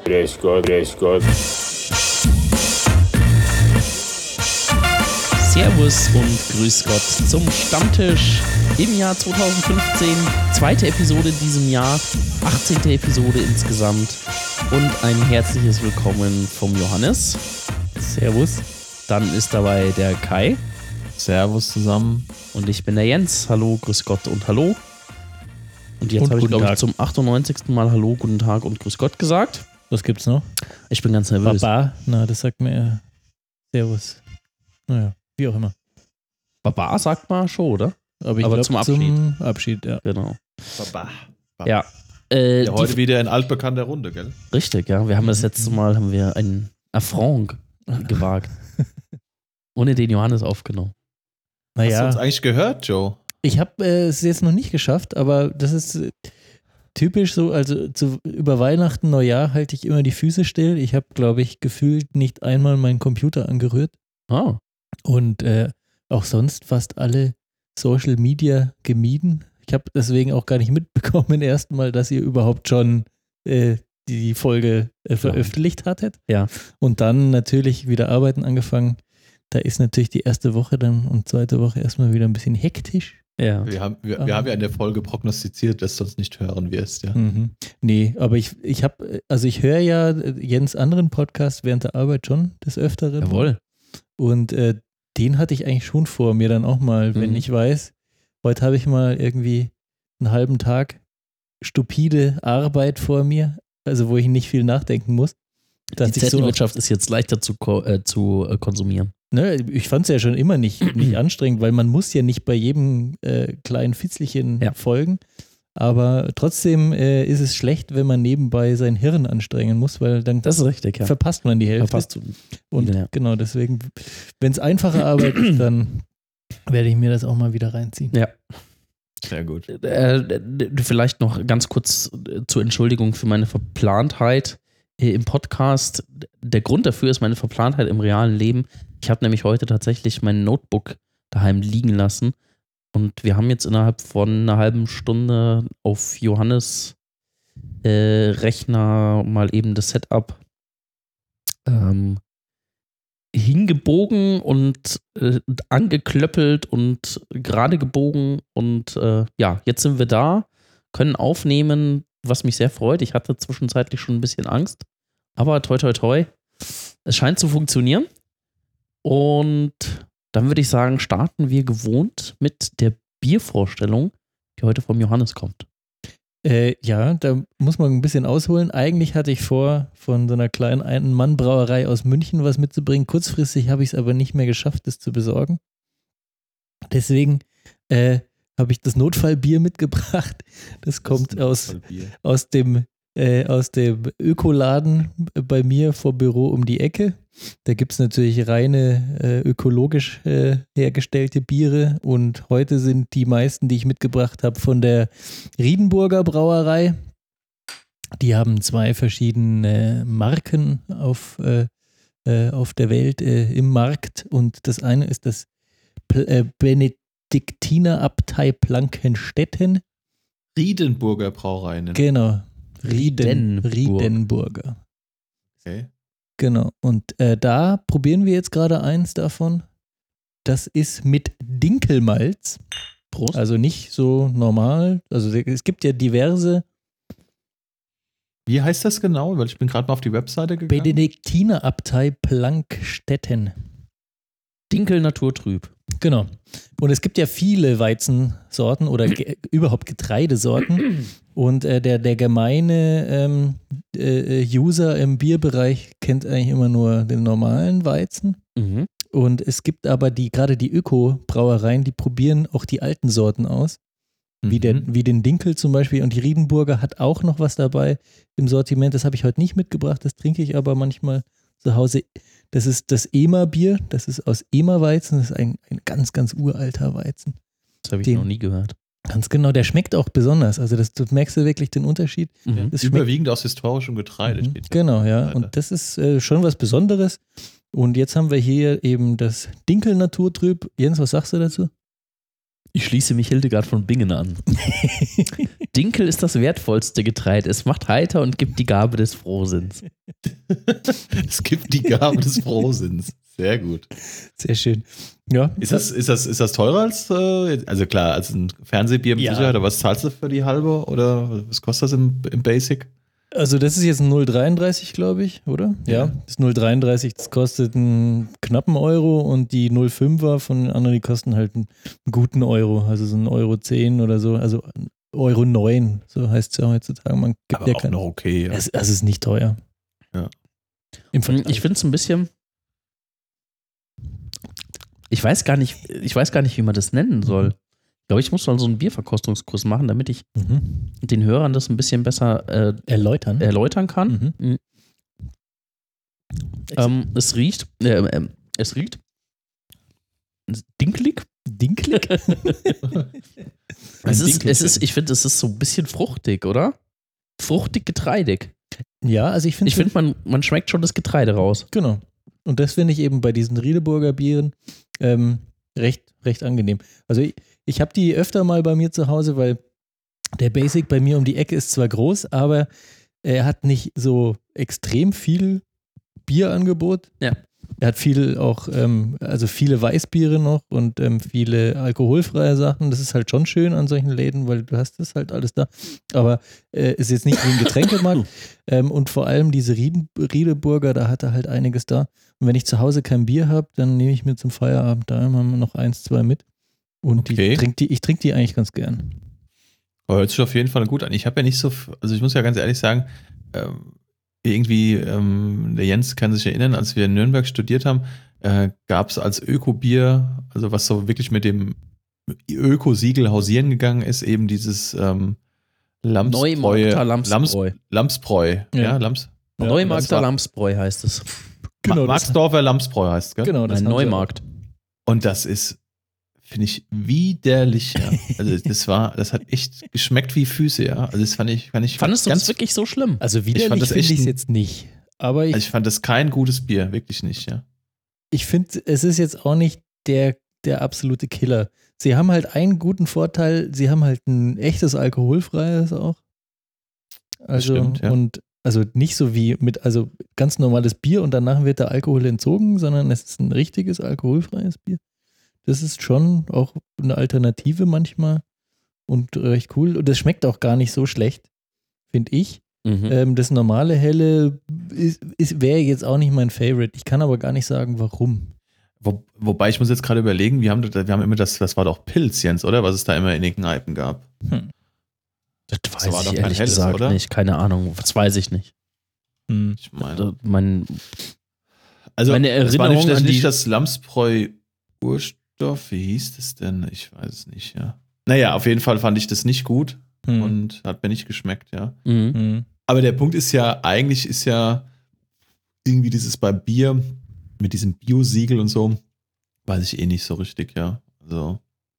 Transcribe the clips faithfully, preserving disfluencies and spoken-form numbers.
Grüß Gott, grüß Gott. Servus und grüß Gott zum Stammtisch im Jahr zwanzig fünfzehn. Zweite Episode in diesem Jahr, achtzehnte Episode insgesamt. Und ein herzliches Willkommen vom Johannes. Servus. Dann ist dabei der Kai. Servus zusammen. Und ich bin der Jens. Hallo, grüß Gott und hallo. Und jetzt habe ich, glaube ich, zum achtundneunzigsten Mal Hallo, guten Tag und grüß Gott gesagt. Was gibt's noch? Ich bin ganz nervös. Baba? Na, das sagt mir Servus. Naja, wie auch immer. Baba sagt man schon, oder? Aber, ich Aber glaub, zum Abschied. Zum Abschied, ja. Genau. Baba. Baba. Ja. Äh, ja, heute wieder in altbekannter Runde, gell? Richtig, ja. Wir haben das letzte Mal haben wir einen Affront gewagt. Ohne den Johannes aufgenommen. Naja. Hast du uns Naja, eigentlich gehört, Joe? ich habe äh, es jetzt noch nicht geschafft, aber das ist äh, typisch so, also zu, über Weihnachten, Neujahr halte ich immer die Füße still. Ich habe, glaube ich, gefühlt nicht einmal meinen Computer angerührt. Ah. Und äh, auch sonst fast alle Social Media gemieden. Ich habe deswegen auch gar nicht mitbekommen erstmal, dass ihr überhaupt schon äh, die Folge äh, veröffentlicht hattet. Ja. Und dann natürlich wieder arbeiten angefangen. Da ist natürlich die erste Woche dann und zweite Woche erstmal wieder ein bisschen hektisch. Ja. Wir haben, wir, wir haben ja in der Folge prognostiziert, dass du uns nicht hören wirst, ja. Mhm. Nee, aber ich, ich habe, also ich höre ja Jens anderen Podcast während der Arbeit schon des Öfteren. Jawohl. Und äh, den hatte ich eigentlich schon vor, mir dann auch mal, wenn Mhm. ich weiß, heute habe ich mal irgendwie einen halben Tag stupide Arbeit vor mir, also wo ich nicht viel nachdenken muss. Dass Die ich so, Zettelwirtschaft ist jetzt leichter zu, ko- äh, zu äh, konsumieren. ne, ich fand es ja schon immer nicht, nicht anstrengend, weil man muss ja nicht bei jedem äh, kleinen Fitzelchen Ja. folgen. Aber trotzdem äh, ist es schlecht, wenn man nebenbei sein Hirn anstrengen muss, weil dann Das ist richtig, ja. verpasst man die Hälfte. Verpasst du. Und Ja. genau, deswegen, wenn es einfache Arbeit ist, dann werde ich mir das auch mal wieder reinziehen. Ja. Sehr gut. Äh, vielleicht noch ganz kurz äh, zur Entschuldigung für meine Verplantheit äh, im Podcast. Der Grund dafür ist meine Verplantheit im realen Leben. Ich habe nämlich heute tatsächlich mein Notebook daheim liegen lassen und wir haben jetzt innerhalb von einer halben Stunde auf Johannes äh, Rechner mal eben das Setup ähm, hingebogen und äh, angeklöppelt und gerade gebogen und äh, ja, jetzt sind wir da, können aufnehmen, was mich sehr freut. Ich hatte zwischenzeitlich schon ein bisschen Angst, aber toi toi toi, es scheint zu funktionieren und dann würde ich sagen, starten wir gewohnt mit der Biervorstellung, die heute vom Johannes kommt. Äh, ja, da muss man ein bisschen ausholen. Eigentlich hatte ich vor, von so einer kleinen Ein-Mann-Brauerei aus München was mitzubringen. Kurzfristig habe ich es aber nicht mehr geschafft, das zu besorgen. Deswegen äh, habe ich das Notfallbier mitgebracht. Das kommt aus, aus dem, äh, aus dem Ökoladen bei mir vor Büro um die Ecke. Da gibt es natürlich reine äh, ökologisch äh, hergestellte Biere und heute sind die meisten, die ich mitgebracht habe, von der Riedenburger Brauerei. Die haben zwei verschiedene Marken auf, äh, äh, auf der Welt äh, im Markt und das eine ist das P- äh, Benediktinerabtei Plankenstetten. Riedenburger Brauerei. ne? Genau, Rieden, Riedenburg. Riedenburger. Okay. Genau, und äh, da probieren wir jetzt gerade eins davon. Das ist mit Dinkelmalz. Prost. Also nicht so normal. Also es gibt ja diverse Wie heißt das genau? Weil ich bin gerade mal auf die Webseite gegangen. Benediktinerabtei Plankstetten. Dinkel naturtrüb. Genau. Und es gibt ja viele Weizensorten oder ge überhaupt Getreidesorten. Und äh, der, der gemeine ähm, äh, User im Bierbereich kennt eigentlich immer nur den normalen Weizen. Mhm. Und es gibt aber die, gerade die Öko-Brauereien, die probieren auch die alten Sorten aus. Wie, der, Mhm. wie den Dinkel zum Beispiel. Und die Riedenburger hat auch noch was dabei im Sortiment. Das habe ich heute nicht mitgebracht, das trinke ich aber manchmal zu Hause. Das ist das Ema-Bier, das ist aus Ema-Weizen, das ist ein, ein ganz, ganz uralter Weizen. Das habe ich Den- noch nie gehört. Ganz genau, der schmeckt auch besonders. Also das, du merkst du wirklich den Unterschied. Mhm. Das schmeckt, Überwiegend aus historischem Getreide. Mhm. steht hier. Genau, ja. Seite. Und das ist äh, schon was Besonderes. Und jetzt haben wir hier eben das Dinkel Naturtrüb. Jens, was sagst du dazu? Ich schließe mich Hildegard von Bingen an. Dinkel ist das wertvollste Getreide. Es macht heiter und gibt die Gabe des Frohsinns. Es gibt die Gabe des Frohsinns. Sehr gut. Sehr schön. Ja. Ist das, ist das, ist das teurer als, äh, also klar, als ein Fernsehbier mit Ja. Sicherheit, aber was zahlst du für die halbe oder was kostet das im, im Basic? Also das ist jetzt ein null Komma dreiunddreißig, glaube ich, oder? Ja, das null Komma dreiunddreißig, das kostet einen knappen Euro und die null Komma fünfer von den anderen, die kosten halt einen, einen guten Euro, also so einen Euro zehn oder so, also Euro neun, so heißt es ja heutzutage. Man gibt Aber ja auch kein, noch okay. Ja. es, es ist nicht teuer. Ja. Im Vergleich. Ich finde es ein bisschen. Ich weiß gar nicht, ich weiß gar nicht, wie man das nennen soll. Ich glaube, ich muss mal so einen Bierverkostungskurs machen, damit ich Mhm. den Hörern das ein bisschen besser äh, Erläutern. erläutern kann. Mhm. Mhm. Ähm, es riecht, äh, äh, es riecht dinkelig. Dinklig? Es ist, Dinkelchen. es ist, ich finde, es ist so ein bisschen fruchtig, oder? Fruchtig, getreidig. Ja, also ich finde Ich finde, man, man schmeckt schon das Getreide raus. Genau. Und das finde ich eben bei diesen Riedeburger Bieren ähm, recht, recht angenehm. Also ich, ich habe die öfter mal bei mir zu Hause, weil der Basic bei mir um die Ecke ist zwar groß, aber er hat nicht so extrem viel Bierangebot. Ja. Er hat viel auch, ähm, also viele Weißbiere noch und ähm, viele alkoholfreie Sachen. Das ist halt schon schön an solchen Läden, weil du hast das halt alles da. Aber äh, ist jetzt nicht wie ein Getränkemarkt. ähm, und vor allem diese Rieden, Riedeburger, da hat er halt einiges da. Und wenn ich zu Hause kein Bier habe, dann nehme ich mir zum Feierabend da immer noch eins, zwei mit. Und Okay. die trink die, ich trinke die eigentlich ganz gern. Aber hört sich auf jeden Fall gut an. Ich habe ja nicht so, f- also ich muss ja ganz ehrlich sagen, ähm, irgendwie, ähm, der Jens kann sich erinnern, als wir in Nürnberg studiert haben, äh, gab es als Ökobier, also was so wirklich mit dem Ökosiegel hausieren gegangen ist, eben dieses ähm, Lamsbräu. Neumarkter Lamsbräu. Lams, Lamsbräu. Ja, Ja. Lams. Ja, Neumarkter das war- Lamsbräu heißt es. Genau, Ma- das- Marksdorfer Lamsbräu heißt es, gell? Genau, das Ein haben sie Neumarkt. Und das ist, finde ich, widerlich, ja. Also das war, das hat echt geschmeckt wie Füße, ja. Also das fand ich, fand ich Fandest du das ganz, wirklich so schlimm? auch. Also fand widerlich das finde echt ich es ein- jetzt nicht. Aber ich, also ich fand das kein gutes Bier, wirklich nicht, ja. ich finde, es ist jetzt auch nicht der, der absolute Killer. Sie haben halt einen guten Vorteil, sie haben halt ein echtes alkoholfreies auch. Also, stimmt, ja. und also nicht so wie mit, also ganz normales Bier und danach wird der Alkohol entzogen, sondern es ist ein richtiges alkoholfreies Bier. Das ist schon auch eine Alternative manchmal und recht cool. Und das schmeckt auch gar nicht so schlecht, finde ich. Mhm. Ähm, das normale Helle ist, ist, wäre jetzt auch nicht mein Favorite. Ich kann aber gar nicht sagen, warum. Wo, wobei ich muss jetzt gerade überlegen, wir haben, wir haben immer das, das war doch Pilz, Jens, oder? Was es da immer in den Kneipen gab. Hm. Das das war weiß doch ich kein ehrlich helles, gesagt oder? nicht. Keine Ahnung. Das weiß ich nicht. Hm. Ich meine, Also mein, also meine es war Erinnerung nicht, das, an die- nicht das Lamsbräu Urstoff, wie hieß das denn? Ich weiß es nicht, ja. Naja, auf jeden Fall fand ich das nicht gut Hm. und hat mir nicht geschmeckt, ja. mhm. Hm. Aber der Punkt ist ja, eigentlich ist ja irgendwie dieses bei Bier mit diesem Bio-Siegel und so, weiß ich eh nicht so richtig, ja. Also,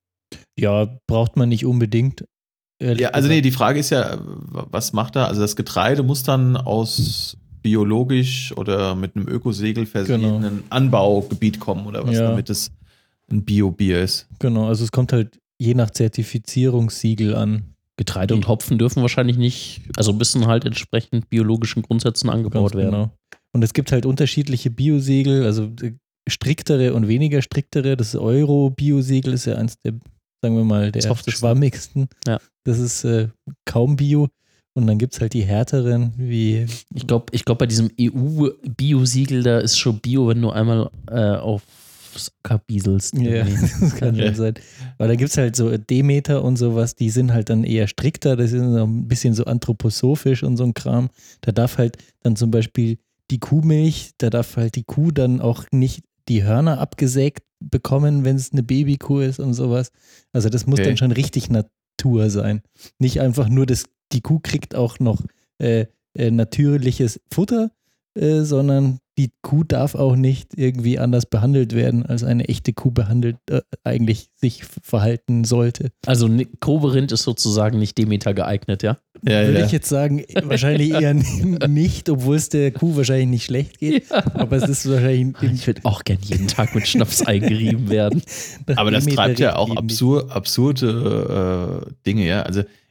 Ja, braucht man nicht unbedingt. ehrlich ja, also nee, gesagt. die Frage ist ja, was macht er? Also das Getreide muss dann aus biologisch oder mit einem Ökosegel versehenen Genau. Anbaugebiet kommen oder was, Ja. damit es ein Bio-Bier ist. Genau, also es kommt halt je nach Zertifizierungssiegel an. Getreide und Hopfen dürfen wahrscheinlich nicht, also müssen halt entsprechend biologischen Grundsätzen angebaut Ganz werden. genau. Und es gibt halt unterschiedliche Biosiegel, also äh, striktere und weniger striktere. Das Euro-Biosiegel ist ja eins der, sagen wir mal, der Softesten. schwammigsten. Ja. Das ist äh, kaum Bio. Und dann gibt es halt die härteren, wie Ich glaube, ich glaub, bei diesem E U-Bio-Siegel, da ist schon Bio, wenn du einmal äh, aufs Acker bieselst. Ja, irgendwie. das kann schon sein. Aber da gibt es halt so Demeter und sowas, die sind halt dann eher strikter, das sind so ein bisschen so anthroposophisch und so ein Kram. Da darf halt dann zum Beispiel die Kuhmilch, da darf halt die Kuh dann auch nicht die Hörner abgesägt bekommen, wenn es eine Babykuh ist und sowas. Also das muss Okay. dann schon richtig Natur sein. Nicht einfach nur, das, die Kuh kriegt auch noch äh, äh, natürliches Futter, äh, sondern die Kuh darf auch nicht irgendwie anders behandelt werden, als eine echte Kuh behandelt äh, eigentlich sich verhalten sollte. Also Ni- Koberind ist sozusagen nicht Demeter geeignet, ja? Ja, Würde ja. ich jetzt sagen, wahrscheinlich eher nicht, obwohl es der Kuh wahrscheinlich nicht schlecht geht. Aber es ist wahrscheinlich im Ich würde auch gern jeden Tag mit Schnaps eingerieben werden. nach Aber das treibt ja auch Demeter-Richtlinien. absur, absurde äh, Dinge, ja. Also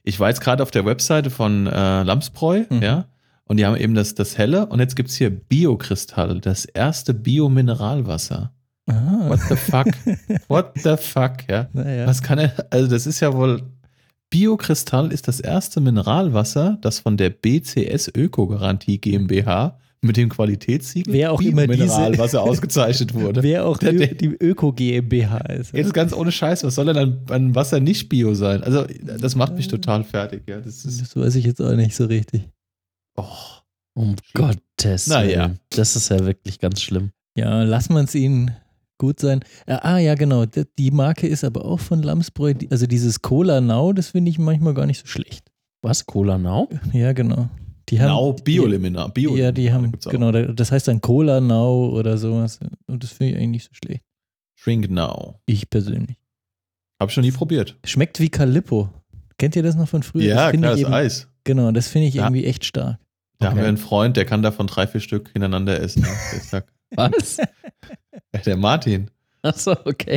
ich war jetzt gerade auf der Webseite von äh, Lamsbräu, Mhm. ja, und die haben eben das, das Helle und jetzt gibt es hier Biokristall, das erste Biomineralwasser. Ah. What the fuck? What the fuck, ja? Naja. Was kann er, also das ist ja wohl, Biokristall ist das erste Mineralwasser, das von der B C S Öko-Garantie GmbH mit dem Qualitätssiegel Wer auch immer diese- Mineralwasser ausgezeichnet wurde. Wer auch Der- Ö- der- die Öko GmbH ist. Jetzt ganz ohne Scheiß, was soll denn an, an Wasser nicht Bio sein? Also, das macht mich total fertig, ja. Das ist, Das weiß ich jetzt auch nicht so richtig. oh. Um Gottes Naja. Willen. Das ist ja wirklich ganz schlimm. Ja, lassen wir es ihnen gut sein. Äh, ah, ja, genau. D- Die Marke ist aber auch von Lamsbräu. Die- Also dieses Cola Now, das finde ich manchmal gar nicht so schlecht. Was? Cola Now? Ja, genau. Die haben, Now Bioliminar. Bio Ja, die haben, gibt's auch. genau, da- das heißt dann Cola Now oder sowas. Und das finde ich eigentlich nicht so schlecht. Drink Now. Ich persönlich. Hab ich schon nie probiert. Schmeckt wie Calippo. Kennt ihr das noch von früher? Ja, das finde klar, ich das eben, Eis. Genau, das finde ich Ja. irgendwie echt stark. Da haben Okay. wir einen Freund, der kann davon drei, vier Stück hintereinander essen. Ich sag, Was? ja, der Martin, Achso, okay.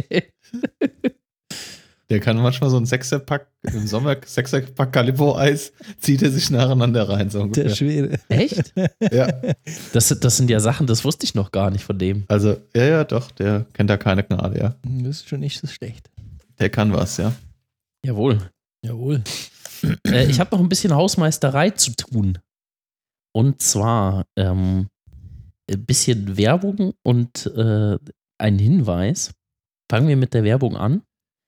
der kann manchmal so ein Sechserpack, im Sommer Sechserpack Calippo-Eis, zieht er sich nacheinander rein. So Der ungefähr. Schwede. Echt? Ja, Das, das sind ja Sachen, das wusste ich noch gar nicht von dem. also, ja, ja, doch, der kennt da keine Gnade, ja. Das ist schon nicht so schlecht. Der kann was, ja. Jawohl. Jawohl. Äh, ich habe noch ein bisschen Hausmeisterei zu tun. Und zwar ähm, ein bisschen Werbung und äh, ein Hinweis. Fangen wir mit der Werbung an.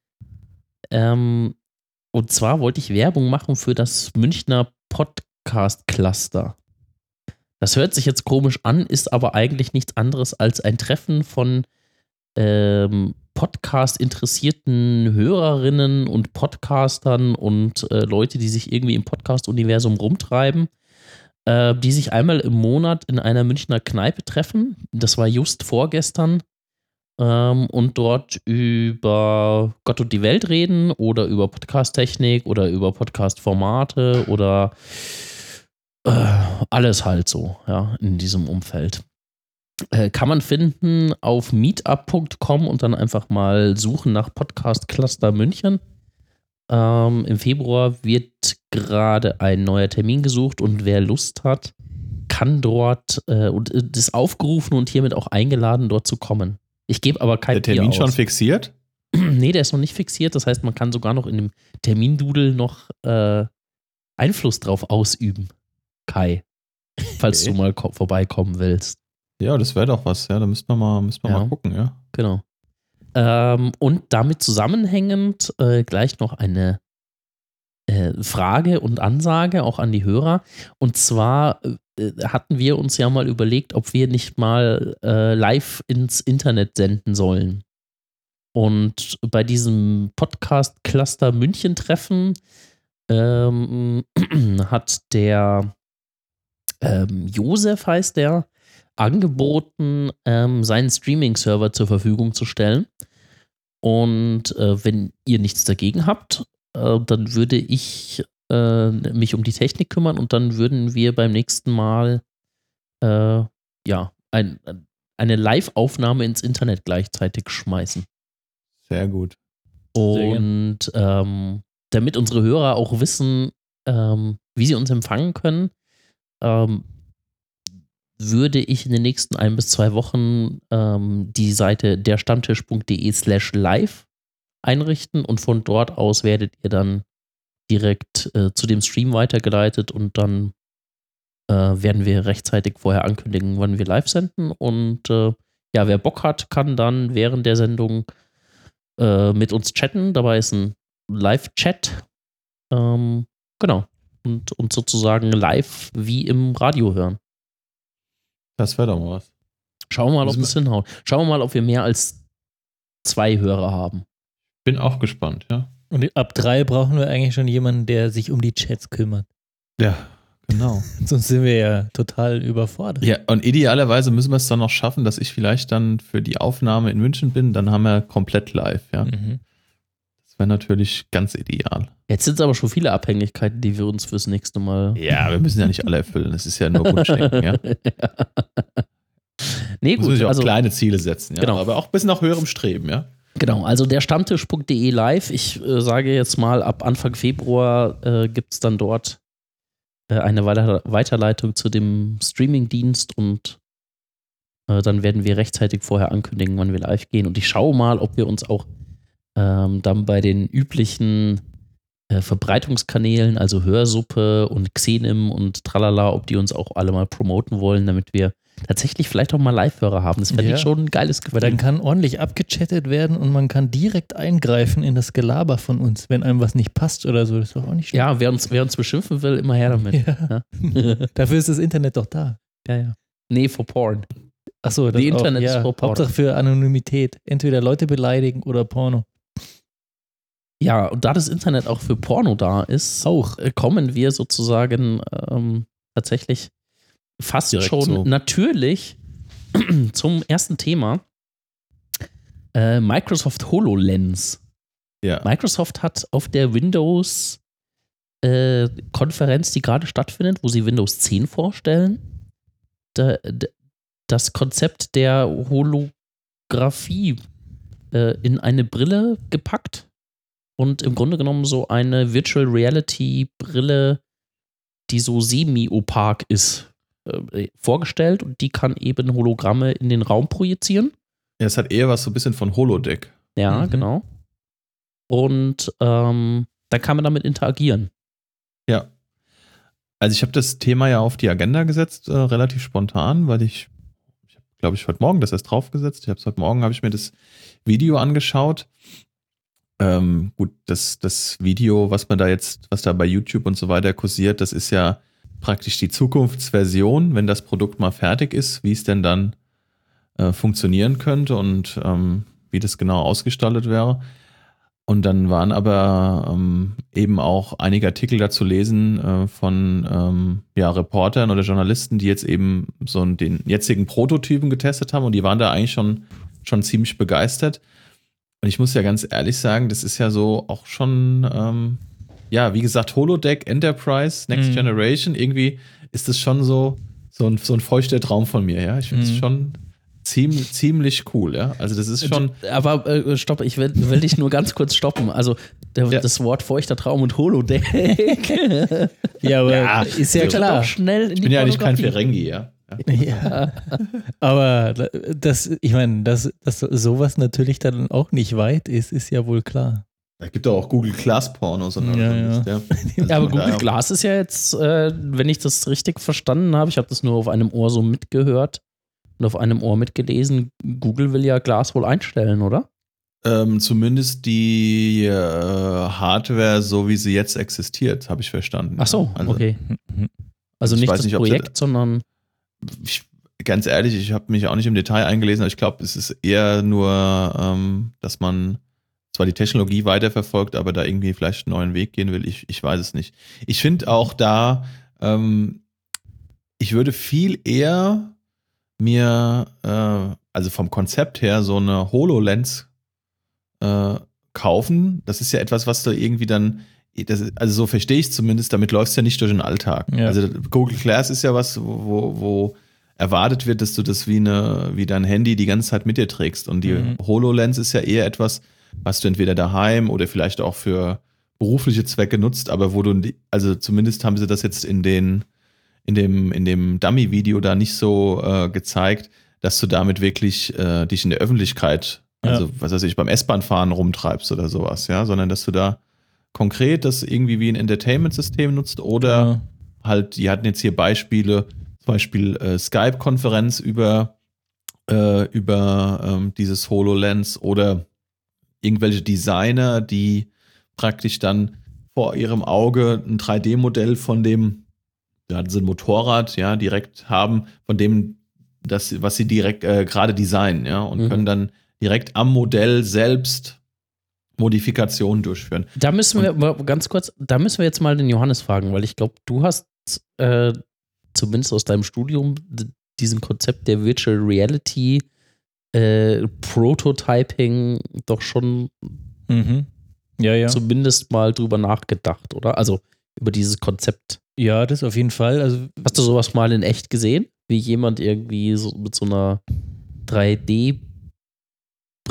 Ähm, und zwar wollte ich Werbung machen für das Münchner Podcast-Cluster. Das hört sich jetzt komisch an, ist aber eigentlich nichts anderes als ein Treffen von ähm, Podcast-interessierten Hörerinnen und Podcastern und äh, Leute, die sich irgendwie im Podcast-Universum rumtreiben, äh, die sich einmal im Monat in einer Münchner Kneipe treffen. Das war just vorgestern. Ähm, und dort über Gott und die Welt reden oder über Podcast-Technik oder über Podcast-Formate oder äh, alles halt so, ja, in diesem Umfeld. Äh, kann man finden auf meetup punkt com und dann einfach mal suchen nach Podcast Cluster München. Ähm, Im Februar wird gerade ein neuer Termin gesucht und wer Lust hat, kann dort äh, und äh, ist aufgerufen und hiermit auch eingeladen, dort zu kommen. Ich gebe aber kein Der Termin Bier schon aus. fixiert? Nee, der ist noch nicht fixiert. Das heißt, man kann sogar noch in dem Termindudel noch äh, Einfluss drauf ausüben. Kai, falls Okay. du mal ko- vorbeikommen willst. Ja, das wäre doch was, ja. Da müssten wir mal, müssten wir Ja. mal gucken, ja. Genau. Ähm, und damit zusammenhängend äh, gleich noch eine äh, Frage und Ansage auch an die Hörer. Und zwar äh, hatten wir uns ja mal überlegt, ob wir nicht mal äh, live ins Internet senden sollen. Und bei diesem Podcast-Cluster München-Treffen ähm, hat der ähm, Josef, heißt der, angeboten, ähm, seinen Streaming-Server zur Verfügung zu stellen. Und äh, wenn ihr nichts dagegen habt, äh, dann würde ich äh, mich um die Technik kümmern und dann würden wir beim nächsten Mal äh, ja, ein, eine Live-Aufnahme ins Internet gleichzeitig schmeißen. Sehr gut. Und ähm, damit unsere Hörer auch wissen, ähm, wie sie uns empfangen können, ähm, würde ich in den nächsten ein bis zwei Wochen ähm, die Seite derstammtisch.de slash live einrichten und von dort aus werdet ihr dann direkt äh, zu dem Stream weitergeleitet und dann äh, werden wir rechtzeitig vorher ankündigen, wann wir live senden und äh, ja, wer Bock hat, kann dann während der Sendung äh, mit uns chatten. Dabei ist ein Live-Chat. Ähm, genau. Und, und sozusagen live wie im Radio hören. Das wäre doch mal was. Schauen wir mal, ob Müssen das hinhaut. Schauen wir mal, ob wir mehr als zwei Hörer haben. Bin auch gespannt, ja. Und ab drei brauchen wir eigentlich schon jemanden, der sich um die Chats kümmert. Ja, genau. Sonst sind wir ja total überfordert. Ja, und idealerweise müssen wir es dann noch schaffen, dass ich vielleicht dann für die Aufnahme in München bin, dann haben wir komplett live, ja. Mhm. Das wäre natürlich ganz ideal. Jetzt sind es aber schon viele Abhängigkeiten, die wir uns fürs nächste Mal. Ja, wir müssen ja nicht alle erfüllen, das ist ja nur Wunschdenken, ja. Nee, Muss man gut. sich auch Also, kleine Ziele setzen, ja. Genau. Aber auch bis nach höherem Streben, ja. Genau, also der Stammtisch punkt de live. Ich äh, sage jetzt mal, ab Anfang Februar äh, gibt es dann dort äh, eine Weiter- Weiterleitung zu dem Streamingdienst und äh, dann werden wir rechtzeitig vorher ankündigen, wann wir live gehen. Und ich schaue mal, ob wir uns auch ähm, dann bei den üblichen äh, Verbreitungskanälen, also Hörsuppe und Xenim und Tralala, ob die uns auch alle mal promoten wollen, damit wir tatsächlich vielleicht auch mal Live-Hörer haben. Das fände Ja. ich schon ein geiles Gefühl. Weil dann kann ordentlich abgechattet werden und man kann direkt eingreifen in das Gelaber von uns, wenn einem was nicht passt oder so. Das ist doch auch nicht schlimm. Ja, wer uns, wer uns beschimpfen will, immer her damit. Ja. Ja, Dafür ist das Internet doch da. ja. ja. Nee, for porn. Achso, das Die auch. Internet ja. ist for porn. Hauptsache für Anonymität. Entweder Leute beleidigen oder Porno. Ja, und da das Internet auch für Porno da ist, Auch. äh, kommen wir sozusagen ähm, tatsächlich fast Direkt schon so. natürlich zum ersten Thema. Äh, Microsoft HoloLens. Ja. Microsoft hat auf der Windows-Konferenz, die gerade stattfindet, wo sie Windows zehn vorstellen, da, da, das Konzept der Holographie äh, in eine Brille gepackt und im Grunde genommen so eine Virtual Reality Brille, die so semi-opak ist, äh, vorgestellt und die kann eben Hologramme in den Raum projizieren. Ja, es hat eher was so ein bisschen von Holodeck. Ja, Mhm. genau. Und ähm, da kann man damit interagieren. Ja. Also ich habe das Thema ja auf die Agenda gesetzt, äh, relativ spontan, weil ich, ich habe, glaube ich, heute Morgen das erst draufgesetzt. Ich habe heute Morgen, habe ich mir das Video angeschaut. Ähm, gut, das, das Video, was man da jetzt, was da bei YouTube und so weiter kursiert, das ist ja praktisch die Zukunftsversion, wenn das Produkt mal fertig ist, wie es denn dann äh, funktionieren könnte und ähm, wie das genau ausgestaltet wäre. Und dann waren aber ähm, eben auch einige Artikel dazu lesen äh, von ähm, ja, Reportern oder Journalisten, die jetzt eben so einen, den jetzigen Prototypen getestet haben und die waren da eigentlich schon, schon ziemlich begeistert. Und ich muss ja ganz ehrlich sagen, das ist ja so auch schon, ähm, ja, wie gesagt, Holodeck, Enterprise, Next Mhm. Generation, irgendwie ist das schon so, so ein, so ein feuchter Traum von mir, ja. Ich finde es Mhm. schon ziemlich, ziemlich cool, ja. Also das ist schon, Aber äh, stopp, ich will, will dich nur ganz kurz stoppen. Also der, Ja. das Wort feuchter Traum und Holodeck. Ja, aber Ja, ist ja also- klar. Doch schnell in ich die bin ja nicht kein Pornografie. Ferengi, ja. ja. Ja. Aber das, ich meine, dass, dass sowas natürlich dann auch nicht weit ist, ist ja wohl klar. Da gibt es auch Google Glass Pornos und Ja, alles, ja. Also Ja, aber von Google daher- Glass ist ja jetzt, äh, wenn ich das richtig verstanden habe, ich habe das nur auf einem Ohr so mitgehört und auf einem Ohr mitgelesen, Google will ja Glass wohl einstellen, oder? Ähm, zumindest die äh, Hardware, so wie sie jetzt existiert, habe ich verstanden. Ach so, Also, okay. Also ich nicht weiß das nicht, ob sie- Projekt, sondern Ich, ganz ehrlich, ich habe mich auch nicht im Detail eingelesen, aber ich glaube, es ist eher nur, ähm, dass man zwar die Technologie weiterverfolgt, aber da irgendwie vielleicht einen neuen Weg gehen will. Ich, ich weiß es nicht. Ich finde auch da, ähm, ich würde viel eher mir, äh, also vom Konzept her, so eine HoloLens äh, kaufen. Das ist ja etwas, was du irgendwie dann, das ist, also so verstehe ich es zumindest, damit läufst du ja nicht durch den Alltag. Ja. Also Google Glass ist ja was, wo, wo erwartet wird, dass du das wie, eine, wie dein Handy die ganze Zeit mit dir trägst. Und die Mhm. HoloLens ist ja eher etwas, was du entweder daheim oder vielleicht auch für berufliche Zwecke nutzt, aber wo du, also zumindest haben sie das jetzt in den, in dem, in dem Dummy-Video da nicht so äh, gezeigt, dass du damit wirklich äh, dich in der Öffentlichkeit, also Ja. was weiß ich, beim S-Bahn-Fahren rumtreibst oder sowas, ja, sondern dass du da konkret das irgendwie wie ein Entertainment-System nutzt oder Ja. halt, die hatten jetzt hier Beispiele, zum Beispiel äh, Skype-Konferenz über, äh, über ähm, dieses HoloLens oder irgendwelche Designer, die praktisch dann vor ihrem Auge ein drei D-Modell von dem, da hatten sie ein Motorrad, ja, direkt haben, von dem, das, was sie direkt äh, gerade designen, ja, und Mhm. können dann direkt am Modell selbst Modifikationen durchführen. da müssen wir mal ganz kurz, da müssen wir jetzt mal den Johannes fragen, weil ich glaube, du hast äh, zumindest aus deinem Studium d- diesen Konzept der Virtual Reality äh, Prototyping doch schon Mhm. Ja, ja. zumindest mal drüber nachgedacht, oder? Also über dieses Konzept. Ja, das auf jeden Fall. Also, Hast du sowas mal in echt gesehen? Wie jemand irgendwie so mit so einer drei D-Brille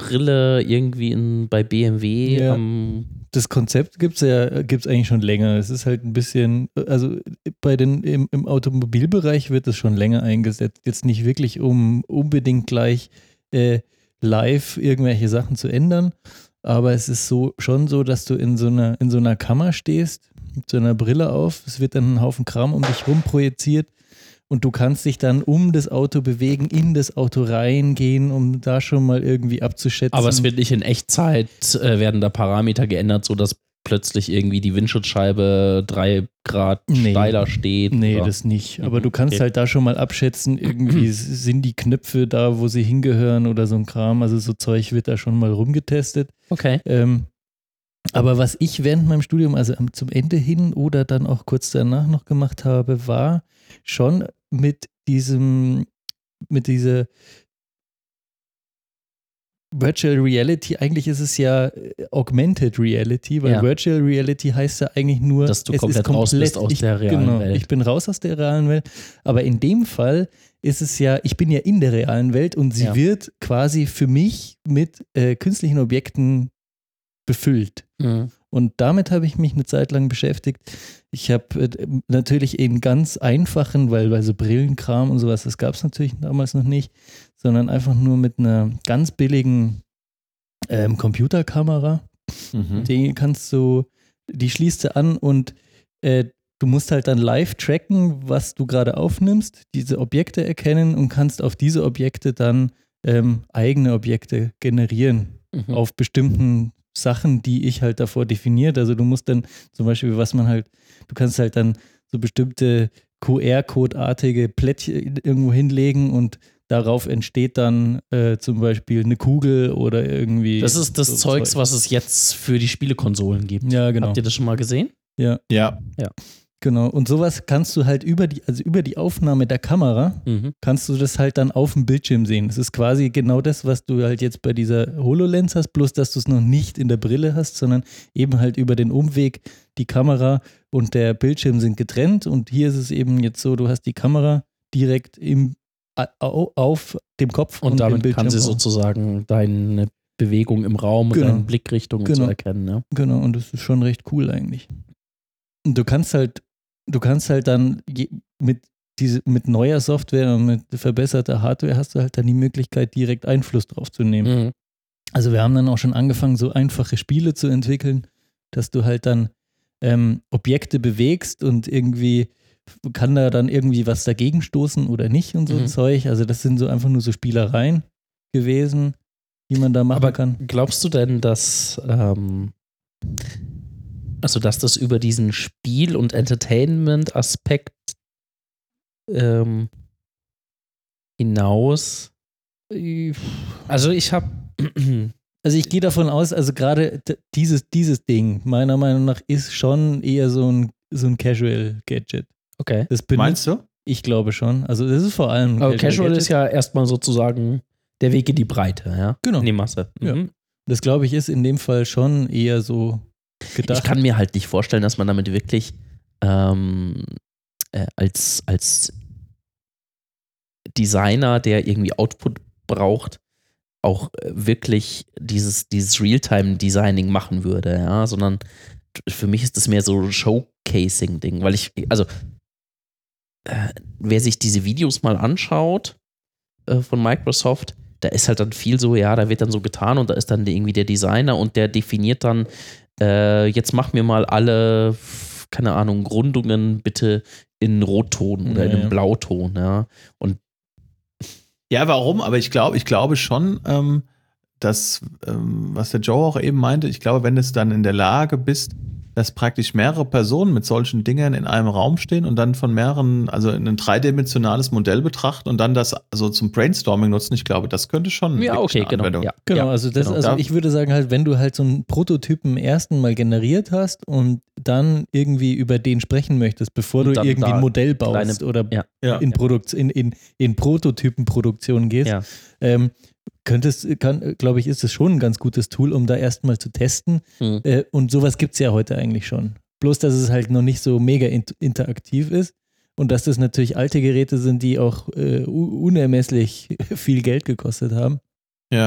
Brille irgendwie in, bei B M W Ja. am Das Konzept gibt es ja gibt's eigentlich schon länger. Es ist halt ein bisschen, also bei den, im, im Automobilbereich wird es schon länger eingesetzt. Jetzt nicht wirklich, um unbedingt gleich äh, live irgendwelche Sachen zu ändern, aber es ist so schon so, dass du in so einer, in so einer Kammer stehst, mit so einer Brille auf, es wird dann ein Haufen Kram um dich rum projiziert und du kannst dich dann um das Auto bewegen, in das Auto reingehen, um da schon mal irgendwie abzuschätzen. Aber es wird nicht in Echtzeit, äh, werden da Parameter geändert, sodass plötzlich irgendwie die Windschutzscheibe drei Grad Nee. steiler steht. Nee, oder? das nicht. Aber Mhm, du kannst okay. halt da schon mal abschätzen, irgendwie sind die Knöpfe da, wo sie hingehören oder so ein Kram. Also so Zeug wird da schon mal rumgetestet. Okay. Ähm, aber was ich während meinem Studium, also am- zum Ende hin oder dann auch kurz danach noch gemacht habe, war schon mit diesem, mit dieser Virtual Reality, eigentlich ist es ja äh, Augmented Reality, weil Ja. Virtual Reality heißt ja eigentlich nur, Dass du es komplett ist raus bist aus ich, der realen genau, Welt. Ich bin raus aus der realen Welt, aber in dem Fall ist es ja, ich bin ja in der realen Welt und sie Ja. wird quasi für mich mit äh, künstlichen Objekten befüllt. Mhm. Und damit habe ich mich eine Zeit lang beschäftigt. Ich habe äh, natürlich in ganz einfachen, weil bei so Brillenkram und sowas, das gab es natürlich damals noch nicht, sondern einfach nur mit einer ganz billigen ähm, Computerkamera. Mhm. Die kannst du, die schließt du an und äh, du musst halt dann live tracken, was du gerade aufnimmst, diese Objekte erkennen und kannst auf diese Objekte dann ähm, eigene Objekte generieren Mhm. auf bestimmten Sachen, die ich halt davor definiert. Also du musst dann zum Beispiel, was man halt, du kannst halt dann so bestimmte Q R-Code-artige Plättchen irgendwo hinlegen und darauf entsteht dann äh, zum Beispiel eine Kugel oder irgendwie. Das ist das so Zeugs, Zeug. was es jetzt für die Spielekonsolen gibt. Ja, genau. Habt ihr das schon mal gesehen? Ja, Ja, genau. Und sowas kannst du halt über die, also über die Aufnahme der Kamera, Mhm. kannst du das halt dann auf dem Bildschirm sehen. Das ist quasi genau das, was du halt jetzt bei dieser HoloLens hast, bloß dass du es noch nicht in der Brille hast, sondern eben halt über den Umweg, die Kamera und der Bildschirm sind getrennt und hier ist es eben jetzt so, du hast die Kamera direkt im, au- auf dem Kopf Und, und, damit im Bildschirm kann sie auch. sozusagen deine Bewegung im Raum Genau. und deine Blickrichtung und Genau. so erkennen. Ja? Genau, und das ist schon recht cool eigentlich. Und du kannst halt, du kannst halt dann je, mit, diese, mit neuer Software und mit verbesserter Hardware hast du halt dann die Möglichkeit, direkt Einfluss drauf zu nehmen. Mhm. Also wir haben dann auch schon angefangen, so einfache Spiele zu entwickeln, dass du halt dann ähm, Objekte bewegst und irgendwie kann da dann irgendwie was dagegen stoßen oder nicht und so Mhm. ein Zeug. Also das sind so einfach nur so Spielereien gewesen, die man da machen Aber kann. glaubst du denn, dass, ähm, also dass das über diesen Spiel- und Entertainment-Aspekt ähm, hinaus, also ich habe, Also ich gehe davon aus, also gerade d- dieses, dieses Ding, meiner Meinung nach, ist schon eher so ein, so ein Casual-Gadget. okay. Das benutzt, meinst du? ich glaube schon. Also das ist vor allem ein Aber Casual Gadget. ist ja erstmal sozusagen der Weg in die Breite, ja? Genau. In die Masse. Ja. Mhm. Das glaube ich ist in dem Fall schon eher so gedacht. Ich kann mir halt nicht vorstellen, dass man damit wirklich ähm, äh, als, als Designer, der irgendwie Output braucht, auch äh, wirklich dieses, dieses Realtime-Designing machen würde, ja, sondern t- für mich ist das mehr so ein Showcasing-Ding, weil ich, also äh, wer sich diese Videos mal anschaut äh, von Microsoft, da ist halt dann viel so, ja, da wird dann so getan und da ist dann irgendwie der Designer und der definiert dann, äh, jetzt mach mir mal alle, keine Ahnung, Rundungen bitte in Rotton oder Ja, in einem ja. Blauton, ja. Und Ja, warum? Aber ich glaube, ich glaube schon, ähm, dass, ähm, was der Joe auch eben meinte, ich glaube, wenn du dann in der Lage bist, dass praktisch mehrere Personen mit solchen Dingern in einem Raum stehen und dann von mehreren, also ein dreidimensionales Modell betrachten und dann das also zum Brainstorming nutzen, ich glaube, das könnte schon ja, wirklich okay, eine genau. Anwendung- Ja, Genau, ja, also das, genau. also Da- ich würde sagen halt, wenn du halt so einen Prototypen ersten Mal generiert hast und dann irgendwie über den sprechen möchtest, bevor Und du dann irgendwie da ein Modell baust kleine- oder ja. Ja. in, Produkt, in, in, in Prototypenproduktion gehst, Ja. ähm, könntest, kann, glaube ich, ist es schon ein ganz gutes Tool, um da erstmal zu testen. Hm. Äh, und sowas gibt es ja heute eigentlich schon. Bloß, dass es halt noch nicht so mega int- interaktiv ist und dass das natürlich alte Geräte sind, die auch äh, u- unermesslich viel Geld gekostet haben. Ja.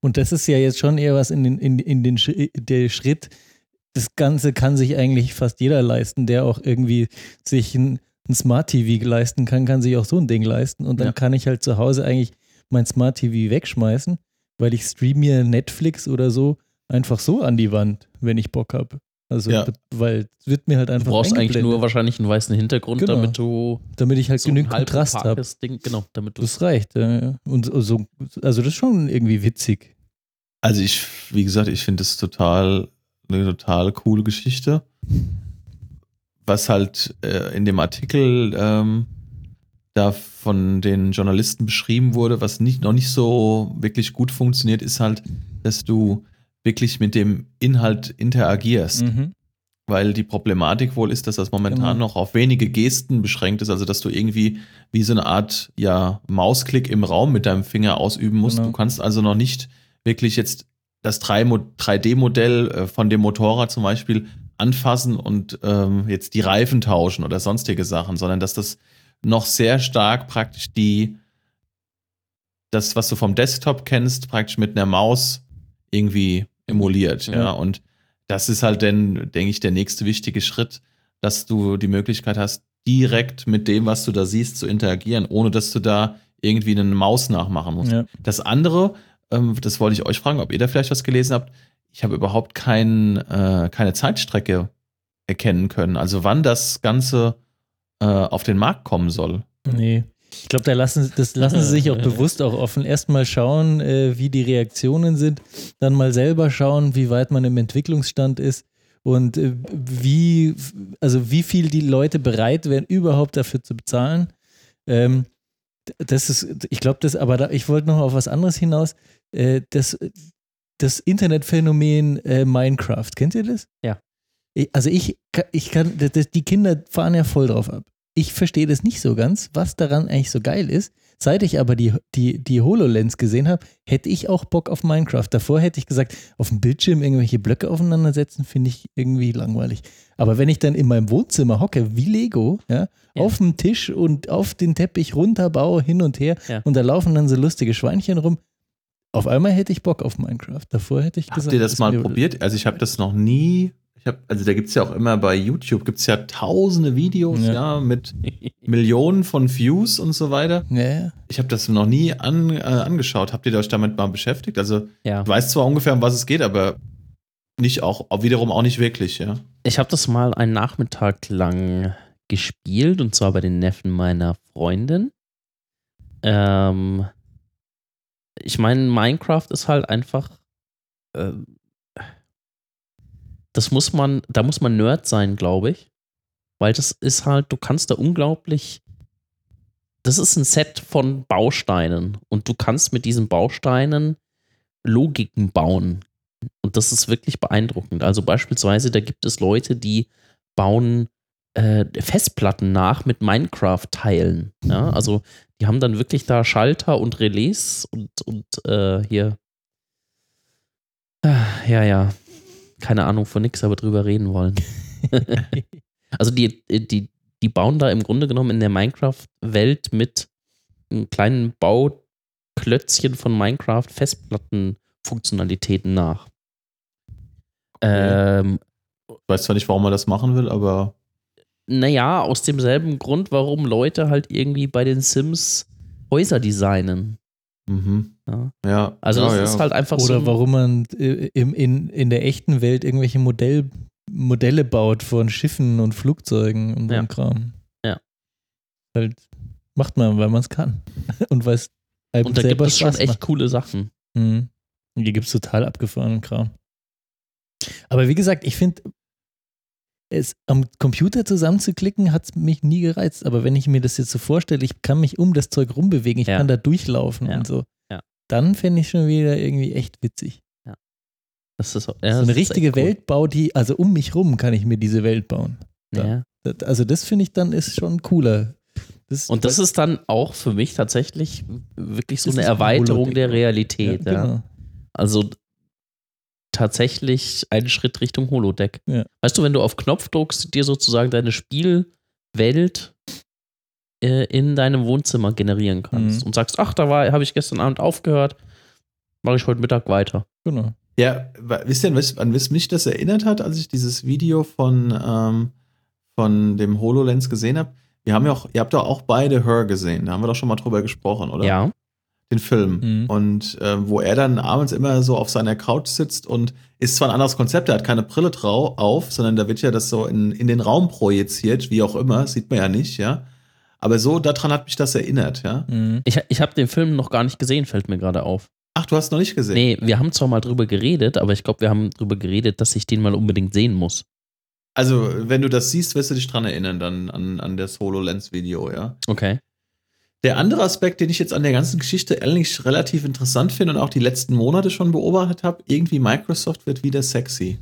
Und das ist ja jetzt schon eher was in den, in, in den Sch- der Schritt, das Ganze kann sich eigentlich fast jeder leisten, der auch irgendwie sich ein, ein Smart T V leisten kann, kann sich auch so ein Ding leisten. Und dann Ja. kann ich halt zu Hause eigentlich mein Smart T V wegschmeißen, weil ich streame mir Netflix oder so einfach so an die Wand, wenn ich Bock habe. Also, Ja. weil es wird mir halt Du einfach brauchst eigentlich eingeblendet, nur wahrscheinlich einen weißen Hintergrund, Genau. damit du damit ich halt so ein genügend halb Kontrast habe. opakes Ding, genau, damit du Das reicht. Ja, ja. Und so, also das ist schon irgendwie witzig. Also ich, wie gesagt, ich finde das total, eine total coole Geschichte. Was halt äh, in dem Artikel ähm, da von den Journalisten beschrieben wurde, was nicht, noch nicht so wirklich gut funktioniert, ist halt, dass du wirklich mit dem Inhalt interagierst. Mhm. Weil die Problematik wohl ist, dass das momentan Genau. noch auf wenige Gesten beschränkt ist, also dass du irgendwie wie so eine Art ja, Mausklick im Raum mit deinem Finger ausüben musst. Genau. Du kannst also noch nicht wirklich jetzt das drei D-Modell äh, von dem Motorrad zum Beispiel anfassen und ähm, jetzt die Reifen tauschen oder sonstige Sachen, sondern dass das noch sehr stark praktisch die, das, was du vom Desktop kennst, praktisch mit einer Maus irgendwie emuliert. Ja. Ja, und das ist halt dann, denke ich, der nächste wichtige Schritt, dass du die Möglichkeit hast, direkt mit dem, was du da siehst, zu interagieren, ohne dass du da irgendwie eine Maus nachmachen musst. Ja. Das andere, ähm, das wollte ich euch fragen, ob ihr da vielleicht was gelesen habt. Ich habe überhaupt kein, äh, keine Zeitstrecke erkennen können. Also wann das Ganze äh, auf den Markt kommen soll. Nee. Ich glaube, da lassen, das lassen sie sich auch bewusst auch offen. Erstmal schauen, äh, wie die Reaktionen sind, dann mal selber schauen, wie weit man im Entwicklungsstand ist und äh, wie, also wie viel die Leute bereit wären, überhaupt dafür zu bezahlen. Ähm, das ist, ich glaube, das, aber da, ich wollte noch auf was anderes hinaus. Äh, das, das Internetphänomen äh, Minecraft, kennt ihr das? Ja. Ich, also ich, ich kann, das, die Kinder fahren ja voll drauf ab. Ich verstehe das nicht so ganz, was daran eigentlich so geil ist. Seit ich aber die, die, die HoloLens gesehen habe, hätte ich auch Bock auf Minecraft. Davor hätte ich gesagt, auf dem Bildschirm irgendwelche Blöcke aufeinandersetzen, finde ich irgendwie langweilig. Aber wenn ich dann in meinem Wohnzimmer hocke, wie Lego, ja, Ja. auf dem Tisch und auf den Teppich runterbaue, hin und her, Ja. und da laufen dann so lustige Schweinchen rum, auf einmal hätte ich Bock auf Minecraft. Davor hätte ich gesagt. Habt ihr das ist mal mir- probiert? Also ich habe das noch nie. Ich hab, also da gibt es ja auch immer bei YouTube, gibt es ja tausende Videos, Ja. ja, mit Millionen von Views und so weiter. Ja, ja. Ich habe das noch nie an, äh, angeschaut. Habt ihr euch damit mal beschäftigt? Also ja. ich weiß zwar ungefähr, um was es geht, aber nicht auch, auch wiederum auch nicht wirklich, ja. Ich habe das mal einen Nachmittag lang gespielt und zwar bei den Neffen meiner Freundin. Ähm, ich meine, Minecraft ist halt einfach, äh, das muss man, da muss man Nerd sein, glaube ich, weil das ist halt, du kannst da unglaublich, das ist ein Set von Bausteinen und du kannst mit diesen Bausteinen Logiken bauen. Und das ist wirklich beeindruckend. Also beispielsweise, da gibt es Leute, die bauen äh, Festplatten nach mit Minecraft-Teilen. Ja? Also die haben dann wirklich da Schalter und Relais und, und äh, hier. Ah, ja, ja. Keine Ahnung von nix, aber drüber reden wollen. Also die, die, die bauen da im Grunde genommen in der Minecraft-Welt mit einem kleinen Bauklötzchen von Minecraft Festplattenfunktionalitäten nach. Okay. Ähm, Ich weiß zwar nicht, warum man das machen will, aber naja, aus demselben Grund, warum Leute halt irgendwie bei den Sims Häuser designen. mhm. Ja. Ja. Also ja, das ja. ist halt einfach so. Oder warum man äh, im, in, in der echten Welt irgendwelche Modell, Modelle baut von Schiffen und Flugzeugen und so Ja. einem Kram. Ja. Halt macht man, weil man es kann. Und weil es einem Und da gibt selber es schon Spaß echt macht. coole Sachen. Mhm. Und hier gibt es total abgefahrenen Kram. Aber wie gesagt, ich finde, es am Computer zusammenzuklicken, hat es mich nie gereizt. Aber wenn ich mir das jetzt so vorstelle, ich kann mich um das Zeug rumbewegen, ich Ja. kann da durchlaufen Ja. und so, Ja. dann fände ich schon wieder irgendwie echt witzig. Das ist, ja, so das eine ist richtige echt cool. Welt baut die, also um mich rum kann ich mir diese Welt bauen. Ja. Das, also das finde ich dann ist schon cooler. Das, Und das ist dann auch für mich tatsächlich wirklich so Das eine ist ein Erweiterung Holodeck. der ja, Realität. Ja, genau. Also tatsächlich einen Schritt Richtung Holodeck. Ja. Weißt du, wenn du auf Knopf drückst, dir sozusagen deine Spielwelt äh, in deinem Wohnzimmer generieren kannst Mhm. und sagst, ach, da war, habe ich gestern Abend aufgehört, mache ich heute Mittag weiter. Genau. Ja, wisst ihr, an was mich das erinnert hat, als ich dieses Video von, ähm, von dem HoloLens gesehen habe? Wir haben ja auch, ihr habt doch auch beide Her gesehen, da haben wir doch schon mal drüber gesprochen, oder? Ja. Den Film. Mhm. Und äh, wo er dann abends immer so auf seiner Couch sitzt und ist zwar ein anderes Konzept, er hat keine Brille trau auf, sondern da wird ja das so in, in den Raum projiziert, wie auch immer, sieht man ja nicht, ja. Aber so, daran hat mich das erinnert, ja. Mhm. Ich, ich habe den Film noch gar nicht gesehen, fällt mir gerade auf. Ach, du hast noch nicht gesehen? Nee, wir haben zwar mal drüber geredet, aber ich glaube, wir haben drüber geredet, dass ich den mal unbedingt sehen muss. Also, wenn du das siehst, wirst du dich dran erinnern, dann an, an das HoloLens-Video, ja. Okay. Der andere Aspekt, den ich jetzt an der ganzen Geschichte eigentlich relativ interessant finde und auch die letzten Monate schon beobachtet habe, irgendwie Microsoft wird wieder sexy.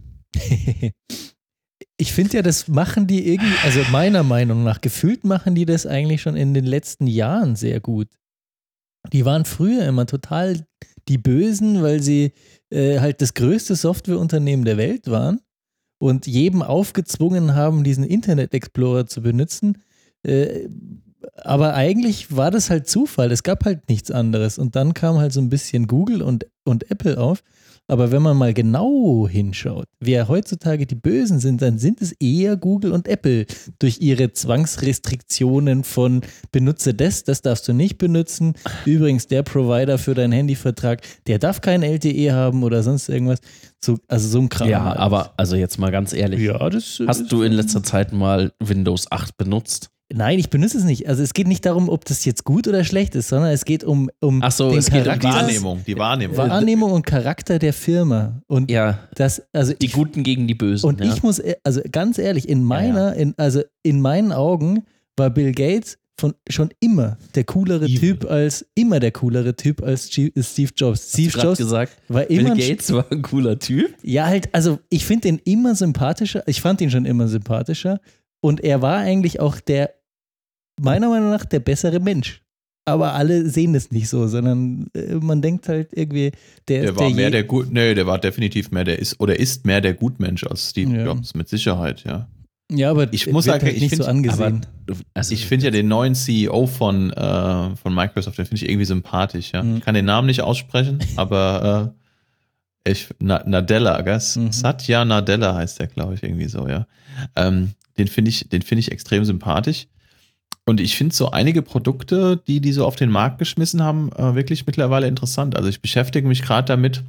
Ich finde ja, das machen die irgendwie, also meiner Meinung nach, gefühlt machen die das eigentlich schon in den letzten Jahren sehr gut. Die waren früher immer total die Bösen, weil sie äh, halt das größte Softwareunternehmen der Welt waren und jedem aufgezwungen haben, diesen Internet Explorer zu benutzen. Äh, aber eigentlich war das halt Zufall. Es gab halt nichts anderes. Und dann kam halt so ein bisschen Google und, und Apple auf. Aber wenn man mal genau hinschaut, wer heutzutage die Bösen sind, dann sind es eher Google und Apple durch ihre Zwangsrestriktionen von benutze das, das darfst du nicht benutzen. Übrigens, der Provider für deinen Handyvertrag, der darf kein L T E haben oder sonst irgendwas. So, also so ein Kram. Ja, halt. aber also jetzt mal ganz ehrlich. Ja, das, Hast das, du in letzter Zeit mal Windows acht benutzt? Nein, ich benutze es nicht. Also es geht nicht darum, ob das jetzt gut oder schlecht ist, sondern es geht um, um Ach so, den es geht um Charakter, die Wahrnehmung, die Wahrnehmung. Wahrnehmung und Charakter der Firma. Und Ja, das, also die ich, Guten gegen die Bösen. und ja. ich muss, e- also ganz ehrlich, in meiner, in, also in meinen Augen war Bill Gates von schon immer der coolere Evil. Typ als, immer der coolere Typ als G- Steve Jobs. Hast du Steve grad Jobs gesagt, war Bill immer ein Gates war ein cooler Typ. Ja, halt, also ich finde ihn immer sympathischer. Ich fand ihn schon immer sympathischer. Und er war eigentlich auch der, meiner Meinung nach, der bessere Mensch. Aber alle sehen das nicht so, sondern äh, man denkt halt irgendwie, der, Der war der mehr je- der Gut, nee, der war definitiv mehr der ist oder ist mehr der Gutmensch als Steve Ja. Jobs, mit Sicherheit, ja. Ja, aber Ich muss wird sagen, halt ich nicht find- so angesehen. Also, Ich finde ja den neuen C E O von, äh, von Microsoft, den finde ich irgendwie sympathisch, ja. Mhm. Ich kann den Namen nicht aussprechen, aber äh, ich, Na, Nadella, gell? Mhm. Satya Nadella heißt der, glaube ich, irgendwie so, ja. Ähm, den finde ich, den finde ich extrem sympathisch. Und ich finde so einige Produkte, die die so auf den Markt geschmissen haben, äh, wirklich mittlerweile interessant. Also ich beschäftige mich gerade damit,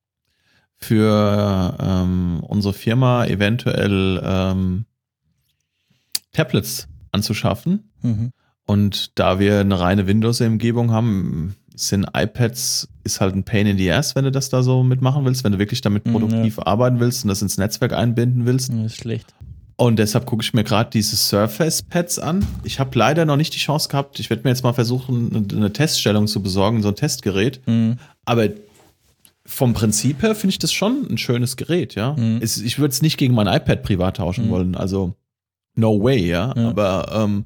für ähm, unsere Firma eventuell ähm, Tablets anzuschaffen. Mhm. Und da wir eine reine Windows-Umgebung haben, sind iPads, ist halt ein Pain in the Ass, wenn du das da so mitmachen willst, wenn du wirklich damit Mhm, produktiv arbeiten willst und das ins Netzwerk einbinden willst. Das ist schlecht. Und deshalb gucke ich mir gerade diese Surface-Pads an. Ich habe leider noch nicht die Chance gehabt. Ich werde mir jetzt mal versuchen, eine Teststellung zu besorgen, so ein Testgerät. Mhm. Aber vom Prinzip her finde ich das schon ein schönes Gerät, ja. Mhm. Es, ich würde es nicht gegen mein iPad privat tauschen Mhm. wollen, also no way, ja. Ja. Aber ähm,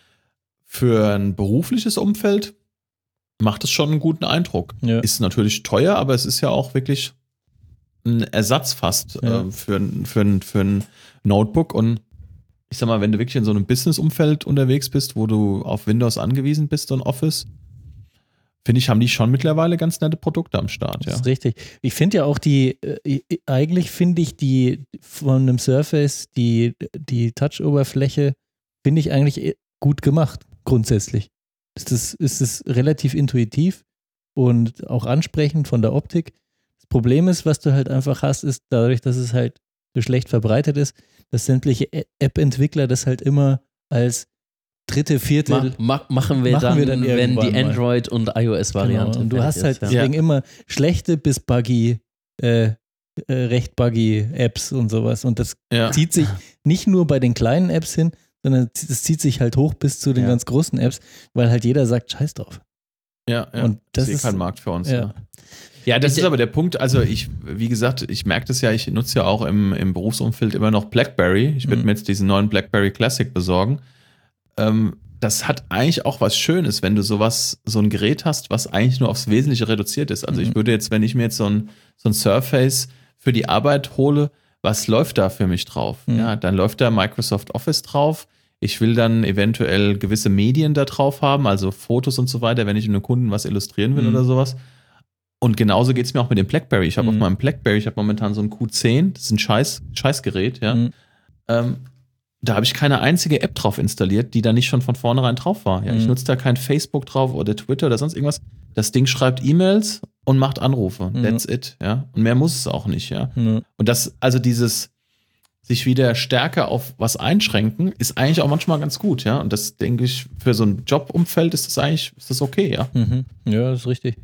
für ein berufliches Umfeld macht es schon einen guten Eindruck. Ja. Ist natürlich teuer, aber es ist ja auch wirklich ein Ersatz fast Ja. äh, für, ein- für, ein- für ein Notebook. Und ich sag mal, wenn du wirklich in so einem Business-Umfeld unterwegs bist, wo du auf Windows angewiesen bist und Office, finde ich, haben die schon mittlerweile ganz nette Produkte am Start, Das ja. ist richtig. Ich finde ja auch die, äh, eigentlich finde ich die von einem Surface, die, die Touch-Oberfläche, finde ich eigentlich eh gut gemacht, grundsätzlich. Ist es ist es relativ intuitiv und auch ansprechend von der Optik. Das Problem ist, was du halt einfach hast, ist dadurch, dass es halt so schlecht verbreitet ist, dass sämtliche Ä- App-Entwickler das halt immer als dritte, vierte Ma ma machen wir Machen dann, wir dann wenn irgendwann die mal. Android- und iOS-Variante Genau. Und du hast halt ist, ja. deswegen immer schlechte bis buggy, äh, äh, recht buggy Apps und sowas. Und das Ja. zieht sich nicht nur bei den kleinen Apps hin, sondern das zieht sich halt hoch bis zu den Ja. ganz großen Apps, weil halt jeder sagt, scheiß drauf. Ja, ja. Und das ist eh ist- kein Markt für uns. ja. Ja, ja das Ich- ist aber der Punkt. Also ich, wie gesagt, ich merke das ja, ich nutze ja auch im, im Berufsumfeld immer noch BlackBerry. Ich würde Mhm. mir jetzt diesen neuen BlackBerry Classic besorgen. Ähm, das hat eigentlich auch was Schönes, wenn du sowas, so ein Gerät hast, was eigentlich nur aufs Wesentliche reduziert ist. Also Mhm. ich würde jetzt, wenn ich mir jetzt so ein, so ein Surface für die Arbeit hole, was läuft da für mich drauf? Mhm. Ja, dann läuft da Microsoft Office drauf. Ich will dann eventuell gewisse Medien da drauf haben, also Fotos und so weiter, wenn ich einem Kunden was illustrieren will Mhm. oder sowas. Und genauso geht es mir auch mit dem BlackBerry. Ich habe Mhm. auf meinem BlackBerry, ich habe momentan so ein Q zehn, das ist ein Scheiß, Scheißgerät, ja. Mhm. Ähm, da habe ich keine einzige App drauf installiert, die da nicht schon von vornherein drauf war. Ja, ich Mhm. nutze da kein Facebook drauf oder Twitter oder sonst irgendwas. Das Ding schreibt E-Mails und macht Anrufe. Mhm. That's it, ja. Und mehr muss es auch nicht, ja. Mhm. Und das, also dieses sich wieder stärker auf was einschränken, ist eigentlich auch manchmal ganz gut, ja. Und das denke ich, für so ein Jobumfeld ist das eigentlich, ist das okay, ja. Mhm. Ja, das ist richtig.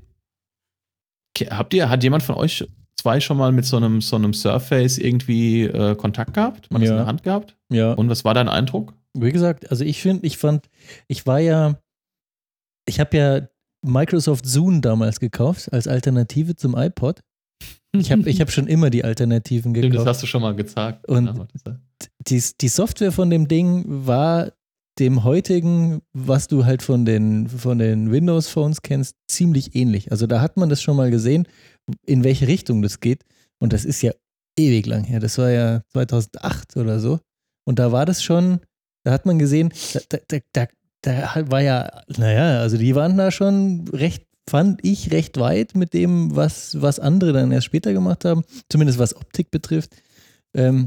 Okay, Habt ihr, hat jemand von euch zwei schon mal mit so einem, so einem Surface irgendwie äh, Kontakt gehabt? Mal das Ja. in der Hand gehabt? Ja. Und was war dein Eindruck? Wie gesagt, also ich finde, ich fand, ich war ja, ich habe ja Microsoft Zune damals gekauft als Alternative zum iPod. Ich habe ich hab schon immer die Alternativen Stimmt, das gekauft. hast du schon mal gesagt. Und Ja, das- Die, die Software von dem Ding war dem heutigen, was du halt von den, von den Windows-Phones kennst, ziemlich ähnlich. Also da hat man das schon mal gesehen, in welche Richtung das geht. Und das ist ja ewig lang her. Das war ja zweitausendacht oder so. Und da war das schon, da hat man gesehen, da, da, da, da war ja, naja, also die waren da schon recht, fand ich, recht weit mit dem, was, was andere dann erst später gemacht haben. Zumindest was Optik betrifft. Ähm,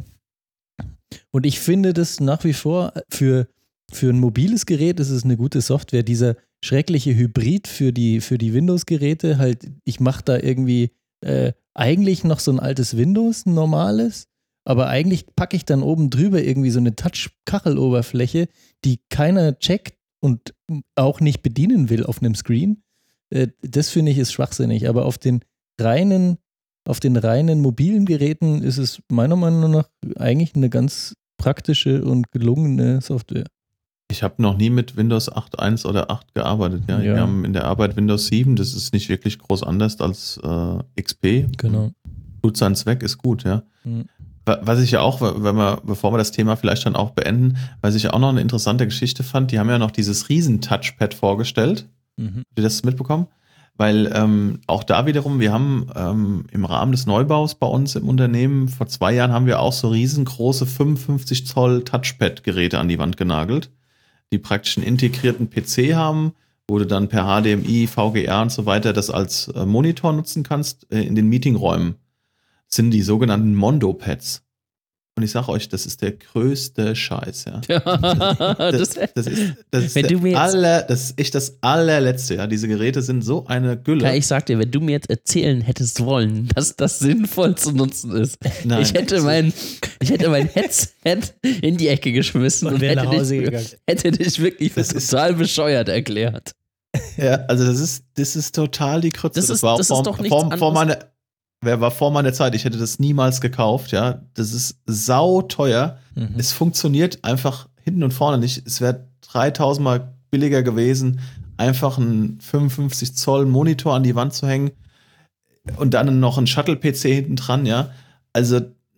und ich finde das nach wie vor für, für ein mobiles Gerät ist es eine gute Software. Dieser schreckliche Hybrid für die, für die Windows-Geräte, halt, ich mache da irgendwie äh, eigentlich noch so ein altes Windows, ein normales, aber eigentlich packe ich dann oben drüber irgendwie so eine Touch-Kacheloberfläche, die keiner checkt und auch nicht bedienen will auf einem Screen. Äh, das finde ich ist schwachsinnig, aber auf den reinen Auf den reinen mobilen Geräten ist es meiner Meinung nach eigentlich eine ganz praktische und gelungene Software. Ich habe noch nie mit Windows acht Punkt eins oder acht gearbeitet. Ja. Ja. Wir haben in der Arbeit Windows sieben, das ist nicht wirklich groß anders als äh, X P. Genau. Tut seinen Zweck, ist gut, ja. Mhm. Wa- Was ich ja auch, wenn wir, bevor wir das Thema vielleicht dann auch beenden, was ich auch noch eine interessante Geschichte fand, die haben ja noch dieses Riesen-Touchpad vorgestellt. Mhm. Habt ihr das mitbekommen? Weil ähm, auch da wiederum, wir haben ähm, im Rahmen des Neubaus bei uns im Unternehmen, vor zwei Jahren haben wir auch so riesengroße fünfundfünfzig Zoll Touchpad-Geräte an die Wand genagelt, die praktisch einen integrierten P C haben, wo du dann per H D M I, V G A und so weiter das als äh, Monitor nutzen kannst äh, in den Meetingräumen. Das sind die sogenannten Mondo-Pads. Und ich sag euch, das ist der größte Scheiß, ja. Das, das, das ist, das ist, Wenn du mir der jetzt- aller, das ist echt das allerletzte, ja. Diese Geräte sind so eine Gülle. ja, ich sag dir, wenn du mir jetzt erzählen hättest wollen, dass das sinnvoll zu nutzen ist, Nein, ich hätte das- mein, ich hätte mein Headset in die Ecke geschmissen Und und, wäre hätte, nach Hause dich, gegangen. hätte dich wirklich für Das ist- total bescheuert erklärt. Ja, also das ist, das ist total die Krütze. Das ist- war auch das ist vor, doch nichts vor, vor anderes. meiner, wer war vor meiner Zeit? Ich hätte das niemals gekauft, ja. Das ist sau teuer. Mhm. Es funktioniert einfach hinten und vorne nicht. Es wäre dreitausend Mal billiger gewesen, einfach einen fünfundfünfzig Zoll Monitor an die Wand zu hängen und dann noch einen Shuttle-P C hinten dran, ja. Also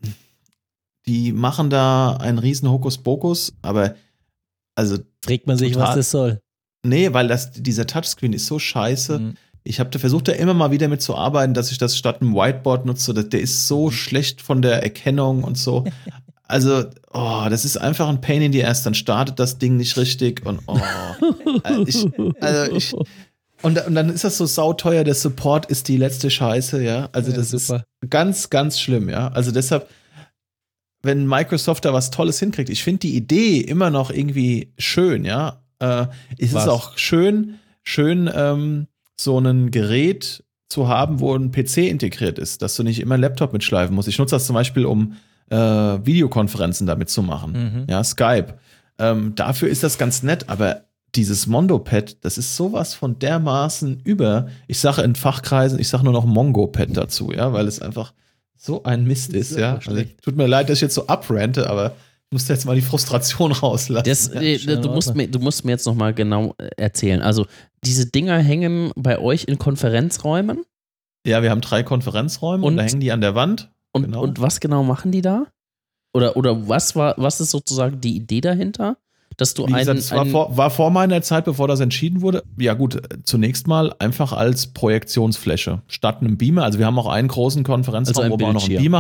die machen da einen riesen Hokuspokus, aber also Fragt man sich, Total. was das soll. nee, weil das, dieser Touchscreen ist so scheiße. Mhm. Ich habe da versucht, da immer mal wieder mit zu arbeiten, dass ich das statt einem Whiteboard nutze. Das- Der ist so schlecht von der Erkennung und so. Also, oh, das ist einfach ein Pain in the Ass. Dann startet das Ding nicht richtig und oh. ich, also ich, und, und dann ist das so sauteuer. Der Support ist die letzte Scheiße, ja. Also Ja, das super. ist ganz, ganz schlimm, ja. Also deshalb, wenn Microsoft da was Tolles hinkriegt, ich finde die Idee immer noch irgendwie schön, ja. Äh, es Was? ist auch schön, schön, ähm, so ein Gerät zu haben, wo ein P C integriert ist, dass du nicht immer einen Laptop mitschleifen musst. Ich nutze das zum Beispiel, um äh, Videokonferenzen damit zu machen. Mhm. Ja, Skype. Ähm, dafür ist das ganz nett, aber dieses Mondo-Pad, das ist sowas von dermaßen über, ich sage in Fachkreisen, ich sage nur noch Mongo-Pad dazu, ja, weil es einfach so ein Mist ist, Super ja. Also, schlecht. tut mir leid, dass ich jetzt so abrante, aber ich muss jetzt mal die Frustration rauslassen. Das, ja. äh, schon in du, musst Ordnung. mir, du musst mir jetzt nochmal genau äh, erzählen. Also, diese Dinger hängen bei euch in Konferenzräumen ja, wir haben drei Konferenzräume und, Und- da hängen die an der Wand. und, Genau. und was genau machen die da? Oder, oder was war, was ist sozusagen die Idee dahinter? Dass du Wie gesagt, einen, es war einen vor, war vor meiner Zeit, bevor das entschieden wurde. Ja gut, äh, zunächst mal einfach als Projektionsfläche statt einem Beamer. Also wir haben auch einen großen Konferenzraum, Also ein wo wir auch noch einen Bildschirm. Beamer haben.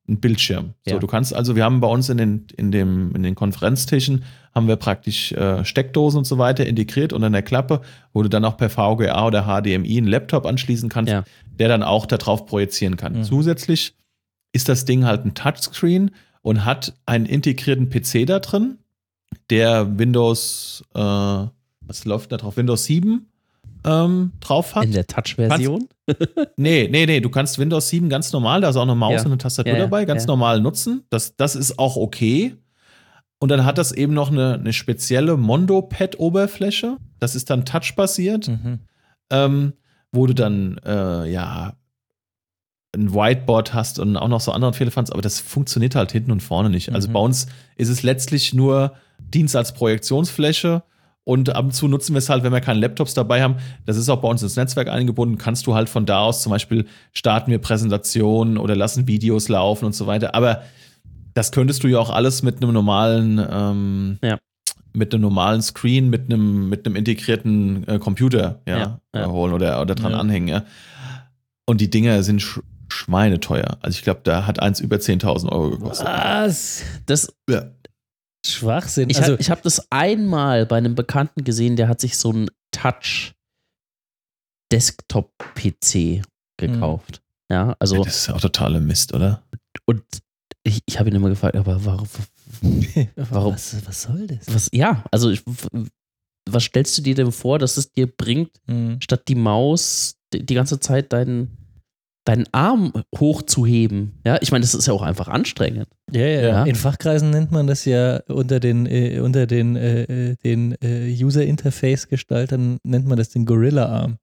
ein Bildschirm. So, Ja. du kannst also, wir haben bei uns in den, in dem, in den Konferenztischen haben wir praktisch äh, Steckdosen und so weiter integriert und an der Klappe, wo du dann auch per V G A oder H D M I einen Laptop anschließen kannst, Ja. der dann auch darauf projizieren kann. Mhm. Zusätzlich ist das Ding halt ein Touchscreen und hat einen integrierten P C da drin, der Windows, äh, was läuft da drauf? Windows sieben ähm, drauf hat. In der Touch-Version? Nee, nee, nee, du kannst Windows sieben ganz normal, da ist auch eine Maus Ja. und eine Tastatur Ja, ja, dabei, ganz ja. normal nutzen. Das, das ist auch okay. Und dann hat das eben noch eine, eine spezielle Mondo-Pad-Oberfläche. Das ist dann touchbasiert, Mhm. ähm, wo du dann, äh, ja, ein Whiteboard hast und auch noch so andere Fehlerfans, aber das funktioniert halt hinten und vorne nicht. Also Mhm. bei uns ist es letztlich nur Dienst als Projektionsfläche und ab und zu nutzen wir es halt, wenn wir keine Laptops dabei haben. Das ist auch bei uns ins Netzwerk eingebunden. Kannst du halt von da aus zum Beispiel starten wir Präsentationen oder lassen Videos laufen und so weiter. Aber das könntest du ja auch alles mit einem normalen, ähm, Ja. mit einem normalen Screen, mit einem, mit einem integrierten äh, Computer ja, Ja, ja. äh, holen oder, oder dran Ja. anhängen. Ja. Und die Dinger sind sch schweineteuer. Also ich glaube, da hat eins über zehntausend Euro gekostet. Was? Das, Ja. Schwachsinn. ich also, hab- ich habe das einmal bei einem Bekannten gesehen, der hat sich so einen Touch-Desktop-P C gekauft. Ja, also, Das ist auch totaler Mist, oder? und ich, ich habe ihn immer gefragt, aber warum, warum- Was, was soll das? was, ja, also, ich, was stellst du dir denn vor, dass es dir bringt, Mhm. statt die Maus die, die ganze Zeit deinen, deinen Arm hochzuheben? Ja, ich meine, das ist ja auch einfach anstrengend. Ja, ja, Ja. ja. In Fachkreisen nennt man das ja unter den, äh, unter den, äh, den äh, User-Interface-Gestaltern nennt man das den Gorilla-Arm.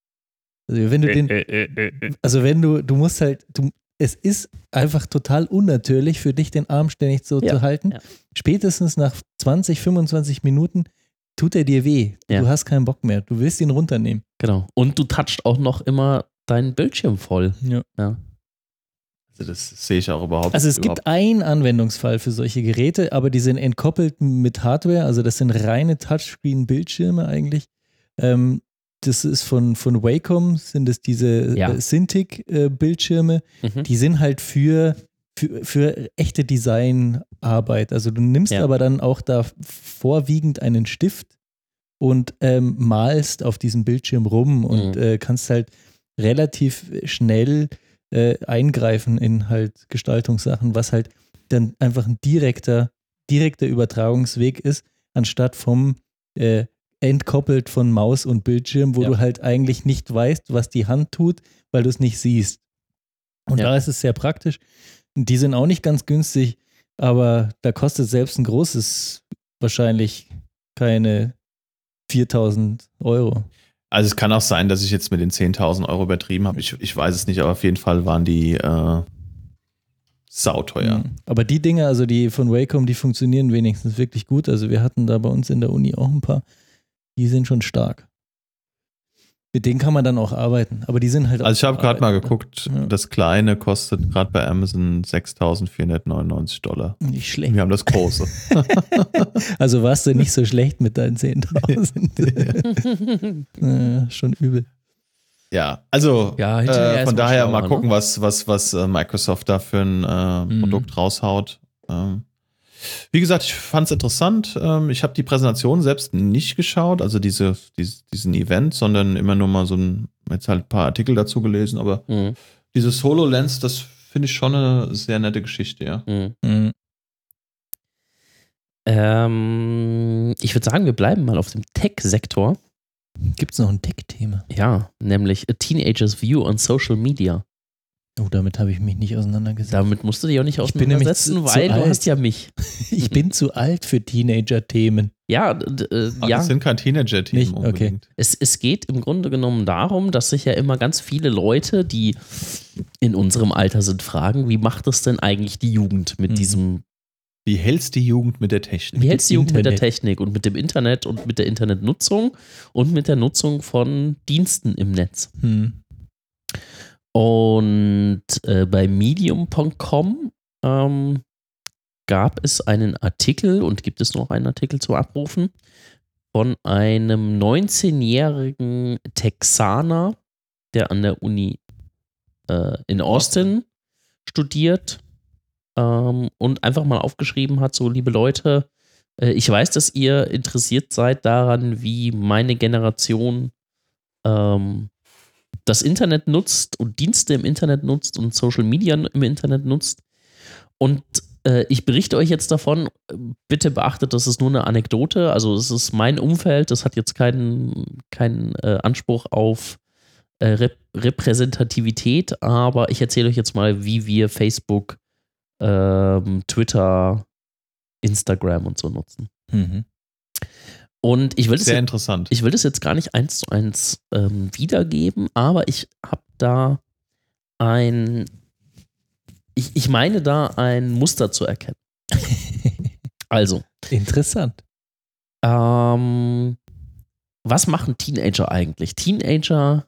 Also wenn du den, also wenn du, du musst halt, du, es ist einfach total unnatürlich für dich, den Arm ständig so Ja, zu halten. ja. Spätestens nach zwanzig, fünfundzwanzig Minuten tut er dir weh. Ja. Du hast keinen Bock mehr. Du willst ihn runternehmen. Genau. Und du touchst auch noch immer deinen Bildschirm voll. Ja. Ja. Also das sehe ich auch überhaupt Also es überhaupt. gibt einen Anwendungsfall für solche Geräte, aber die sind entkoppelt mit Hardware, also das sind reine Touchscreen-Bildschirme eigentlich. Ähm, das ist von, von Wacom, sind es diese Ja. äh, Cintiq-Bildschirme, Mhm. die sind halt für, für, für echte Designarbeit. Also du nimmst Ja. aber dann auch da vorwiegend einen Stift und ähm, malst auf diesem Bildschirm rum und Mhm. äh, kannst halt relativ schnell äh, eingreifen in halt Gestaltungssachen, was halt dann einfach ein direkter, direkter Übertragungsweg ist, anstatt vom äh, entkoppelt von Maus und Bildschirm, wo Ja. du halt eigentlich nicht weißt, was die Hand tut, weil du es nicht siehst. Und Ja. da ist es sehr praktisch. Und die sind auch nicht ganz günstig, aber da kostet selbst ein großes wahrscheinlich keine viertausend Euro. Also es kann auch sein, dass ich jetzt mit den zehntausend Euro übertrieben habe. Ich, ich weiß es nicht, aber auf jeden Fall waren die äh, sauteuer. Mhm. Aber die Dinge, also die von Wacom, die funktionieren wenigstens wirklich gut. Also wir hatten da bei uns in der Uni auch ein paar, die sind schon stark. Mit denen kann man dann auch arbeiten. Aber die sind halt Also ich habe gerade mal geguckt, Ja. das kleine kostet gerade bei Amazon sechstausendvierhundertneunundneunzig Dollar. Nicht schlecht. Wir haben das große. Also warst du nicht so schlecht mit deinen zehntausend. ja, schon übel. Ja, also Ja, hinterher äh, ist von man daher schlauer, mal ne? gucken, was, was, was äh, Microsoft da für ein äh, Mhm. Produkt raushaut. Ähm, wie gesagt, ich fand es interessant. Ähm, ich habe die Präsentation selbst nicht geschaut, also diese, diese, diesen Event, sondern immer nur mal so ein, jetzt halt ein paar Artikel dazu gelesen, aber Mhm. dieses HoloLens, das finde ich schon eine sehr nette Geschichte, ja. Mhm. Mhm. Ähm, ich würde sagen, wir bleiben mal auf dem Tech-Sektor. Gibt es noch ein Tech-Thema? Ja, nämlich A Teenager's View on Social Media. Oh, damit habe ich mich nicht auseinandergesetzt. Damit musst du dich auch nicht Ich bin nämlich auseinandersetzen, zu- zu weil du alt. hast ja mich. Ich bin zu alt für Teenager-Themen. Ja, d- äh, Aber ja. das sind kein Teenager-Team Nicht? Okay. unbedingt. Es, es geht im Grunde genommen darum, dass sich ja immer ganz viele Leute, die in unserem Alter sind, fragen, wie macht es denn eigentlich die Jugend mit Mhm. diesem, Wie hältst die Jugend mit der Technik? wie hältst die Jugend mit der Internet. Technik und mit dem Internet und mit der Internetnutzung und mit der Nutzung von Diensten im Netz? Hm. Und äh, bei medium punkt com ähm, gab es einen Artikel und gibt es noch einen Artikel zu abrufen von einem neunzehnjährigen Texaner, der an der Uni äh, in Austin studiert ähm, und einfach mal aufgeschrieben hat, so liebe Leute, äh, ich weiß, dass ihr interessiert seid daran, wie meine Generation ähm, das Internet nutzt und Dienste im Internet nutzt und Social Media im Internet nutzt. Und äh, ich berichte euch jetzt davon, bitte beachtet, das ist nur eine Anekdote, also es ist mein Umfeld, das hat jetzt keinen, keinen äh, Anspruch auf äh, Rep- Repräsentativität, aber ich erzähle euch jetzt mal, wie wir Facebook, ähm, Twitter, Instagram und so nutzen. Mhm. Und ich will, das Sehr jetzt, interessant. ich will das jetzt gar nicht eins zu eins ähm, wiedergeben, aber ich habe da ein, ich, ich meine da ein Muster zu erkennen. Also, Interessant. ähm, was machen Teenager eigentlich? Teenager,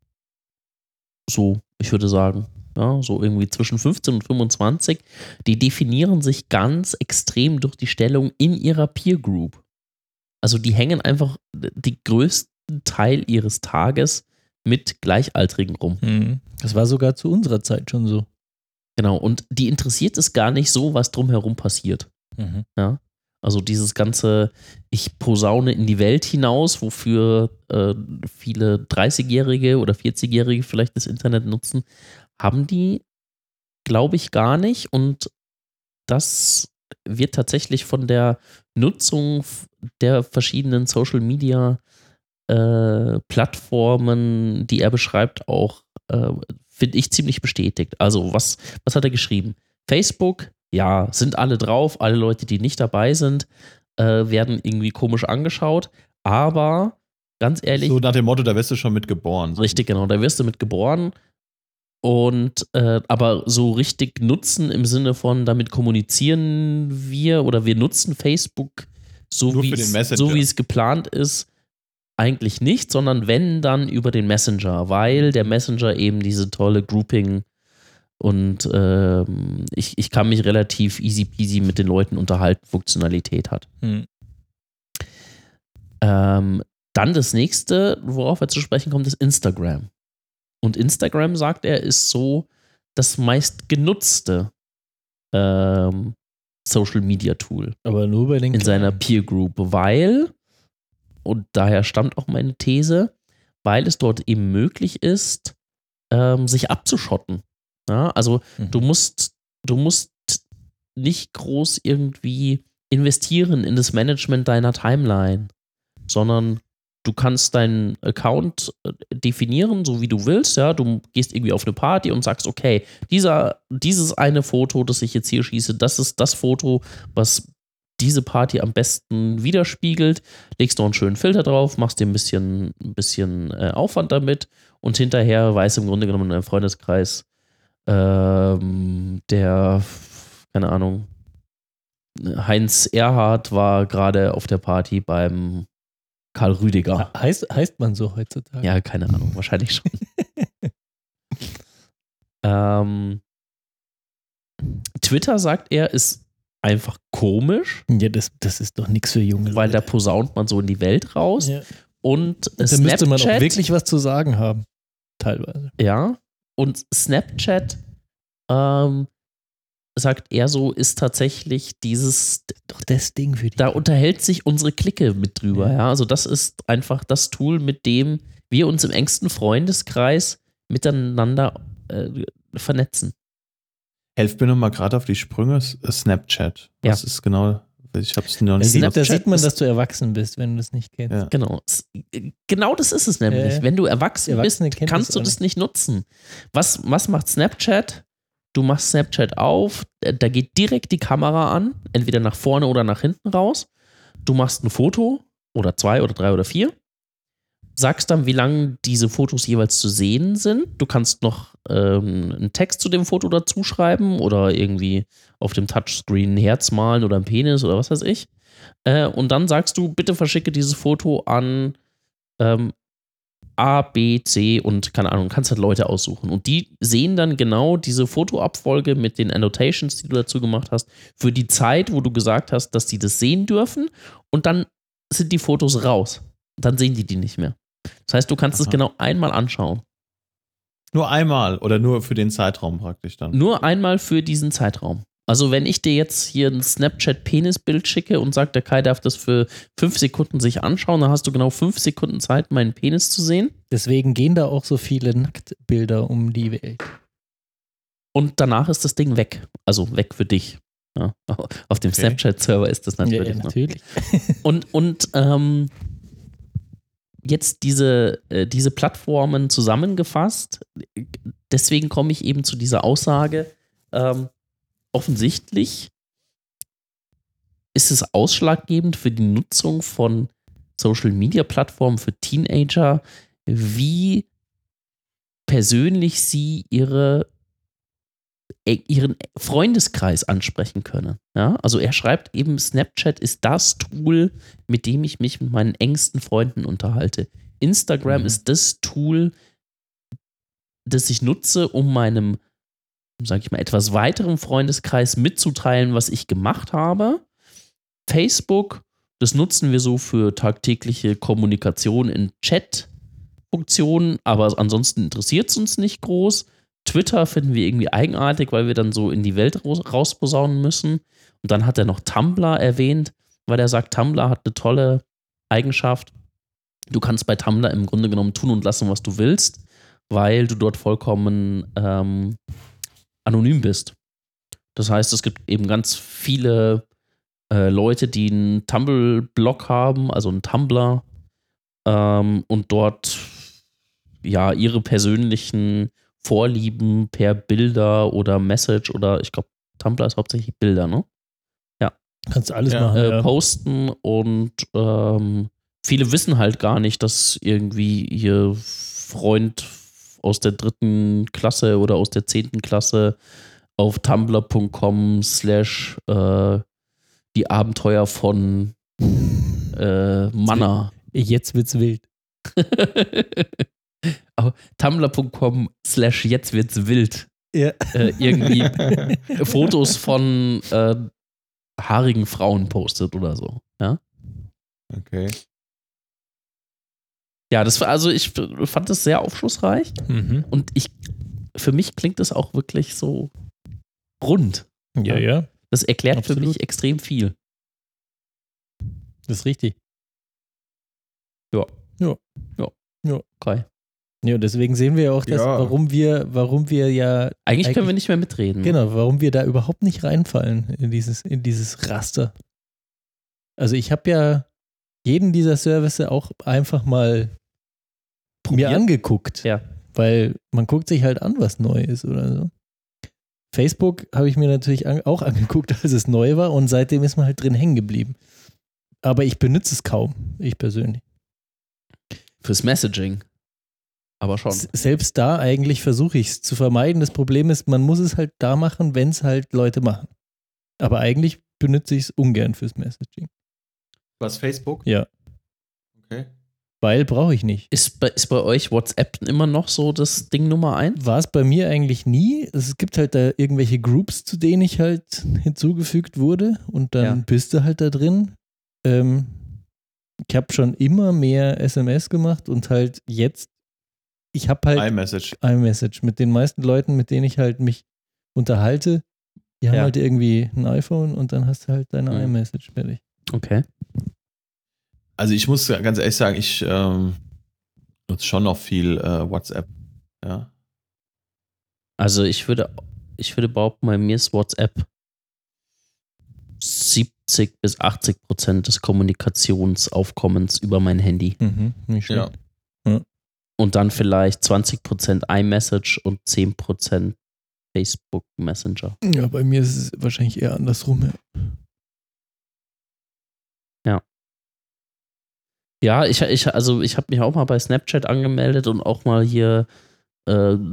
so, ich würde sagen, ja, so irgendwie zwischen fünfzehn und fünfundzwanzig, die definieren sich ganz extrem durch die Stellung in ihrer Peer Group. Also die hängen einfach den größten Teil ihres Tages mit Gleichaltrigen rum. Mhm. Das war sogar zu unserer Zeit schon so. Genau, und die interessiert es gar nicht so, was drumherum passiert. Mhm. Ja? Also dieses ganze, ich posaune in die Welt hinaus, wofür äh, viele dreißigjährige oder vierzigjährige vielleicht das Internet nutzen, haben die, glaube ich, gar nicht. Und das wird tatsächlich von der Nutzung der verschiedenen Social Media äh, Plattformen, die er beschreibt, auch, äh, finde ich, ziemlich bestätigt. Also, was, was hat er geschrieben? Facebook, ja, sind alle drauf, alle Leute, die nicht dabei sind, äh, werden irgendwie komisch angeschaut, aber ganz ehrlich. So nach dem Motto, da wirst du schon mit geboren. Richtig, genau, da wirst du mit geboren. Und äh, aber so richtig nutzen im Sinne von, damit kommunizieren wir oder wir nutzen Facebook so Nur wie für den es Messenger. so wie es geplant ist, eigentlich nicht, sondern wenn dann über den Messenger, weil der Messenger eben diese tolle Grouping und ähm, ich, ich kann mich relativ easy peasy mit den Leuten unterhalten, Funktionalität hat. Mhm. Ähm, dann das nächste, worauf er zu sprechen kommt, ist Instagram. Und Instagram, sagt er, ist so das meistgenutzte ähm, Social-Media-Tool Aber nur bei den in seiner Kleinen. Peer Group, weil, und daher stammt auch meine These, weil es dort eben möglich ist, ähm, sich abzuschotten. Ja, also Mhm. du musst, du musst nicht groß irgendwie investieren in das Management deiner Timeline, sondern du kannst deinen Account definieren, so wie du willst. Ja, du gehst irgendwie auf eine Party und sagst, okay, dieser, dieses eine Foto, das ich jetzt hier schieße, das ist das Foto, was diese Party am besten widerspiegelt. Legst noch einen schönen Filter drauf, machst dir ein bisschen, ein bisschen äh, Aufwand damit und hinterher weiß im Grunde genommen dein Freundeskreis, ähm, der, keine Ahnung, Heinz Erhardt war gerade auf der Party beim Karl Rüdiger. Heißt, heißt man so heutzutage? Ja, keine Ahnung, wahrscheinlich schon. ähm, Twitter, sagt er, ist einfach komisch, Ja, das, das ist doch nichts für junge Leute. weil da posaunt man so in die Welt raus. Ja. Und Da Snapchat, müsste man auch wirklich was zu sagen haben. Teilweise. ja, und Snapchat, ähm, sagt er so, ist tatsächlich dieses, Doch das Ding für die. da unterhält sich unsere Clique mit drüber. Ja. Ja. Also das ist einfach das Tool, mit dem wir uns im engsten Freundeskreis miteinander äh, vernetzen. Helft mir nochmal gerade auf die Sprünge. Snapchat. Was Ja. ist genau? Ich habe es noch da, nicht sieht, da Snapchat sieht man, ist- dass du erwachsen bist, wenn du das nicht kennst. Ja. Genau. S- Genau das ist es nämlich. Äh, Wenn du erwachsen Erwachsene bist, kennen kannst das du alle. das nicht nutzen. Was, was macht Snapchat? Du machst Snapchat auf, da geht direkt die Kamera an, entweder nach vorne oder nach hinten raus. Du machst ein Foto oder zwei oder drei oder vier, sagst dann, wie lang diese Fotos jeweils zu sehen sind. Du kannst noch ähm, einen Text zu dem Foto dazu schreiben oder irgendwie auf dem Touchscreen ein Herz malen oder ein Penis oder was weiß ich. Äh, und dann sagst du, bitte verschicke dieses Foto an ähm, A, B, C und keine Ahnung, kannst halt Leute aussuchen. Und die sehen dann genau diese Fotoabfolge mit den Annotations, die du dazu gemacht hast, für die Zeit, wo du gesagt hast, dass die das sehen dürfen. Und dann sind die Fotos raus. Dann sehen die die nicht mehr. Das heißt, du kannst es Aha. genau einmal anschauen. Nur einmal oder nur für den Zeitraum praktisch dann? Nur einmal für diesen Zeitraum. Also wenn ich dir jetzt hier ein Snapchat-Penisbild schicke und sage, der Kai darf das für fünf Sekunden sich anschauen, dann hast du genau fünf Sekunden Zeit, meinen Penis zu sehen. Deswegen gehen da auch so viele Nacktbilder um die Welt. Und danach ist das Ding weg. Also weg für dich. Ja, auf dem Okay. Snapchat-Server ist das natürlich. Ja, ja, ne? natürlich. Und, und ähm, jetzt diese, äh, diese Plattformen zusammengefasst, deswegen komme ich eben zu dieser Aussage, ähm, offensichtlich ist es ausschlaggebend für die Nutzung von Social-Media-Plattformen für Teenager, wie persönlich sie ihre, ihren Freundeskreis ansprechen können. Ja? Also er schreibt eben, Snapchat ist das Tool, mit dem ich mich mit meinen engsten Freunden unterhalte. Instagram Mhm. ist das Tool, das ich nutze, um meinem, sage ich mal, etwas weiteren Freundeskreis mitzuteilen, was ich gemacht habe. Facebook, das nutzen wir so für tagtägliche Kommunikation in Chat-Funktionen, aber ansonsten interessiert es uns nicht groß. Twitter finden wir irgendwie eigenartig, weil wir dann so in die Welt raus, rausposaunen müssen. Und dann hat er noch Tumblr erwähnt, weil er sagt, Tumblr hat eine tolle Eigenschaft. Du kannst bei Tumblr im Grunde genommen tun und lassen, was du willst, weil du dort vollkommen ähm, anonym bist. Das heißt, es gibt eben ganz viele äh, Leute, die einen Tumblr-Blog haben, also einen Tumblr, ähm, und dort ja ihre persönlichen Vorlieben per Bilder oder Message oder ich glaube, Tumblr ist hauptsächlich Bilder, ne? Kannst alles Ja. machen. Äh, Ja. posten und ähm, viele wissen halt gar nicht, dass irgendwie ihr Freund aus der dritten Klasse oder aus der zehnten Klasse auf tumblr punkt com slash äh, die Abenteuer von äh, Manna. Jetzt wird's wild. Aber tumblr punkt com slash jetzt wird's wild. Ja. Äh, irgendwie Fotos von äh, haarigen Frauen postet oder so. Ja, Okay. ja, das war, also ich fand das sehr aufschlussreich Mhm. und ich, für mich klingt das auch wirklich so rund. Ja, ja, Das erklärt für Absolut. mich extrem viel. das ist richtig. Okay. Ja, deswegen sehen wir ja auch, dass, Ja. warum wir, warum wir ja, Eigentlich, können Eigentlich- wir nicht mehr mitreden. ne? genau, warum wir da überhaupt nicht reinfallen in dieses, in dieses Raster. Also ich habe ja jeden dieser Services auch einfach mal Probiert? mir angeguckt. Ja. Weil man guckt sich halt an, was neu ist oder so. Facebook habe ich mir natürlich an, auch angeguckt, als es neu war und seitdem ist man halt drin hängen geblieben. Aber ich benutze es kaum, ich persönlich. Fürs Messaging. Aber schon. S- Selbst da eigentlich versuche ich es zu vermeiden. Das Problem ist, man muss es halt da machen, wenn es halt Leute machen. Aber eigentlich benutze ich es ungern fürs Messaging. Was, Facebook? Ja. Okay. Weil brauche ich nicht. Ist bei, ist bei euch WhatsApp immer noch so das Ding Nummer eins? War es bei mir eigentlich nie. Es gibt halt da irgendwelche Groups, zu denen ich halt hinzugefügt wurde und dann Ja. bist du halt da drin. Ähm, ich habe schon immer mehr S M S gemacht und halt jetzt, ich habe halt iMessage. iMessage mit den meisten Leuten, mit denen ich halt mich unterhalte. Die haben Ja. halt irgendwie ein iPhone und dann hast du halt deine Mhm. iMessage fertig. Okay. Also ich muss ganz ehrlich sagen, ich ähm, nutze schon noch viel äh, WhatsApp. Ja. Also ich würde, ich würde behaupten, bei mir ist WhatsApp siebzig bis achtzig Prozent des Kommunikationsaufkommens über mein Handy. Mhm, nicht Ja. schlecht. Und dann vielleicht zwanzig Prozent iMessage und zehn Prozent Facebook Messenger. Ja, bei mir ist es wahrscheinlich eher andersrum. Ja. Ja, ich, ich, also ich habe mich auch mal bei Snapchat angemeldet und auch mal hier äh,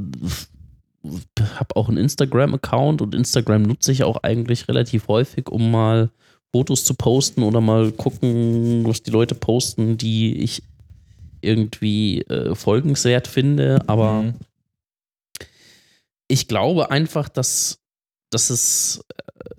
habe auch einen Instagram-Account und Instagram nutze ich auch eigentlich relativ häufig, um mal Fotos zu posten oder mal gucken, was die Leute posten, die ich irgendwie äh, folgenswert finde. Aber Mhm. ich glaube einfach, dass, dass es äh,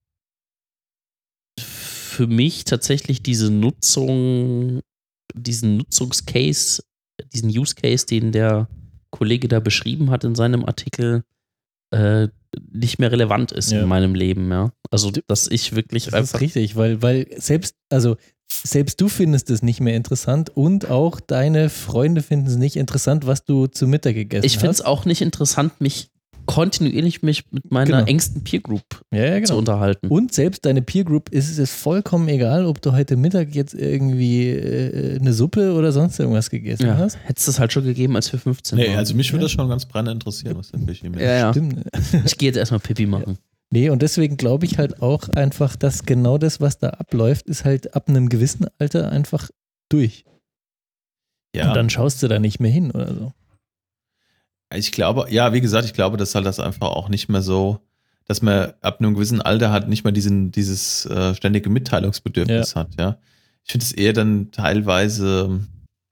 für mich tatsächlich diese Nutzung, diesen Nutzungscase, diesen Use Case, den der Kollege da beschrieben hat in seinem Artikel, äh, nicht mehr relevant ist Ja. in meinem Leben, ja. Also, dass ich wirklich Das einfach. ist richtig, weil, weil selbst, also selbst du findest es nicht mehr interessant und auch deine Freunde finden es nicht interessant, was du zu Mittag gegessen Ich finde es hast. auch nicht interessant, mich kontinuierlich mich mit meiner Genau. engsten Peer Group Ja, ja, zu genau. unterhalten. Und selbst deine Peer Group ist es vollkommen egal, ob du heute Mittag jetzt irgendwie äh, eine Suppe oder sonst irgendwas gegessen ja, hast. hättest es halt schon gegeben, als wir fünfzehn Nee, waren. also mich würde Ja. das schon ganz brennend interessieren, was denn Fischi mit. ja, ja. Stimmt. Ich gehe jetzt erstmal Pipi machen. Nee, und deswegen glaube ich halt auch einfach, dass genau das, was da abläuft, ist halt ab einem gewissen Alter einfach durch. Ja, Und dann schaust du da nicht mehr hin oder so. ich glaube, ja, wie gesagt, ich glaube, dass halt das einfach auch nicht mehr so, dass man ab einem gewissen Alter halt nicht mehr diesen, dieses äh, ständige Mitteilungsbedürfnis hat, ja. Ich finde es eher dann teilweise,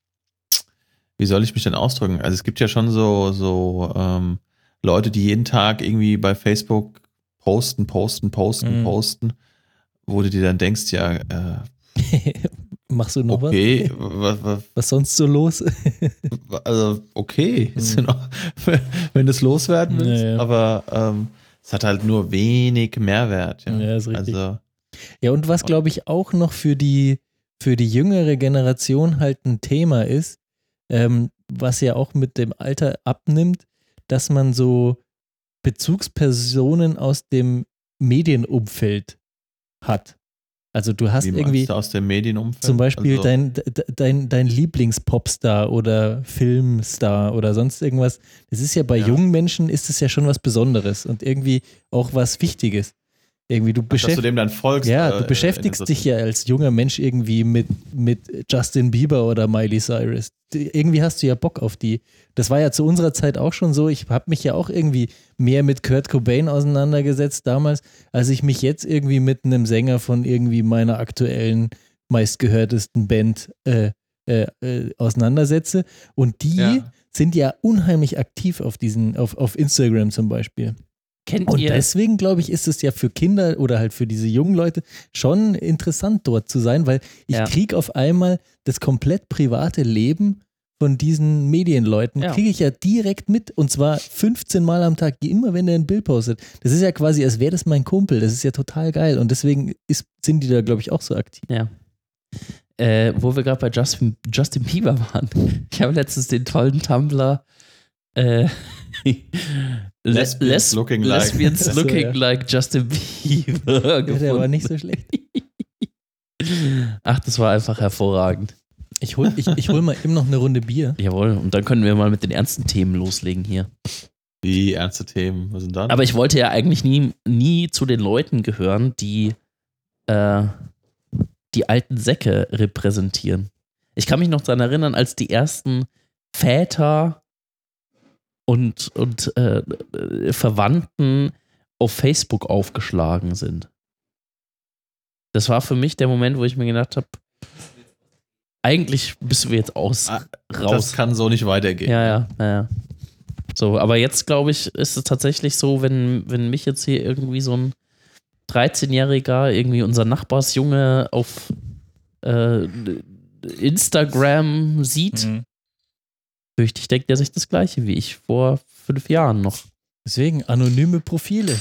wie soll ich mich denn ausdrücken? Also es gibt ja schon so, so ähm, Leute, die jeden Tag irgendwie bei Facebook posten, posten, posten, Mhm. posten, wo du dir dann denkst, ja, äh, Machst du noch okay, was? was, was, Was sonst so los? also okay, ist Mhm. in Ordnung, wenn du es loswerden willst, Ja, ja. aber ähm, es hat halt nur wenig Mehrwert. Ja, Ja, ist richtig. Also, Ja, und was glaube ich auch noch für die, für die jüngere Generation halt ein Thema ist, ähm, was ja auch mit dem Alter abnimmt, dass man so Bezugspersonen aus dem Medienumfeld hat. Also du hast wie irgendwie meinst du aus dem Medienumfeld? zum Beispiel also, dein, de- dein, dein Lieblingspopstar oder Filmstar oder sonst irgendwas. Das ist ja bei Ja. jungen Menschen ist es ja schon was Besonderes und irgendwie auch was Wichtiges. Irgendwie du dass du beschäftigst dem dann folgst. ja, äh, du beschäftigst in der dich ja als junger Mensch irgendwie mit, mit Justin Bieber oder Miley Cyrus. Die- Irgendwie hast du ja Bock auf die. Das war ja zu unserer Zeit auch schon so. Ich habe mich ja auch irgendwie mehr mit Kurt Cobain auseinandergesetzt damals, als ich mich jetzt irgendwie mit einem Sänger von irgendwie meiner aktuellen, meistgehörtesten Band äh, äh, äh, auseinandersetze. Und die Ja. sind ja unheimlich aktiv auf diesen, auf, auf Instagram zum Beispiel. Kennt Und ihr, deswegen, glaube ich, ist es ja für Kinder oder halt für diese jungen Leute schon interessant, dort zu sein, weil ich Ja. kriege auf einmal das komplett private Leben von diesen Medienleuten, Ja. kriege ich ja direkt mit und zwar fünfzehn Mal am Tag, immer wenn er ein Bild postet. Das ist ja quasi, als wäre das mein Kumpel. Das ist ja total geil und deswegen ist, sind die da, glaube ich, auch so aktiv. ja. Äh, wo wir gerade bei Justin, Justin Bieber waren. Ich habe letztens den tollen Tumblr äh, Lesbians looking like. Lesbians Ach so, looking ja. like Justin Bieber Ja, gefunden. der war nicht so schlecht. Ach, das war einfach hervorragend. Ich hol, ich, ich hol mal eben noch eine Runde Bier. Jawohl, und dann können wir mal mit den ernsten Themen loslegen hier. Wie ernste Themen, was sind da? Aber ich wollte ja eigentlich nie, nie zu den Leuten gehören, die äh, die alten Säcke repräsentieren. Ich kann mich noch daran erinnern, als die ersten Väter und, und äh, Verwandten auf Facebook aufgeschlagen sind. Das war für mich der Moment, wo ich mir gedacht habe, eigentlich müssen wir jetzt aus, Ah, raus. Das kann so nicht weitergehen. Ja, ja, ja, ja. So, aber jetzt glaube ich, ist es tatsächlich so, wenn, wenn mich jetzt hier irgendwie so ein dreizehnjähriger, irgendwie unser Nachbarsjunge auf äh, Instagram sieht, Mhm. fürchte ich, denkt er sich das Gleiche wie ich vor fünf Jahren noch. Deswegen, anonyme Profile.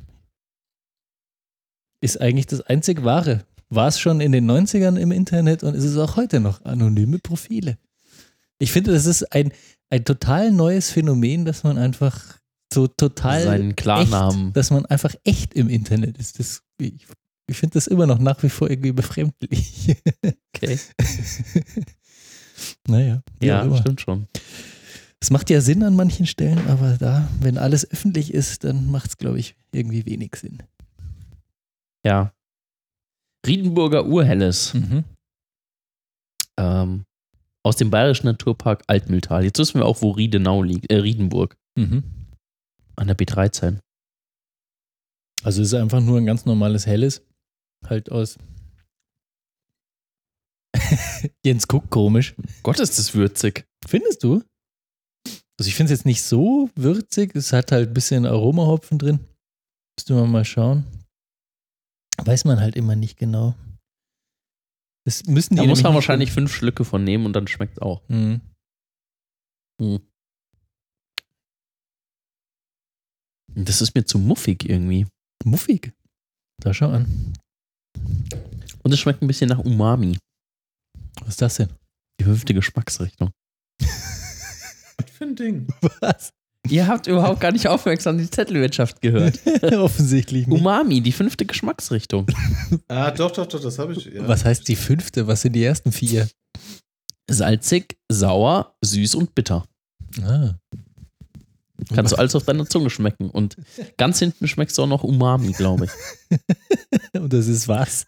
Ist eigentlich das einzig Wahre. War es schon in den neunzigern im Internet und ist es auch heute noch. Anonyme Profile. Ich finde, das ist ein, ein total neues Phänomen, dass man einfach so total Seinen Klarnamen. echt, dass man einfach echt im Internet ist. Das, ich ich finde das immer noch nach wie vor irgendwie befremdlich. Okay. Naja, wie auch Ja, immer. stimmt schon. Es macht ja Sinn an manchen Stellen, aber da, wenn alles öffentlich ist, dann macht es, glaube ich, irgendwie wenig Sinn. Ja. Riedenburger Urhelles. Mhm. Ähm, aus dem Bayerischen Naturpark Altmühltal. Jetzt wissen wir auch, wo Riedenau liegt. Äh, Riedenburg. Mhm. An der B dreizehn. Also es ist einfach nur ein ganz normales Helles. Halt aus. Jens guckt komisch. Gott, ist das würzig. Findest du? Also ich finde es jetzt nicht so würzig. Es hat halt ein bisschen Aromahopfen drin. Müsste man mal schauen. Weiß man halt immer nicht genau. Das müssen die Da muss nämlich man nicht- wahrscheinlich fünf Schlücke von nehmen und dann schmeckt es auch. Mhm. Hm. Das ist mir zu muffig irgendwie. Muffig. Da schau an. Und es schmeckt ein bisschen nach Umami. Was ist das denn? Die fünfte Geschmacksrichtung. Was für ein Ding? Was? Ihr habt überhaupt gar nicht aufmerksam die Zettelwirtschaft gehört. Offensichtlich nicht. Umami, die fünfte Geschmacksrichtung. Ah, doch, doch, doch, das habe ich. Ja. Was heißt die fünfte? Was sind die ersten vier? Salzig, sauer, süß und bitter. Ah. Kannst du alles auf deiner Zunge schmecken. Und ganz hinten schmeckst du auch noch Umami, glaube ich. Und das ist was?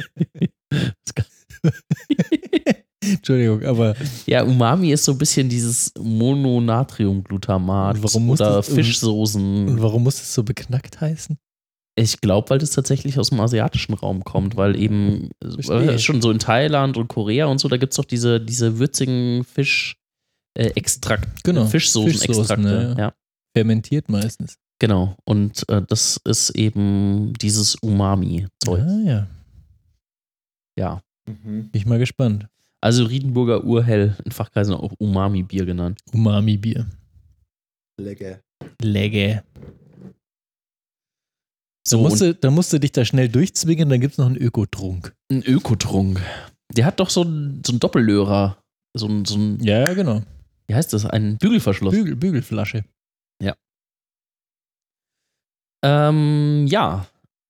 Entschuldigung, aber Ja, Umami ist so ein bisschen dieses Mononatriumglutamat Und warum muss oder das- Fischsoßen. und warum muss es so beknackt heißen? Ich glaube, weil das tatsächlich aus dem asiatischen Raum kommt, weil eben Verstehe. äh, schon so in Thailand und Korea und so, da gibt es doch diese, diese würzigen Fisch äh, Extrakt, Genau, Fischsoßen-Extrakte. Fischsoßen, ja. Ja. Fermentiert meistens. Genau. Und äh, das ist eben dieses Umami-Zeug. Ah, ja. Ja. Mhm. Bin ich mal gespannt. Also Riedenburger Urhell, in Fachkreisen auch Umami-Bier genannt. Umami-Bier. Lecker. Lecker. Da So, musst, du, da musst du dich da schnell durchzwingen, dann gibt es noch einen Ökotrunk. ein Ökotrunk. Der hat doch so einen so einen Doppellörer. So ein, so ein, Ja, genau. wie heißt das? Ein Bügelverschluss. Bügel, Bügelflasche. Ähm, ja.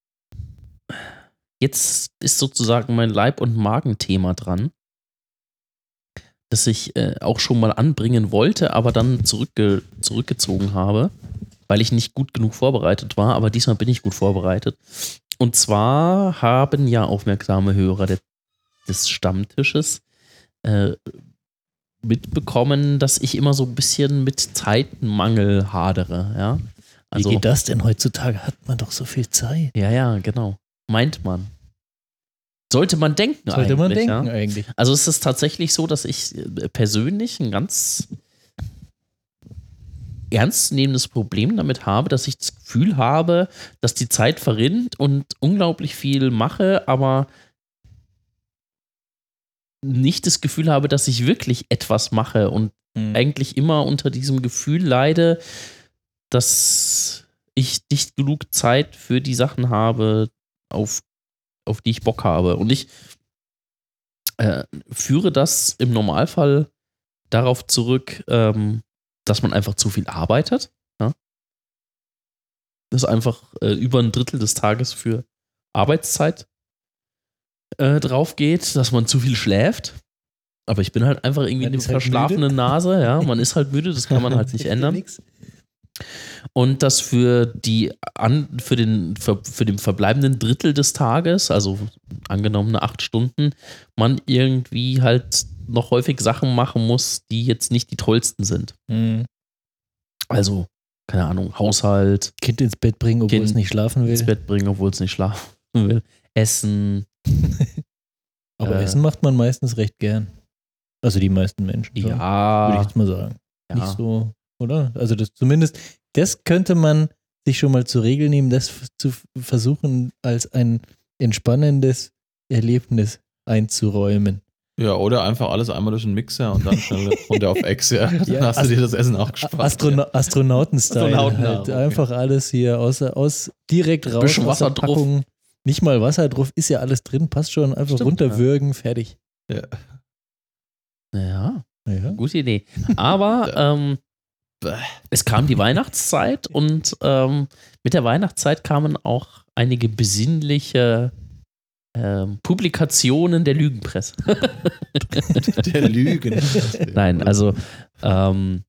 Jetzt ist sozusagen mein Leib- und Magenthema dran, das ich äh, auch schon mal anbringen wollte, aber dann zurückge zurückgezogen habe, weil ich nicht gut genug vorbereitet war, aber diesmal bin ich gut vorbereitet. Und zwar haben ja aufmerksame Hörer de des Stammtisches äh, mitbekommen, dass ich immer so ein bisschen mit Zeitmangel hadere, ja. Also, Wie geht das denn? Heutzutage hat man doch so viel Zeit. ja, ja, genau. Meint man. Sollte man denken Sollte man eigentlich, denken ja? eigentlich. Also es ist tatsächlich so, dass ich äh, persönlich ein ganz ernstzunehmendes Problem damit habe, dass ich das Gefühl habe, dass die Zeit verrinnt und unglaublich viel mache, aber nicht das Gefühl habe, dass ich wirklich etwas mache und Mhm. eigentlich immer unter diesem Gefühl leide, dass ich nicht genug Zeit für die Sachen habe, auf, auf die ich Bock habe. Und ich äh, führe das im Normalfall darauf zurück, ähm, dass man einfach zu viel arbeitet. Ja? Dass einfach äh, über ein Drittel des Tages für Arbeitszeit äh, drauf geht, dass man zu viel schläft. Aber ich bin halt einfach irgendwie Man eine ist halt verschlafene müde. Nase. Ja, man ist halt müde, das kann man halt nicht ändern. Und dass für die an, für den für, für den verbleibenden Drittel des Tages, also angenommene acht Stunden, man irgendwie halt noch häufig Sachen machen muss, die jetzt nicht die tollsten sind. Mhm. Also, keine Ahnung, Haushalt, Kind ins Bett bringen, obwohl Kind es nicht schlafen will. ins Bett bringen, obwohl es nicht schlafen will, Essen. Aber Äh, Essen macht man meistens recht gern. Also die meisten Menschen. schon, Würde ich Ja, jetzt mal sagen. ja. Nicht so, oder? Also das zumindest, das könnte man sich schon mal zur Regel nehmen, das f- zu f- versuchen, als ein entspannendes Erlebnis einzuräumen. Ja, oder einfach alles einmal durch den Mixer und dann schnell runter auf Ex, ja. Dann Ja, hast du dir das Essen auch A- gespart. Astrono Astronauten-Style. Astronauten, halt. ja, okay. Einfach alles hier aus, aus direkt raus Bisschen aus der Wasser drauf. Packung. Nicht mal Wasser drauf, ist ja alles drin, passt schon. Einfach Stimmt, runterwürgen, fertig. Ja. Ja, Ja. gute Idee. Aber ähm, es kam die Weihnachtszeit und ähm, mit der Weihnachtszeit kamen auch einige besinnliche ähm, Publikationen der Lügenpresse. Der Lügen. Nein, also ähm,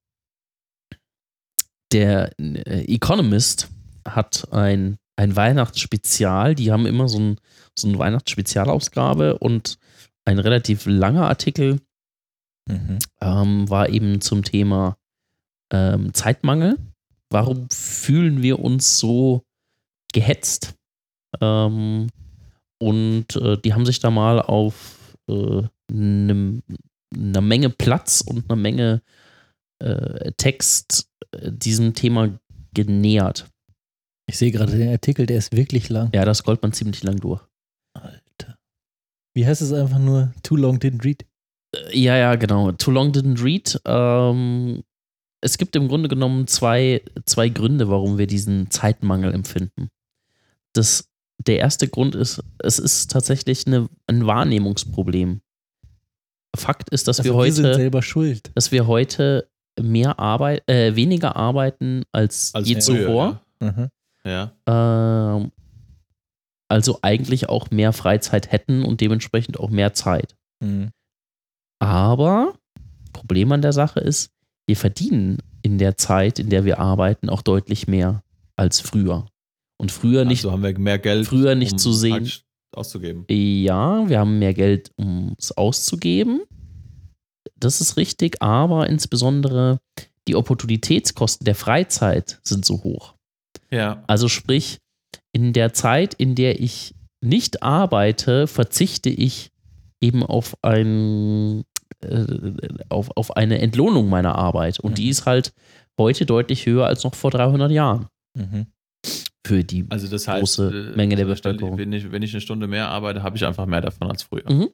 der äh, Economist hat ein, ein Weihnachtsspezial. Die haben immer so ein, so eine Weihnachtsspezialausgabe und ein relativ langer Artikel Mhm. ähm, war eben zum Thema ähm, Zeitmangel. Warum fühlen wir uns so gehetzt? Ähm, und äh, die haben sich da mal auf äh, eine ne Menge Platz und eine Menge äh, Text äh, diesem Thema genähert. Ich sehe gerade den Artikel, der ist wirklich lang. Ja, da scrollt man ziemlich lang durch. Alter. Wie heißt es einfach nur? Too long didn't read? Äh, Ja, ja, genau. Too Long Didn't Read. Ähm, es gibt im Grunde genommen zwei, zwei Gründe, warum wir diesen Zeitmangel empfinden. Das, der erste Grund ist, es ist tatsächlich eine, ein Wahrnehmungsproblem. Fakt ist, dass Also wir heute, wir sind selber schuld. dass wir heute mehr Arbeit, äh, weniger arbeiten als, Als je früher, zuvor. Mhm. Ja. Ähm, also eigentlich auch mehr Freizeit hätten und dementsprechend auch mehr Zeit. Mhm. Aber Problem an der Sache ist, wir verdienen in der Zeit, in der wir arbeiten, auch deutlich mehr als früher. Und früher nicht, Also haben wir mehr Geld, früher nicht um zu sehen. praktisch auszugeben. Ja, wir haben mehr Geld, um es auszugeben. Das ist richtig, aber insbesondere die Opportunitätskosten der Freizeit sind so hoch. Ja. Also sprich, in der Zeit, in der ich nicht arbeite, verzichte ich eben auf ein äh, auf, auf eine Entlohnung meiner Arbeit. Und Mhm. die ist halt heute deutlich höher als noch vor dreihundert Jahren. Mhm. Für die Also das heißt, große äh, Menge der zum Beispiel, Bevölkerung. Wenn ich, wenn ich eine Stunde mehr arbeite, habe ich einfach mehr davon als früher. Mhm.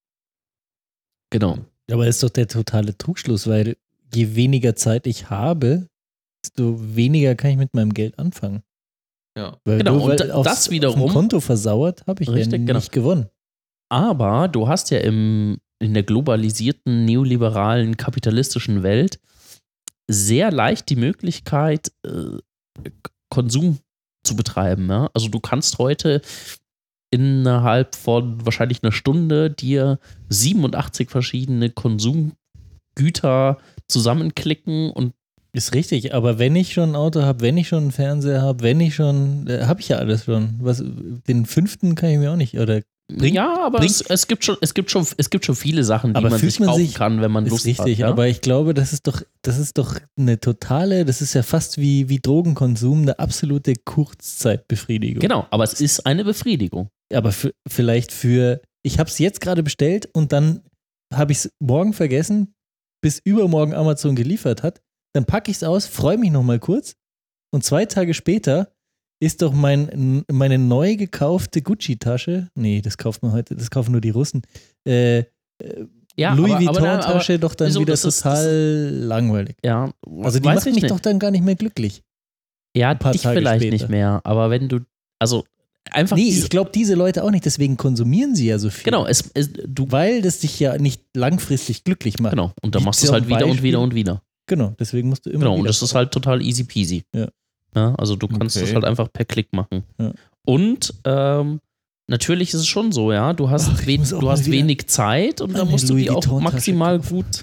Genau. Aber das ist doch der totale Trugschluss, weil je weniger Zeit ich habe, desto weniger kann ich mit meinem Geld anfangen. Ja. Weil Genau, nur, weil und da- aufs- das wiederum- auf dem Konto versauert, habe ich Richtig, ja genau. nicht gewonnen. Aber du hast ja im, in der globalisierten, neoliberalen, kapitalistischen Welt sehr leicht die Möglichkeit, äh, Konsum zu betreiben. Ja? Also du kannst heute innerhalb von wahrscheinlich einer Stunde dir siebenundachtzig verschiedene Konsumgüter zusammenklicken und Ist richtig, aber wenn ich schon ein Auto habe, wenn ich schon einen Fernseher habe, wenn ich schon, äh, habe ich ja alles schon. Was, den fünften kann ich mir auch nicht, oder Bringt- ja, aber bringt- es, es, gibt schon, es, gibt schon, es gibt schon viele Sachen, die Aber man fühlt sich man kaufen sich- kann, wenn man ist Lust richtig, hat. Ja? aber ich glaube, das ist doch, das ist doch eine totale, das ist ja fast wie, wie Drogenkonsum, eine absolute Kurzzeitbefriedigung. Genau, aber es ist eine Befriedigung. Aber für, vielleicht für, ich habe es jetzt gerade bestellt und dann habe ich es morgen vergessen, bis übermorgen Amazon geliefert hat. Dann packe ich es aus, freue mich nochmal kurz und zwei Tage später ist doch mein, meine neu gekaufte Gucci-Tasche, nee, das kauft man heute, das kaufen nur die Russen, äh, äh, Ja, Louis aber- aber- Vuitton-Tasche doch dann wieso, wieder das ist- total langweilig. Ja, Also die weiß macht ich mich nicht. doch dann gar nicht mehr glücklich. Ja, ein paar dich Tage vielleicht später. nicht mehr, aber wenn du, also einfach Nee, diese, ich glaube diese Leute auch nicht, deswegen konsumieren sie ja so viel. genau, es, es, du, Weil das dich ja nicht langfristig glücklich macht. genau, und dann Gibt's machst du es ja halt auch wieder und Beispiele? wieder und wieder. Genau, deswegen musst du immer Genau, wieder und das ist halt total easy peasy. Ja. Ja, also du kannst Okay. das halt einfach per Klick machen. Ja. Und ähm, natürlich ist es schon so, ja, du hast, Ach, ich wen, muss auch du mal hast wieder wenig Zeit und dann eine musst du Louis die auch Vuitton-Tasche maximal kaufen. gut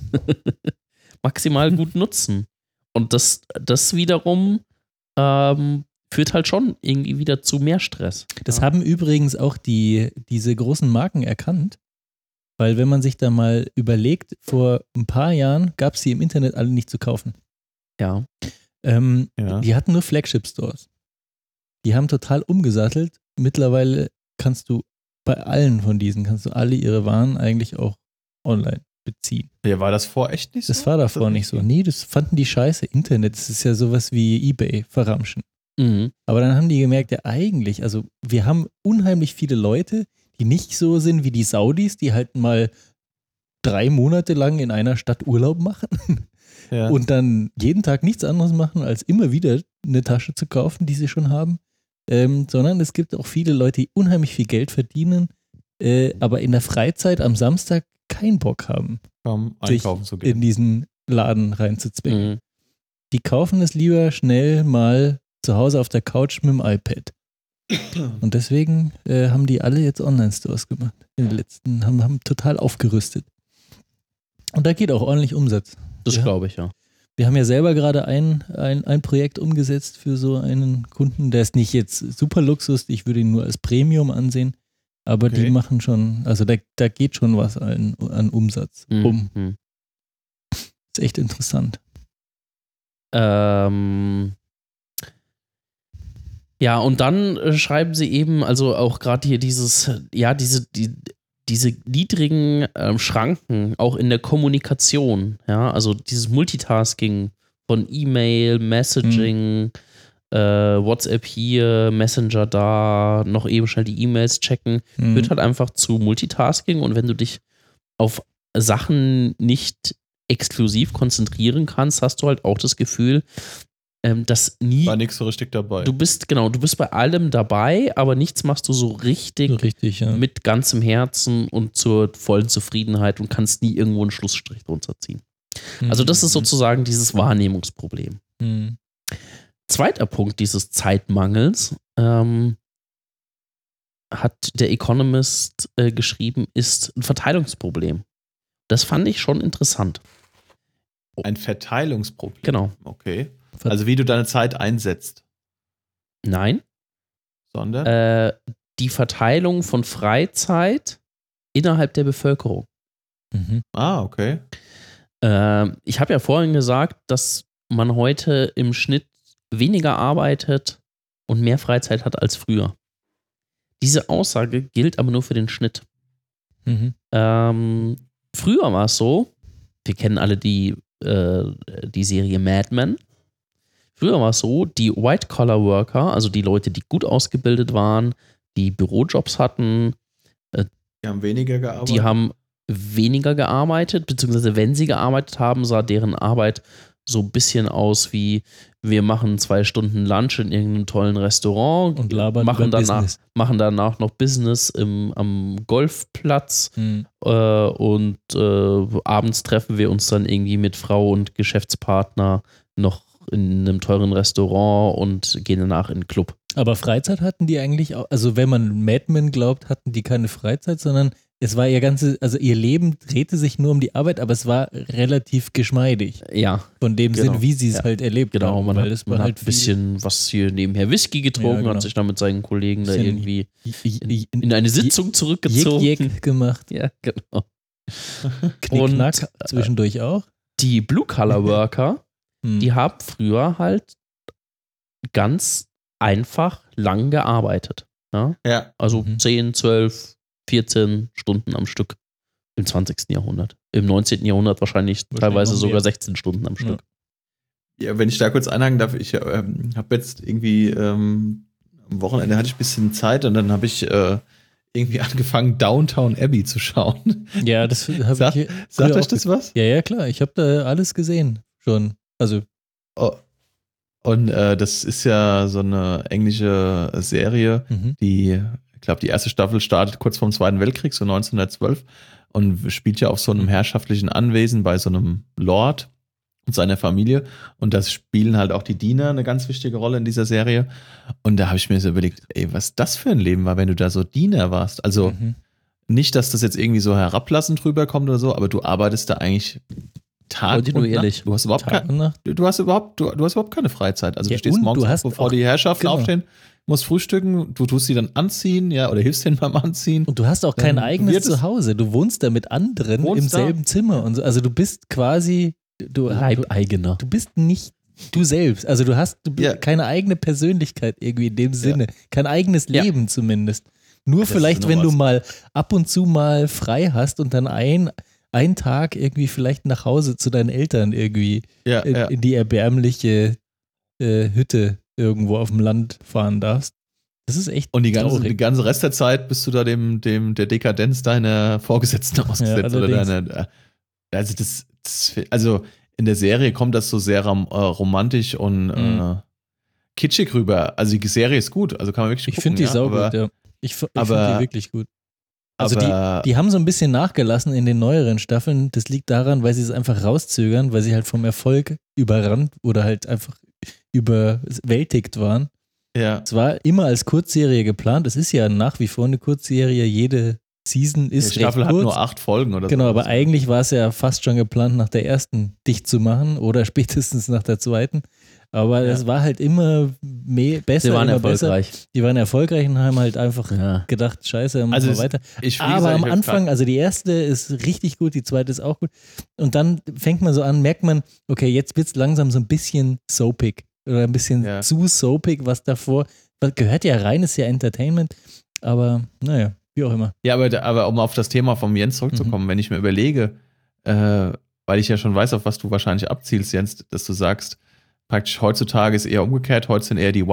maximal gut nutzen. Und das, das wiederum ähm, führt halt schon irgendwie wieder zu mehr Stress. Das ja. haben übrigens auch die, diese großen Marken erkannt, weil wenn man sich da mal überlegt, vor ein paar Jahren gab es sie im Internet alle nicht zu kaufen. Ja. Ähm, Ja. Die hatten nur Flagship-Stores. Die haben total umgesattelt. Mittlerweile kannst du bei allen von diesen, kannst du alle ihre Waren eigentlich auch online beziehen. Ja, war das vor echt nicht so? Das war davor nicht so. Nee, das fanden die scheiße. Internet, das ist ja sowas wie eBay, verramschen. Mhm. Aber dann haben die gemerkt, ja eigentlich, also wir haben unheimlich viele Leute, die nicht so sind wie die Saudis, die halt mal drei Monate lang in einer Stadt Urlaub machen Ja. und dann jeden Tag nichts anderes machen, als immer wieder eine Tasche zu kaufen, die sie schon haben. Ähm, sondern es gibt auch viele Leute, die unheimlich viel Geld verdienen, äh, aber in der Freizeit am Samstag keinen Bock haben, um sich einkaufen zu in gehen. diesen Laden reinzuzwängen. Mhm. Die kaufen es lieber schnell mal zu Hause auf der Couch mit dem iPad. Und deswegen äh, haben die alle jetzt Online-Stores gemacht. In den letzten, haben, haben total aufgerüstet. Und da geht auch ordentlich Umsatz. Das Ja. glaube ich, ja. Wir haben ja selber gerade ein, ein, ein Projekt umgesetzt für so einen Kunden. Der ist nicht jetzt super Luxus, ich würde ihn nur als Premium ansehen. Aber Okay. die machen schon, also da, da geht schon was an, an Umsatz Mhm. rum. Mhm. Ist echt interessant. Ähm, ja, und dann äh, schreiben sie eben, also auch gerade hier dieses, ja, diese, die, diese niedrigen ähm, Schranken, auch in der Kommunikation, ja, also dieses Multitasking von E-Mail, Messaging, äh, WhatsApp hier, Messenger da, noch eben schnell die E-Mails checken, Mhm. führt halt einfach zu Multitasking und wenn du dich auf Sachen nicht exklusiv konzentrieren kannst, hast du halt auch das Gefühl, ähm, dass nie. War nichts so richtig dabei. Du bist, genau, du bist bei allem dabei, aber nichts machst du so richtig, So richtig, ja. mit ganzem Herzen und zur vollen Zufriedenheit und kannst nie irgendwo einen Schlussstrich drunter ziehen. Also, das ist sozusagen dieses Wahrnehmungsproblem. Mhm. Zweiter Punkt dieses Zeitmangels, ähm, hat der Economist äh, geschrieben, ist ein Verteilungsproblem. Das fand ich schon interessant. Ein Verteilungsproblem. Genau. Okay. Also wie du deine Zeit einsetzt. Nein. Sondern? Äh, die Verteilung von Freizeit innerhalb der Bevölkerung. Mhm. Ah, okay. Äh, ich habe ja vorhin gesagt, dass man heute im Schnitt weniger arbeitet und mehr Freizeit hat als früher. Diese Aussage gilt aber nur für den Schnitt. Mhm. Ähm, früher war es so, wir kennen alle die, äh, die Serie Mad Men. Früher war es so, die White-Collar-Worker, also die Leute, die gut ausgebildet waren, die Bürojobs hatten, die haben weniger gearbeitet. die haben weniger gearbeitet, beziehungsweise wenn sie gearbeitet haben, sah deren Arbeit so ein bisschen aus wie, wir machen zwei Stunden Lunch in irgendeinem tollen Restaurant Und labern machen über danach, Business. machen danach noch Business im, am Golfplatz Mhm. äh, und äh, abends treffen wir uns dann irgendwie mit Frau und Geschäftspartner noch in einem teuren Restaurant und gehen danach in den Club. Aber Freizeit hatten die eigentlich auch, also wenn man Mad Men glaubt, hatten die keine Freizeit, sondern es war ihr ganze, also ihr Leben drehte sich nur um die Arbeit, aber es war relativ geschmeidig. Ja, Von dem Genau. Sinn, wie sie es Ja. halt erlebt genau. haben. Man weil hat, es man war hat halt ein bisschen was hier nebenher Whisky getrunken, Ja, genau. hat sich dann mit seinen Kollegen da Bisschen irgendwie viel in, in eine Sitzung zurückgezogen. Jick-Jick gemacht. Ja, genau. Knickknack Und, äh, zwischendurch auch. Die Blue-Collar-Worker, Hm. die haben früher halt ganz einfach lang gearbeitet. Ja? Ja. Also Mhm. zehn, zwölf, vierzehn Stunden am Stück im zwanzigsten Jahrhundert. Im neunzehnten Jahrhundert wahrscheinlich, Wahrscheinlich teilweise noch sogar mehr. sechzehn Stunden am Stück. Ja, wenn ich da kurz einhaken darf, ich ähm, habe jetzt irgendwie ähm, am Wochenende hatte ich ein bisschen Zeit und dann habe ich äh, irgendwie angefangen, Downtown Abbey zu schauen. Ja, das habe Sag- ich. Sagt früher euch auch das was? Ja, ja, klar. Ich habe da alles gesehen schon. Also, Oh. Und äh, das ist ja so eine englische Serie, mhm. die, ich glaube, die erste Staffel startet kurz vorm Zweiten Weltkrieg, so neunzehnhundertzwölf, und spielt ja auf so einem herrschaftlichen Anwesen bei so einem Lord und seiner Familie. Und das spielen halt auch die Diener eine ganz wichtige Rolle in dieser Serie. Und da habe ich mir so überlegt, ey, was das für ein Leben war, wenn du da so Diener warst. Also Mhm. nicht, dass das jetzt irgendwie so herablassend rüberkommt oder so, aber du arbeitest da eigentlich Tag und Kontinuierlich. Nacht. Du hast überhaupt Tag kein, und Nacht. du hast überhaupt, du, du hast überhaupt keine Freizeit. Also Ja, du stehst und morgens, du hast auf, bevor auch- die Herrschaften genau. aufstehen, musst frühstücken, du tust sie dann anziehen, ja, oder hilfst denen beim Anziehen. Und du hast auch kein Dann eigenes wird es- Zuhause. Du wohnst da mit anderen Wohnst im da. selben Zimmer. Und so. Also du bist quasi, du, du, Leibeigener. du bist nicht du selbst. Also du hast du bist Ja. keine eigene Persönlichkeit irgendwie in dem Sinne. Kein eigenes Ja. Leben zumindest. Nur Das vielleicht, ist noch wenn du was. mal ab und zu mal frei hast und dann ein, ein Tag irgendwie vielleicht nach Hause zu deinen Eltern irgendwie Ja, in, ja. in die erbärmliche äh, Hütte irgendwo auf dem Land fahren darfst. Das ist echt Und die ganze, traurig. die ganze Rest der Zeit bist du da dem, dem der Dekadenz deiner Vorgesetzten ausgesetzt. oder allerdings. deiner, also, das, das, also in der Serie kommt das so sehr rom, äh, romantisch und Mhm. äh, kitschig rüber. Also die Serie ist gut, also kann man wirklich Ich gucken. finde die ja, saugut, aber, ja. Ich, f- ich aber- finde die wirklich gut. Also aber, die, die haben so ein bisschen nachgelassen in den neueren Staffeln. Das liegt daran, weil sie es einfach rauszögern, weil sie halt vom Erfolg überrannt oder halt einfach überwältigt waren. ja. Es war immer als Kurzserie geplant. Es ist ja nach wie vor eine Kurzserie. Jede Season Die ist Staffel recht hat kurz. nur acht Folgen oder Genau, so. aber eigentlich war es ja fast schon geplant, nach der ersten dicht zu machen oder spätestens nach der zweiten. Aber Ja. es war halt immer mehr, besser, Sie waren immer erfolgreich. besser. Die waren erfolgreich und haben halt einfach Ja. gedacht, scheiße, machen Also wir es- weiter. Ich, wie Aber gesagt, am ich hab Anfang, grad- also die erste ist richtig gut, die zweite ist auch gut. Und dann fängt man so an, merkt man, okay, jetzt wird es langsam so ein bisschen soapig oder ein bisschen Ja. zu soapig, was davor, was gehört ja rein, ist ja Entertainment, aber naja, wie auch immer. Ja, aber, aber um auf das Thema vom Jens zurückzukommen, Mhm. wenn ich mir überlege, äh, weil ich ja schon weiß, auf was du wahrscheinlich abzielst, Jens, dass du sagst, praktisch heutzutage ist eher umgekehrt, heute sind eher die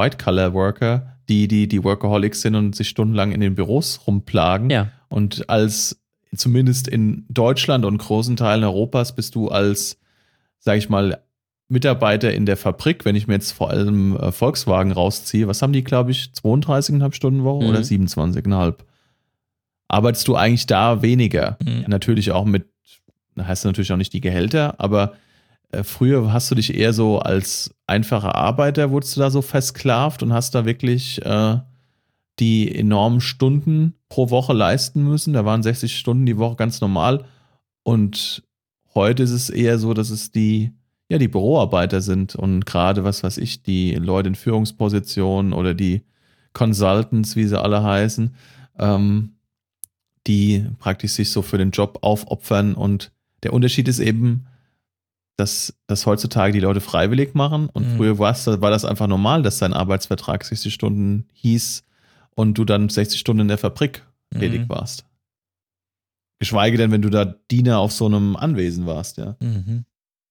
White-Collar-Worker, die, die die Workaholics sind und sich stundenlang in den Büros rumplagen. Ja. Und als zumindest in Deutschland und großen Teilen Europas bist du als, sag ich mal, Mitarbeiter in der Fabrik, wenn ich mir jetzt vor allem äh, Volkswagen rausziehe, was haben die, glaube ich, zweiunddreißig Komma fünf Stunden Woche mhm. oder siebenundzwanzig Komma fünf? Arbeitest du eigentlich da weniger? Mhm. Natürlich auch mit, da heißt natürlich auch nicht die Gehälter, aber äh, früher hast du dich eher so als einfacher Arbeiter, wurdest du da so versklavt und hast da wirklich äh, die enormen Stunden pro Woche leisten müssen. Da waren sechzig Stunden die Woche ganz normal. Und heute ist es eher so, dass es die, ja, die Büroarbeiter sind und gerade, was weiß ich, die Leute in Führungspositionen oder die Consultants, wie sie alle heißen, ähm, die praktisch sich so für den Job aufopfern. Und der Unterschied ist eben, dass, dass heutzutage die Leute freiwillig machen. Und mhm. früher war's, war das einfach normal, dass dein Arbeitsvertrag sechzig Stunden hieß und du dann sechzig Stunden in der Fabrik tätig mhm. warst. Geschweige denn, wenn du da Diener auf so einem Anwesen warst, ja. Mhm.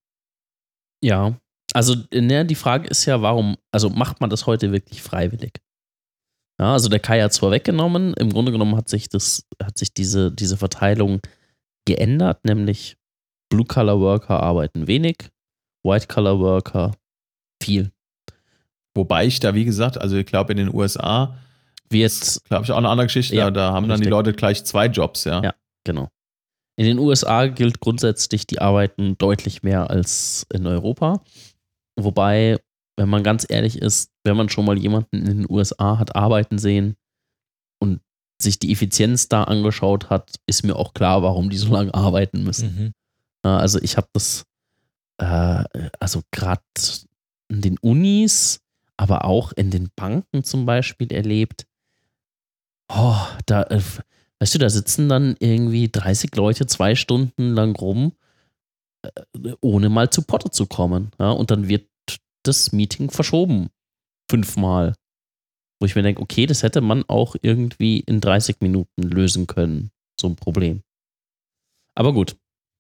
Ja, also ne, die Frage ist ja, warum, also macht man das heute wirklich freiwillig? Ja, also der Kai hat es vorweggenommen, im Grunde genommen hat sich das, hat sich diese, diese Verteilung geändert, nämlich Blue-Collar-Worker arbeiten wenig, White-Collar-Worker viel. Wobei ich da, wie gesagt, also ich glaube in den U S A wird, glaube ich, auch eine andere Geschichte, ja, da haben dann die Leute gleich zwei Jobs, ja. Ja, genau. In den U S A gilt grundsätzlich, die arbeiten deutlich mehr als in Europa. Wobei, wenn man ganz ehrlich ist, wenn man schon mal jemanden in den U S A hat arbeiten sehen und sich die Effizienz da angeschaut hat, ist mir auch klar, warum die so lange arbeiten müssen. Mhm. Also ich habe das, äh, also gerade in den Unis, aber auch in den Banken zum Beispiel erlebt. Oh, da, äh, weißt du, da sitzen dann irgendwie dreißig Leute zwei Stunden lang rum, äh, ohne mal zu Potte zu kommen. Ja? Und dann wird das Meeting verschoben. Fünfmal. Wo ich mir denke, okay, das hätte man auch irgendwie in dreißig Minuten lösen können. So ein Problem. Aber gut.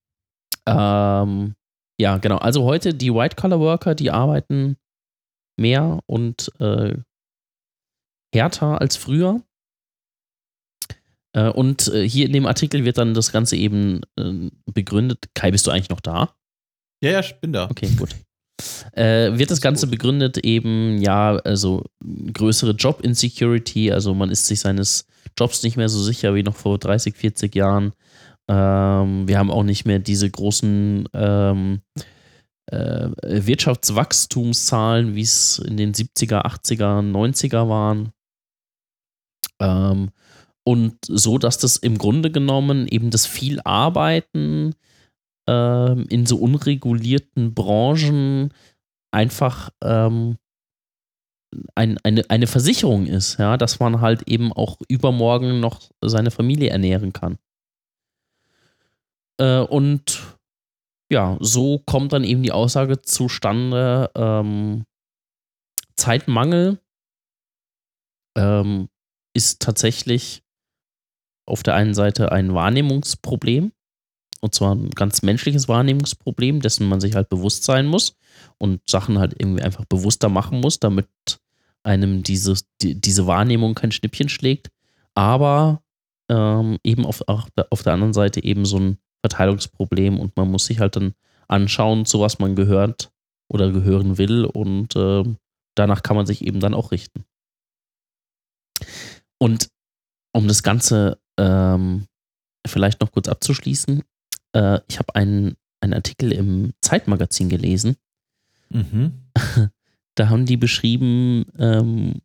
Ähm, ja, genau. Also heute die White-Collar-Worker, die arbeiten mehr und äh, härter als früher. Äh, und äh, hier in dem Artikel wird dann das Ganze eben äh, begründet. Kai, bist du eigentlich noch da? Ja, ja, ich bin da. Okay, gut. Äh, wird das Ganze begründet eben, ja, also größere Job-Insecurity, also man ist sich seines Jobs nicht mehr so sicher wie noch vor dreißig, vierzig Jahren. Ähm, wir haben auch nicht mehr diese großen ähm, äh, Wirtschaftswachstumszahlen, wie es in den siebziger, achtziger, neunziger waren. Ähm, und so, dass das im Grunde genommen eben das viel Arbeiten ähm, in so unregulierten Branchen einfach ähm, ein, eine, eine Versicherung ist, ja, dass man halt eben auch übermorgen noch seine Familie ernähren kann. Äh, und ja, so kommt dann eben die Aussage zustande, ähm, Zeitmangel ähm, ist tatsächlich auf der einen Seite ein Wahrnehmungsproblem, und zwar ein ganz menschliches Wahrnehmungsproblem, dessen man sich halt bewusst sein muss und Sachen halt irgendwie einfach bewusster machen muss, damit einem diese, die, diese Wahrnehmung kein Schnippchen schlägt, aber ähm, eben auf, auf, der, auf der anderen Seite eben so ein Verteilungsproblem und man muss sich halt dann anschauen, zu was man gehört oder gehören will und äh, danach kann man sich eben dann auch richten. Und um das Ganze ähm, vielleicht noch kurz abzuschließen, äh, ich habe einen, einen Artikel im Zeitmagazin gelesen. Mhm. Da haben die beschrieben, ähm,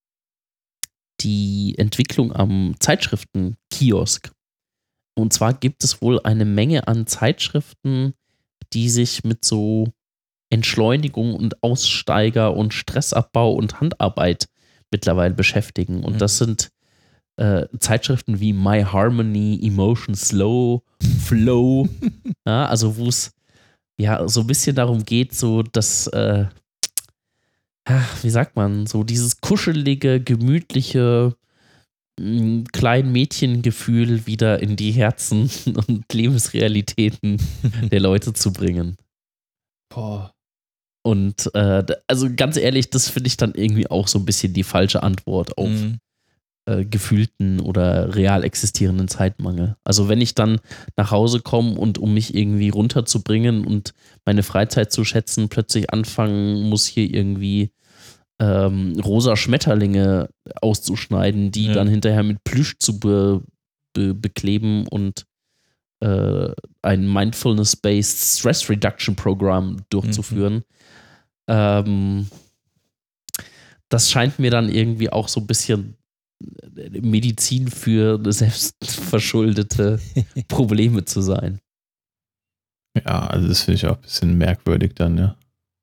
die Entwicklung am Zeitschriftenkiosk. Und zwar gibt es wohl eine Menge an Zeitschriften, die sich mit so Entschleunigung und Aussteiger und Stressabbau und Handarbeit mittlerweile beschäftigen. Und das sind äh, Zeitschriften wie My Harmony, Emotion Slow, Flow, ja, also wo es ja so ein bisschen darum geht, so dass, äh, wie sagt man, so dieses kuschelige, gemütliche kleinen Mädchengefühl wieder in die Herzen und Lebensrealitäten der Leute zu bringen. Boah. Und äh, also ganz ehrlich, das finde ich dann irgendwie auch so ein bisschen die falsche Antwort auf, mhm. äh, gefühlten oder real existierenden Zeitmangel. Also wenn ich dann nach Hause komme und um mich irgendwie runterzubringen und meine Freizeit zu schätzen, plötzlich anfangen muss, hier irgendwie ähm, rosa Schmetterlinge auszuschneiden, die Ja. dann hinterher mit Plüsch zu be, be, bekleben und äh, ein Mindfulness-Based Stress Reduction Programm durchzuführen. Mhm. Ähm, das scheint mir dann irgendwie auch so ein bisschen Medizin für selbstverschuldete Probleme zu sein. Ja, also das finde ich auch ein bisschen merkwürdig dann, ja.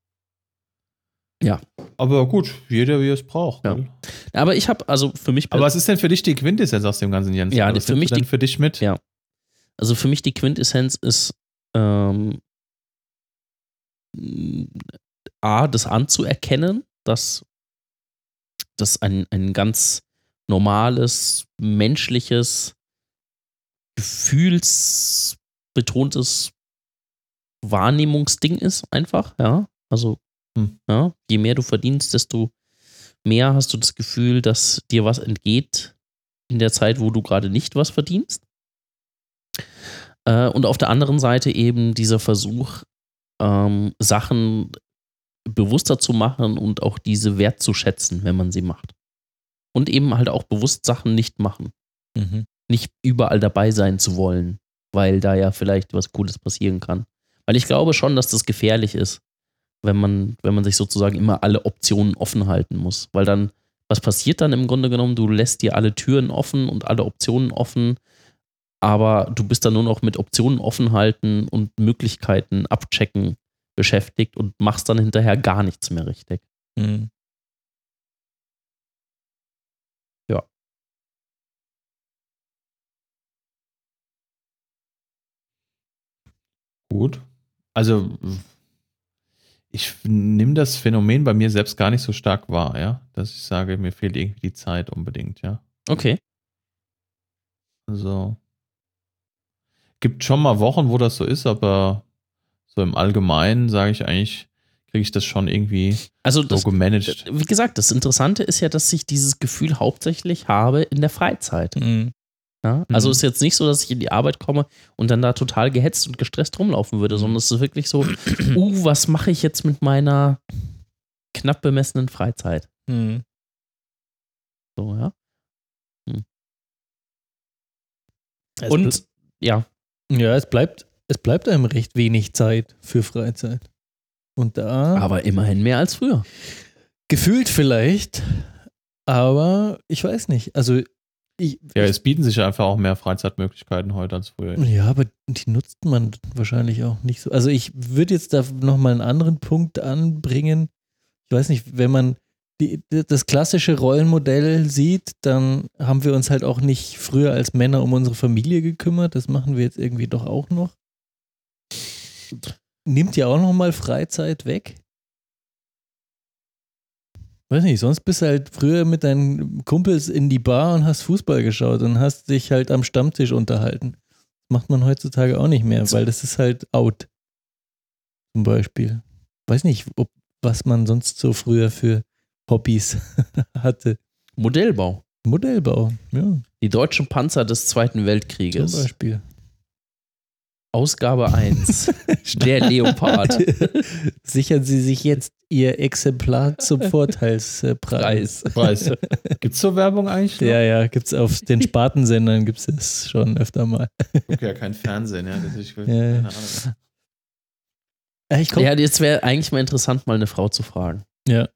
Ja. Aber gut, jeder wie er es braucht. Ja. Gell? Aber ich habe, also für mich. Aber was ist denn für dich die Quintessenz aus dem ganzen Jens? Ja, was für mich denn die, für dich mit? Ja. Also für mich die Quintessenz ist ähm, A, das anzuerkennen, dass das ein, ein ganz normales, menschliches, gefühlsbetontes Wahrnehmungsding ist einfach, ja. Also, hm. ja, je mehr du verdienst, desto mehr hast du das Gefühl, dass dir was entgeht in der Zeit, wo du gerade nicht was verdienst. Äh, und auf der anderen Seite eben dieser Versuch, ähm, Sachen bewusster zu machen und auch diese wertzuschätzen, wenn man sie macht. Und eben halt auch bewusst Sachen nicht machen. Mhm. Nicht überall dabei sein zu wollen, weil da ja vielleicht was Cooles passieren kann. Weil ich glaube schon, dass das gefährlich ist, wenn man, wenn man sich sozusagen immer alle Optionen offen halten muss. Weil dann, was passiert dann im Grunde genommen? Du lässt dir alle Türen offen und alle Optionen offen, aber du bist dann nur noch mit Optionen offen halten und Möglichkeiten abchecken beschäftigt und machst dann hinterher gar nichts mehr richtig. Mhm. Ja. Gut. Also ich nehme das Phänomen bei mir selbst gar nicht so stark wahr, ja, dass ich sage, mir fehlt irgendwie die Zeit unbedingt, ja. Okay. Also gibt schon mal Wochen, wo das so ist, aber so im Allgemeinen sage ich eigentlich, kriege ich das schon irgendwie also so das, gemanagt. Wie gesagt, das Interessante ist ja, dass ich dieses Gefühl hauptsächlich habe in der Freizeit. Mhm. Ja? Also Mhm. es ist jetzt nicht so, dass ich in die Arbeit komme und dann da total gehetzt und gestresst rumlaufen würde, sondern es ist wirklich so, uh, was mache ich jetzt mit meiner knapp bemessenen Freizeit? Mhm. So, ja. Hm. Es Und, bl- ja. Ja, es bleibt, es bleibt einem recht wenig Zeit für Freizeit. Und da. Aber immerhin mehr als früher. Gefühlt vielleicht, aber ich weiß nicht. Also, ich. Ja, ich, es bieten sich ja einfach auch mehr Freizeitmöglichkeiten heute als früher. Ja, aber die nutzt man wahrscheinlich auch nicht so. Also, ich würde jetzt da nochmal einen anderen Punkt anbringen. Ich weiß nicht, wenn man die, das klassische Rollenmodell sieht, dann haben wir uns halt auch nicht früher als Männer um unsere Familie gekümmert. Das machen wir jetzt irgendwie doch auch noch. Nimmt ja auch nochmal Freizeit weg. Weiß nicht, sonst bist du halt früher mit deinen Kumpels in die Bar und hast Fußball geschaut und hast dich halt am Stammtisch unterhalten. Das macht man heutzutage auch nicht mehr, weil das ist halt out. Zum Beispiel. Weiß nicht, ob, was man sonst so früher für Hobbys hatte. Modellbau. Modellbau, ja. Die deutschen Panzer des Zweiten Weltkrieges. Zum Beispiel. Ausgabe eins. Der Leopard. Sichern Sie sich jetzt Ihr Exemplar zum Vorteilspreis. Preis. Gibt es so Werbung eigentlich noch? Ja, ja, gibt es auf den Spartensendern gibt es das schon öfter mal. Okay, ja, kein Fernsehen, ja. Das ist, Ja. keine Ahnung. Äh, Ich komm, Ja, jetzt wäre eigentlich mal interessant, mal eine Frau zu fragen. ja.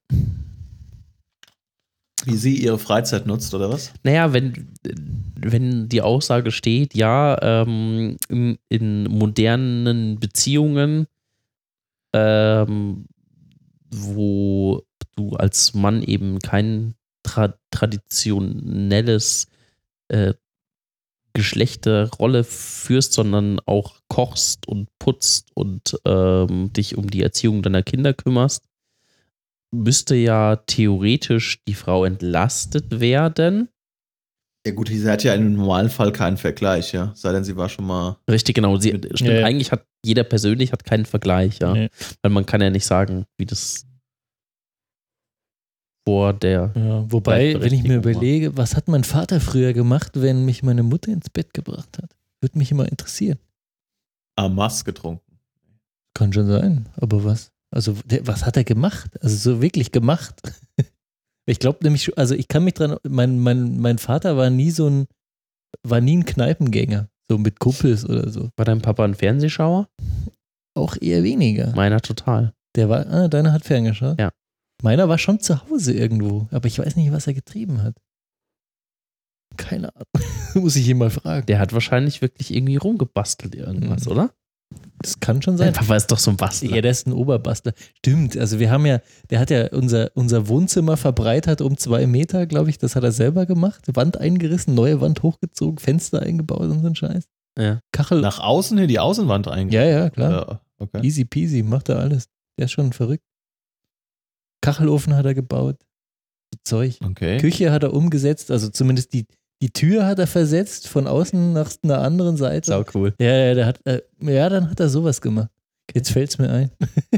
Wie sie ihre Freizeit nutzt, oder was? Naja, wenn, wenn die Aussage steht, ja, ähm, in, in modernen Beziehungen, ähm, wo du als Mann eben kein tra traditionelles äh, Geschlechterrolle führst, sondern auch kochst und putzt und ähm, dich um die Erziehung deiner Kinder kümmerst, müsste ja theoretisch die Frau entlastet werden. Ja gut, sie hat ja im Normalfall keinen Vergleich, ja. Sei denn, sie war schon mal... Richtig, genau. Sie, Mit- stimmt, Ja, ja. eigentlich hat jeder persönlich hat keinen Vergleich, ja. Nee. Weil man kann ja nicht sagen, wie das vor der. Ja, wobei, wenn ich mir Gleichberechtigung war. überlege, was hat mein Vater früher gemacht, wenn mich meine Mutter ins Bett gebracht hat? Würde mich immer interessieren. Amas getrunken. Kann schon sein, aber was? Also, der, was hat er gemacht? Also, so wirklich gemacht? Ich glaube nämlich, schon- also ich kann mich dran, mein, mein, mein Vater war nie so ein, war nie ein Kneipengänger, so mit Kumpels oder so. War dein Papa ein Fernsehschauer? Auch eher weniger. Meiner total. Der war, ah, deiner hat ferngeschaut? Ja. Meiner war schon zu Hause irgendwo, aber ich weiß nicht, was er getrieben hat. Keine Ahnung. Muss ich ihn mal fragen. Der hat wahrscheinlich wirklich irgendwie rumgebastelt irgendwas, Mhm. oder? Das kann schon Dein sein. Papa ist doch so ein Bastler. Ja, der ist ein Oberbastler. Stimmt, also wir haben ja, der hat ja unser, unser Wohnzimmer verbreitert um zwei Meter, glaube ich. Das hat er selber gemacht. Wand eingerissen, neue Wand hochgezogen, Fenster eingebaut und so ein Scheiß. Ja. Kachel. Nach außen hin die Außenwand eigentlich. Ja, ja, klar. Ja, okay. Easy peasy, macht er alles. Der ist schon verrückt. Kachelofen hat er gebaut. So Zeug. Okay. Küche hat er umgesetzt, also zumindest die, die Tür hat er versetzt, von außen nach einer anderen Seite. Sau cool. Ja, ja, der hat, äh, ja, dann hat er sowas gemacht. Jetzt fällt es mir ein.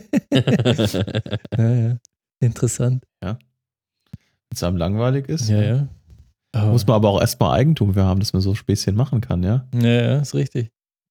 Ja, ja. Interessant. Wenn es einem langweilig ist, Ja, ja. Aber, muss man aber auch erstmal Eigentum für haben, dass man so Späßchen machen kann, ja? ja, ja, ist richtig.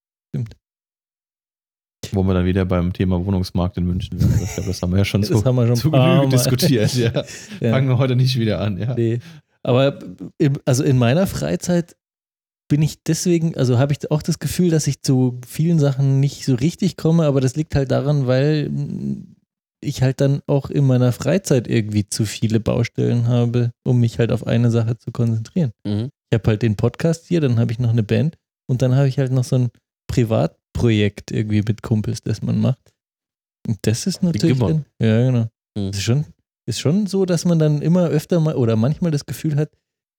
Wo wir dann wieder beim Thema Wohnungsmarkt in München wären. Ich glaube, das haben wir ja schon Das so haben wir schon zu ein paar Genüge Mal. diskutiert. Ja. Ja. Fangen wir heute nicht wieder an, ja. Nee. Aber im, also in meiner Freizeit bin ich deswegen, also habe ich auch das Gefühl, dass ich zu vielen Sachen nicht so richtig komme, aber das liegt halt daran, weil mm, ich halt dann auch in meiner Freizeit irgendwie zu viele Baustellen habe, um mich halt auf eine Sache zu konzentrieren. Mhm. Ich habe halt den Podcast hier, dann habe ich noch eine Band und dann habe ich halt noch so ein Privatprojekt irgendwie mit Kumpels, das man macht. Und das ist natürlich Gimmer. dann, ja, genau. Mhm. Das ist schon, ist schon so, dass man dann immer öfter mal oder manchmal das Gefühl hat,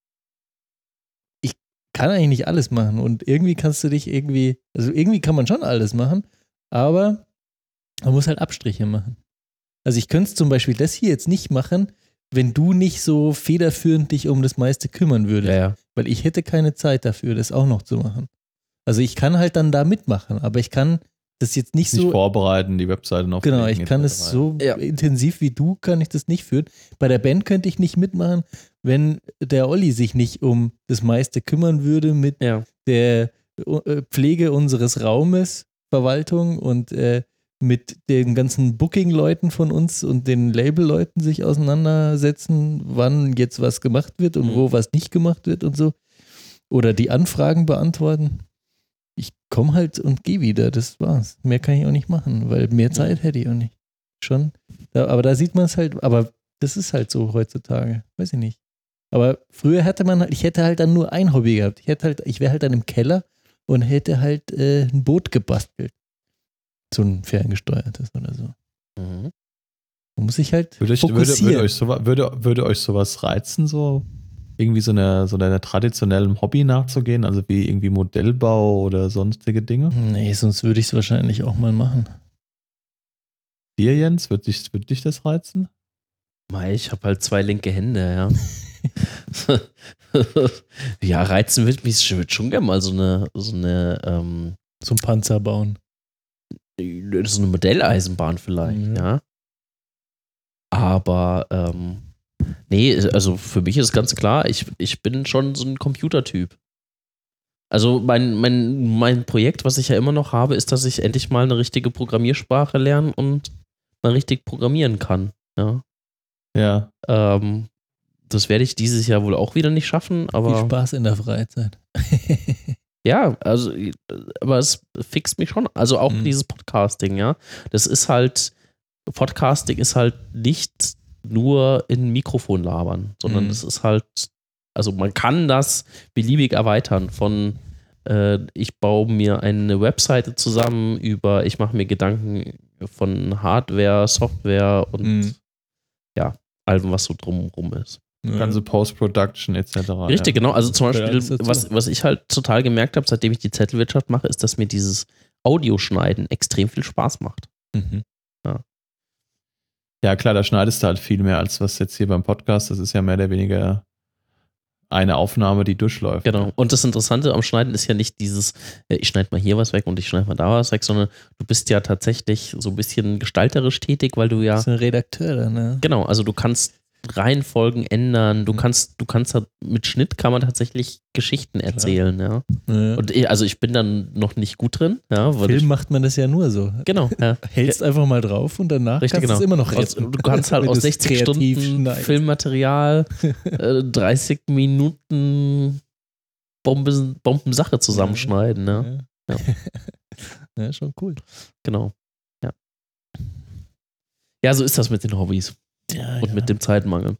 ich kann eigentlich nicht alles machen und irgendwie kannst du dich irgendwie, also irgendwie kann man schon alles machen, aber man muss halt Abstriche machen. Also ich könnte zum Beispiel das hier jetzt nicht machen, wenn du nicht so federführend dich um das meiste kümmern würdest. Ja, ja. Weil ich hätte keine Zeit dafür, das auch noch zu machen. Also ich kann halt dann da mitmachen, aber ich kann das jetzt nicht Nicht so. vorbereiten, die Webseite noch Genau, pflegen, ich kann et es cetera. so Ja. intensiv wie du, kann ich das nicht führen. Bei der Band könnte ich nicht mitmachen, wenn der Olli sich nicht um das meiste kümmern würde mit Ja. der äh, Pflege unseres Raumes, Verwaltung und äh, mit den ganzen Booking-Leuten von uns und den Label-Leuten sich auseinandersetzen, wann jetzt was gemacht wird und Mhm. wo was nicht gemacht wird und so. Oder die Anfragen beantworten. Ich komme halt und gehe wieder, das war's. Mehr kann ich auch nicht machen, weil mehr Zeit hätte ich auch nicht. Schon. Da, aber da sieht man es halt, aber das ist halt so heutzutage. Weiß ich nicht. Aber früher hätte man, ich hätte halt dann nur ein Hobby gehabt. Ich hätte halt, ich wäre halt dann im Keller und hätte halt äh, ein Boot gebastelt. So ein ferngesteuertes oder so. Mhm. Man muss sich halt Würde euch, würde, fokussieren. würde, euch sowas, würde, würde euch sowas reizen, so irgendwie so einer so einer traditionellen Hobby nachzugehen, also wie irgendwie Modellbau oder sonstige Dinge? Nee, sonst würde ich es wahrscheinlich auch mal machen. Dir, Jens, würde dich, würde dich das reizen? Mei, ich habe halt zwei linke Hände, ja. Ja, reizen wird mich, ich würd schon gerne mal so eine, so eine, ähm, Zum Panzer bauen. so eine Modelleisenbahn vielleicht, Mhm. ja. Aber, ähm, nee, also für mich ist ganz klar, ich, ich bin schon so ein Computertyp. Also mein, mein, mein Projekt, was ich ja immer noch habe, ist, dass ich endlich mal eine richtige Programmiersprache lernen und mal richtig programmieren kann, ja. Ja. Ähm, das werde ich dieses Jahr wohl auch wieder nicht schaffen, Viel aber Spaß in der Freizeit. ja, also, aber es fixt mich schon. Also auch Mhm. dieses Podcasting, ja. Das ist halt, Podcasting ist halt nicht nur in ein Mikrofon labern, sondern Mhm. es ist halt, also man kann das beliebig erweitern von äh, ich baue mir eine Webseite zusammen über, ich mache mir Gedanken von Hardware, Software und Mhm. ja, allem, was so drumherum ist. Ganze Post-Production et cetera. Richtig, ja. genau. Also zum Gehört Beispiel, alles dazu. was, was ich halt total gemerkt habe, seitdem ich die Zettelwirtschaft mache, ist, dass mir dieses Audioschneiden extrem viel Spaß macht. Mhm. Ja, klar, da schneidest du halt viel mehr als was jetzt hier beim Podcast. Das ist ja mehr oder weniger eine Aufnahme, die durchläuft. Genau. Und das Interessante am Schneiden ist ja nicht dieses, äh, ich schneide mal hier was weg und ich schneide mal da was weg, sondern du bist ja tatsächlich so ein bisschen gestalterisch tätig, weil du Das ja, ist ein Redakteur dann, ne? genau, also du kannst Reihenfolgen ändern. Du Mhm. kannst, du kannst halt, mit Schnitt kann man tatsächlich Geschichten erzählen, ja. Ja. Und ich, also ich bin dann noch nicht gut drin, ja. Weil Film ich, macht man das ja nur so. genau, ja. Hältst einfach mal drauf und danach Richtig, kannst du genau. es immer noch Aus, retten. du kannst halt Wenn aus du es sechzig kreativ Stunden schneidest. Filmmaterial äh, dreißig Minuten Bomben, Bombensache zusammenschneiden, ne? Ja. Ja. Ja, schon cool. Genau. Ja. Ja, so ist das mit den Hobbys Ja, und ja. mit dem Zeitmangel.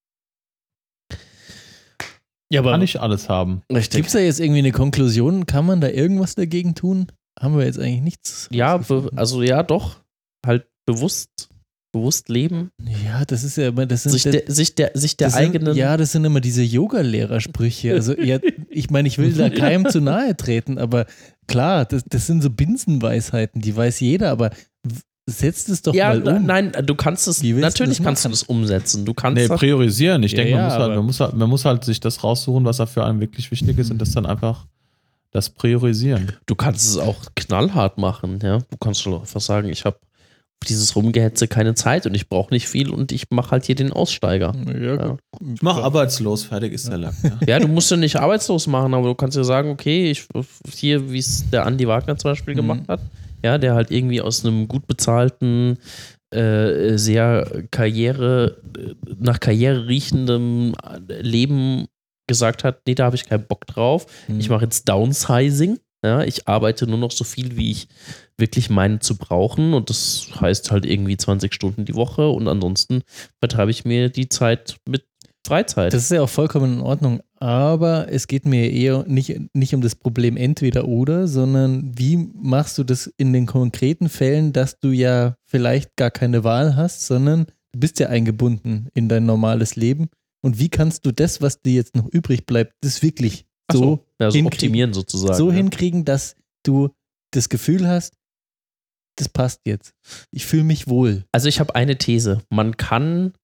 Ja, aber Kann ich alles haben. Richtig. gibt es da jetzt irgendwie eine Konklusion? Kann man da irgendwas dagegen tun? Haben wir jetzt eigentlich nichts? Ja, be, rausgefunden? also ja, doch. Halt bewusst, bewusst leben. Ja, das ist ja immer, das sind Sich der, sich der, sich der das sind, eigenen. ja, das sind immer diese Yoga-Lehrersprüche. Also, ja, ich meine, ich will da keinem zu nahe treten, aber klar, das, das sind so Binsenweisheiten, die weiß jeder, aber w- setzt es doch Ja, mal um. nein, du kannst es, Wie willst du natürlich das kannst du machen? das umsetzen. Du kannst Nee, das, priorisieren. Ich Ja, denke, man, ja, muss halt, aber- man, muss halt, man muss halt sich das raussuchen, was da für einen wirklich wichtig ist und das dann einfach das priorisieren. du kannst es auch knallhart machen, ja. Du kannst doch einfach sagen, ich habe dieses Rumgehetze keine Zeit und ich brauche nicht viel und ich mache halt hier den Aussteiger. Ja, Ja. gut. Ich mach arbeitslos, fertig ist der Lack. Ja. Ja, du musst ja nicht arbeitslos machen, aber du kannst ja sagen, okay, ich hier, wie es der Andi Wagner zum Beispiel Mhm. gemacht hat, ja, der halt irgendwie aus einem gut bezahlten, äh, sehr Karriere, nach Karriere riechendem Leben gesagt hat, nee, da habe ich keinen Bock drauf. Mhm. Ich mache jetzt Downsizing. Ja, ich arbeite nur noch so viel, wie ich wirklich meine zu brauchen. Und das heißt halt irgendwie zwanzig Stunden die Woche. Und ansonsten vertreibe ich mir die Zeit mit Freizeit. Das ist ja auch vollkommen in Ordnung, aber es geht mir eher nicht, nicht um das Problem entweder oder, sondern wie machst du das in den konkreten Fällen, dass du ja vielleicht gar keine Wahl hast, sondern du bist ja eingebunden in dein normales Leben und wie kannst du das, was dir jetzt noch übrig bleibt, das wirklich Ach so, ja, so hinkriegen, optimieren sozusagen. so ja. hinkriegen, dass du das Gefühl hast, das passt jetzt. Ich fühle mich wohl. Also ich habe eine These. Man kann,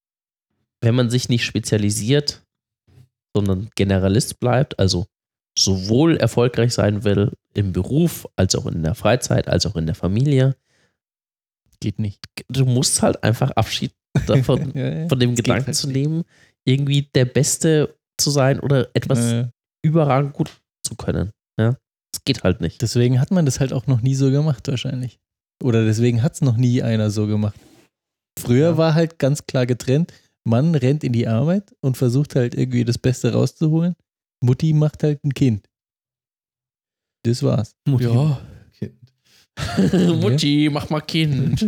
wenn man sich nicht spezialisiert, sondern Generalist bleibt, also sowohl erfolgreich sein will im Beruf, als auch in der Freizeit, als auch in der Familie, Geht nicht. du musst halt einfach Abschied davon, Ja, ja. von dem Das geht Gedanken halt zu nicht. nehmen, irgendwie der Beste zu sein oder etwas Äh, überragend gut zu können. Ja, das geht halt nicht. Deswegen hat man das halt auch noch nie so gemacht, wahrscheinlich. Oder deswegen hat es noch nie einer so gemacht. Früher Ja. war halt ganz klar getrennt, Mann rennt in die Arbeit und versucht halt irgendwie das Beste rauszuholen. Mutti macht halt ein Kind. Das war's. Ja. Kind. Mutti, mach mal Kind.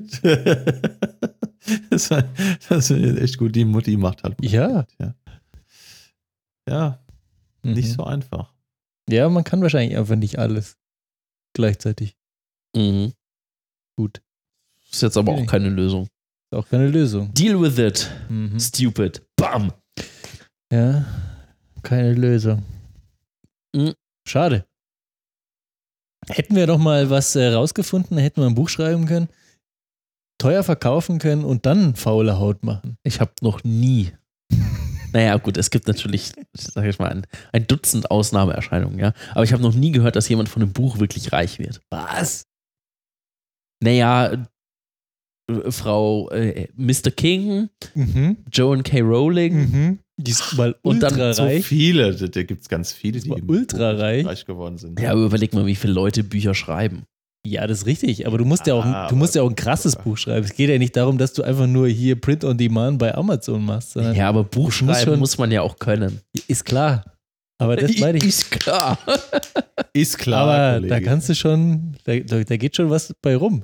das, war, das ist echt gut. Die Mutti macht halt. Ja. Ja, ja Mhm. nicht so einfach. Ja, man kann wahrscheinlich einfach nicht alles gleichzeitig. Mhm. Gut. Ist jetzt aber Okay. auch keine Lösung. Ist auch keine Lösung. Deal with it. Mhm. Stupid. Bam. Ja, keine Lösung. Mhm. Schade. Hätten wir doch mal was äh, rausgefunden, hätten wir ein Buch schreiben können, teuer verkaufen können und dann faule Haut machen. Ich habe noch nie. Naja, gut, es gibt natürlich, sag ich mal, ein, ein Dutzend Ausnahmeerscheinungen, ja. Aber ich habe noch nie gehört, dass jemand von einem Buch wirklich reich wird. Was? Naja, äh, Frau äh, Mister King, Mhm. Joan K. Rowling, Mhm. Die ist mal Und dann ultra So reich. viele, da, da gibt es ganz viele, Das war die im ultra Buch reich. reich geworden sind. ja, aber überleg mal, wie viele Leute Bücher schreiben. Ja, das ist richtig, aber du musst ja auch, Ah, du musst ja auch ein aber- krasses Buch schreiben. Es geht ja nicht darum, dass du einfach nur hier Print on Demand bei Amazon machst, sondern Ja, aber Buch das muss schreiben muss, schon- man ja auch können. ist klar. Aber das meine ich. Ist klar. Ist klar, aber Kollege. da kannst du schon, da, da, da geht schon was bei rum.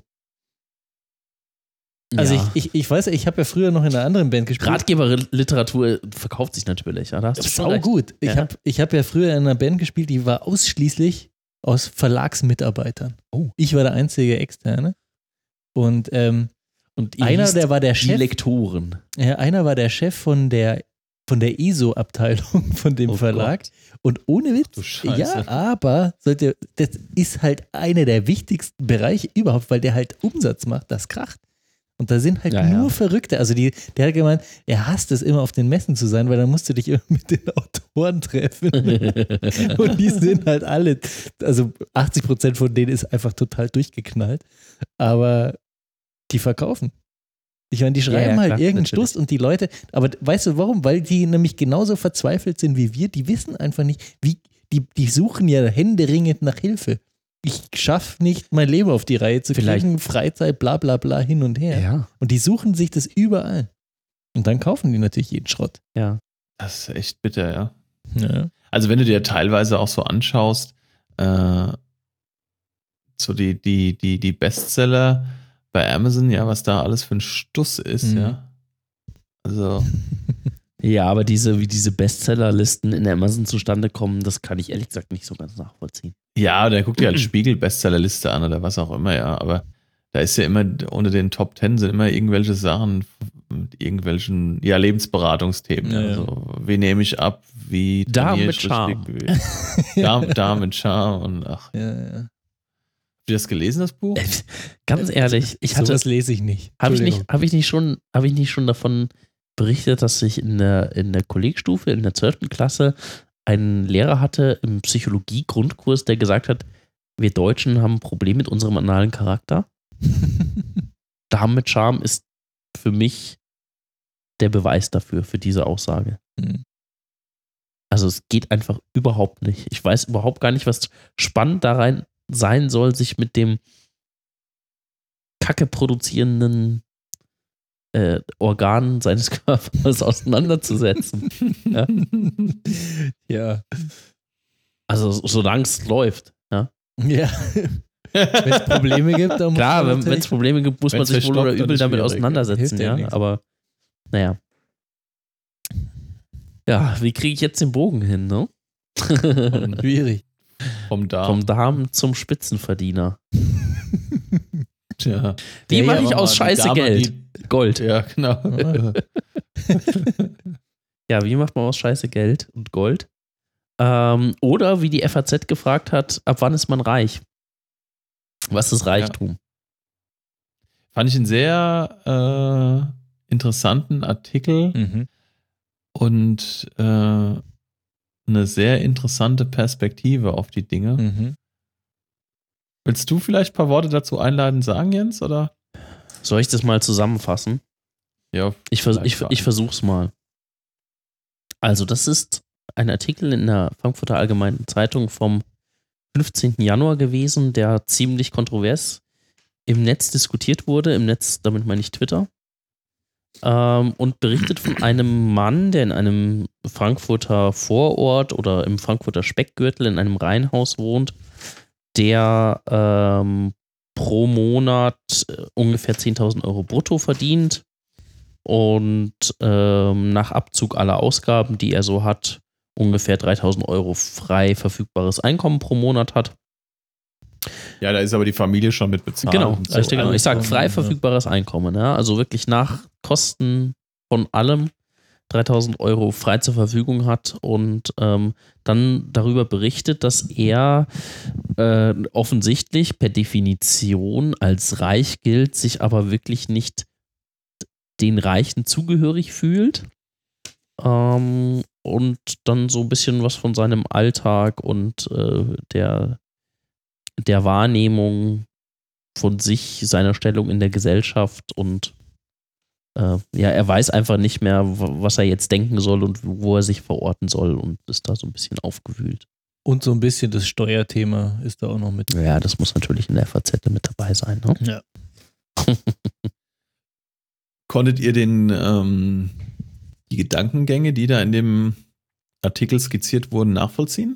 Also ja. ich, ich, ich weiß, ich habe ja früher noch in einer anderen Band gespielt. Ratgeberliteratur verkauft sich natürlich, ja. Da hast du schon Sau recht. gut. Ich Ja. habe ich hab ja früher in einer Band gespielt, die war ausschließlich aus Verlagsmitarbeitern. Oh. Ich war der einzige Externe. Und ähm, Und ihr einer, hießt der war der die Chef. Lektoren. Ja, einer war der Chef von der, von der I S O-Abteilung von dem Oh Verlag. Gott. Und ohne Witz, du Scheiße. ja, aber sollte, das ist halt einer der wichtigsten Bereiche überhaupt, weil der halt Umsatz macht, das kracht. Und da sind halt Ja, nur ja. Verrückte. Also die, der hat gemeint, er hasst es immer auf den Messen zu sein, weil dann musst du dich immer mit den Autoren treffen. Und die sind halt alle, also achtzig Prozent von denen ist einfach total durchgeknallt. Aber die verkaufen. Ich meine, die schreiben Ja, ja, halt klar, irgendeinen natürlich. Stuss und die Leute, aber weißt du warum? Weil die nämlich genauso verzweifelt sind wie wir, die wissen einfach nicht, wie, die, die suchen ja händeringend nach Hilfe. Ich schaffe nicht, mein Leben auf die Reihe zu Vielleicht- kriegen, Freizeit, bla bla bla, hin und her. Ja. Und die suchen sich das überall. Und dann kaufen die natürlich jeden Schrott. Ja. Das ist echt bitter, ja. Ja. Also wenn du dir teilweise auch so anschaust, äh, so die, die, die, die Bestseller bei Amazon, ja, was da alles für ein Stuss ist, Mhm. ja. Also, Ja, aber diese, wie diese Bestsellerlisten in Amazon zustande kommen, das kann ich ehrlich gesagt nicht so ganz nachvollziehen. ja, dann guck dir halt Spiegel-Bestsellerliste an oder was auch immer, ja, aber da ist ja immer, unter den Top Ten sind immer irgendwelche Sachen mit irgendwelchen, ja, Lebensberatungsthemen. Ja, Ja, ja. also, wie nehme ich ab, wie Darm trainiere mit ich Charme. richtig, wie- Darm, Darm mit Charme und ach. Ja, ja. Äh, Habt ihr das gelesen, das Buch? Ganz ehrlich, ich hatte, Sowas lese ich nicht. habe ich nicht, Entschuldigung. habe ich nicht schon, habe ich nicht schon davon berichtet, dass ich in der, in der Kollegstufe, in der zwölften Klasse einen Lehrer hatte im Psychologie-Grundkurs, der gesagt hat, wir Deutschen haben ein Problem mit unserem analen Charakter. Darm mit Charme ist für mich der Beweis dafür, für diese Aussage. Mhm. Also es geht einfach überhaupt nicht. Ich weiß überhaupt gar nicht, was spannend da rein sein soll, sich mit dem Kacke produzierenden äh, Organ seines Körpers auseinanderzusetzen. Ja. Ja. Also solange es läuft. Ja. Ja. Wenn es Probleme gibt, dann muss Klar, man wenn es natürlich- Probleme gibt, muss man Wenn's sich wohl oder verstopft, dann übel ist damit schwierig. auseinandersetzen. Hilft ja Ja, nichts. aber naja. Ja, wie kriege ich jetzt den Bogen hin, ne? Schwierig. Vom Darm. Vom Darm zum Spitzenverdiener. Tja. Wie Ja, mache ja, ich aber aus die Scheiße Dame, Geld? die- Gold. Ja, genau. Ja, wie macht man aus Scheiße Geld und Gold? Ähm, oder wie die F A Z gefragt hat, ab wann ist man reich? Was ist Reichtum? Fand ich einen sehr äh, interessanten Artikel Mhm. und äh, eine sehr interessante Perspektive auf die Dinge. Mhm. Willst du vielleicht ein paar Worte dazu einleitend sagen, Jens? Oder? Soll ich das mal zusammenfassen? Ja, Ich, vers Vielleicht ich, sagen. ich versuch's mal. Also, das ist ein Artikel in der Frankfurter Allgemeinen Zeitung vom fünfzehnten Januar gewesen, der ziemlich kontrovers im Netz diskutiert wurde. Im Netz, damit meine ich Twitter. Ähm, und berichtet von einem Mann, der in einem Frankfurter Vorort oder im Frankfurter Speckgürtel in einem Reihenhaus wohnt, der ähm, pro Monat äh, ungefähr zehntausend Euro brutto verdient und ähm, nach Abzug aller Ausgaben, die er so hat, ungefähr dreitausend Euro frei verfügbares Einkommen pro Monat hat. ja, da ist aber die Familie schon mit bezahlt. Genau, und so. richtig, genau. Ich sage alles frei ja. verfügbares Einkommen. Ja? Also wirklich nach Kosten von allem dreitausend Euro frei zur Verfügung hat und ähm, dann darüber berichtet, dass er äh, offensichtlich per Definition als reich gilt, sich aber wirklich nicht den Reichen zugehörig fühlt. Ähm, und dann so ein bisschen was von seinem Alltag und äh, der, der Wahrnehmung von sich, seiner Stellung in der Gesellschaft und äh, ja, er weiß einfach nicht mehr, w- was er jetzt denken soll und wo er sich verorten soll und ist da so ein bisschen aufgewühlt. Und so ein bisschen das Steuerthema ist da auch noch mit. Ja, das muss natürlich in der F A Z mit dabei sein. Ne? Ja. Konntet ihr den, ähm, die Gedankengänge, die da in dem Artikel skizziert wurden, nachvollziehen?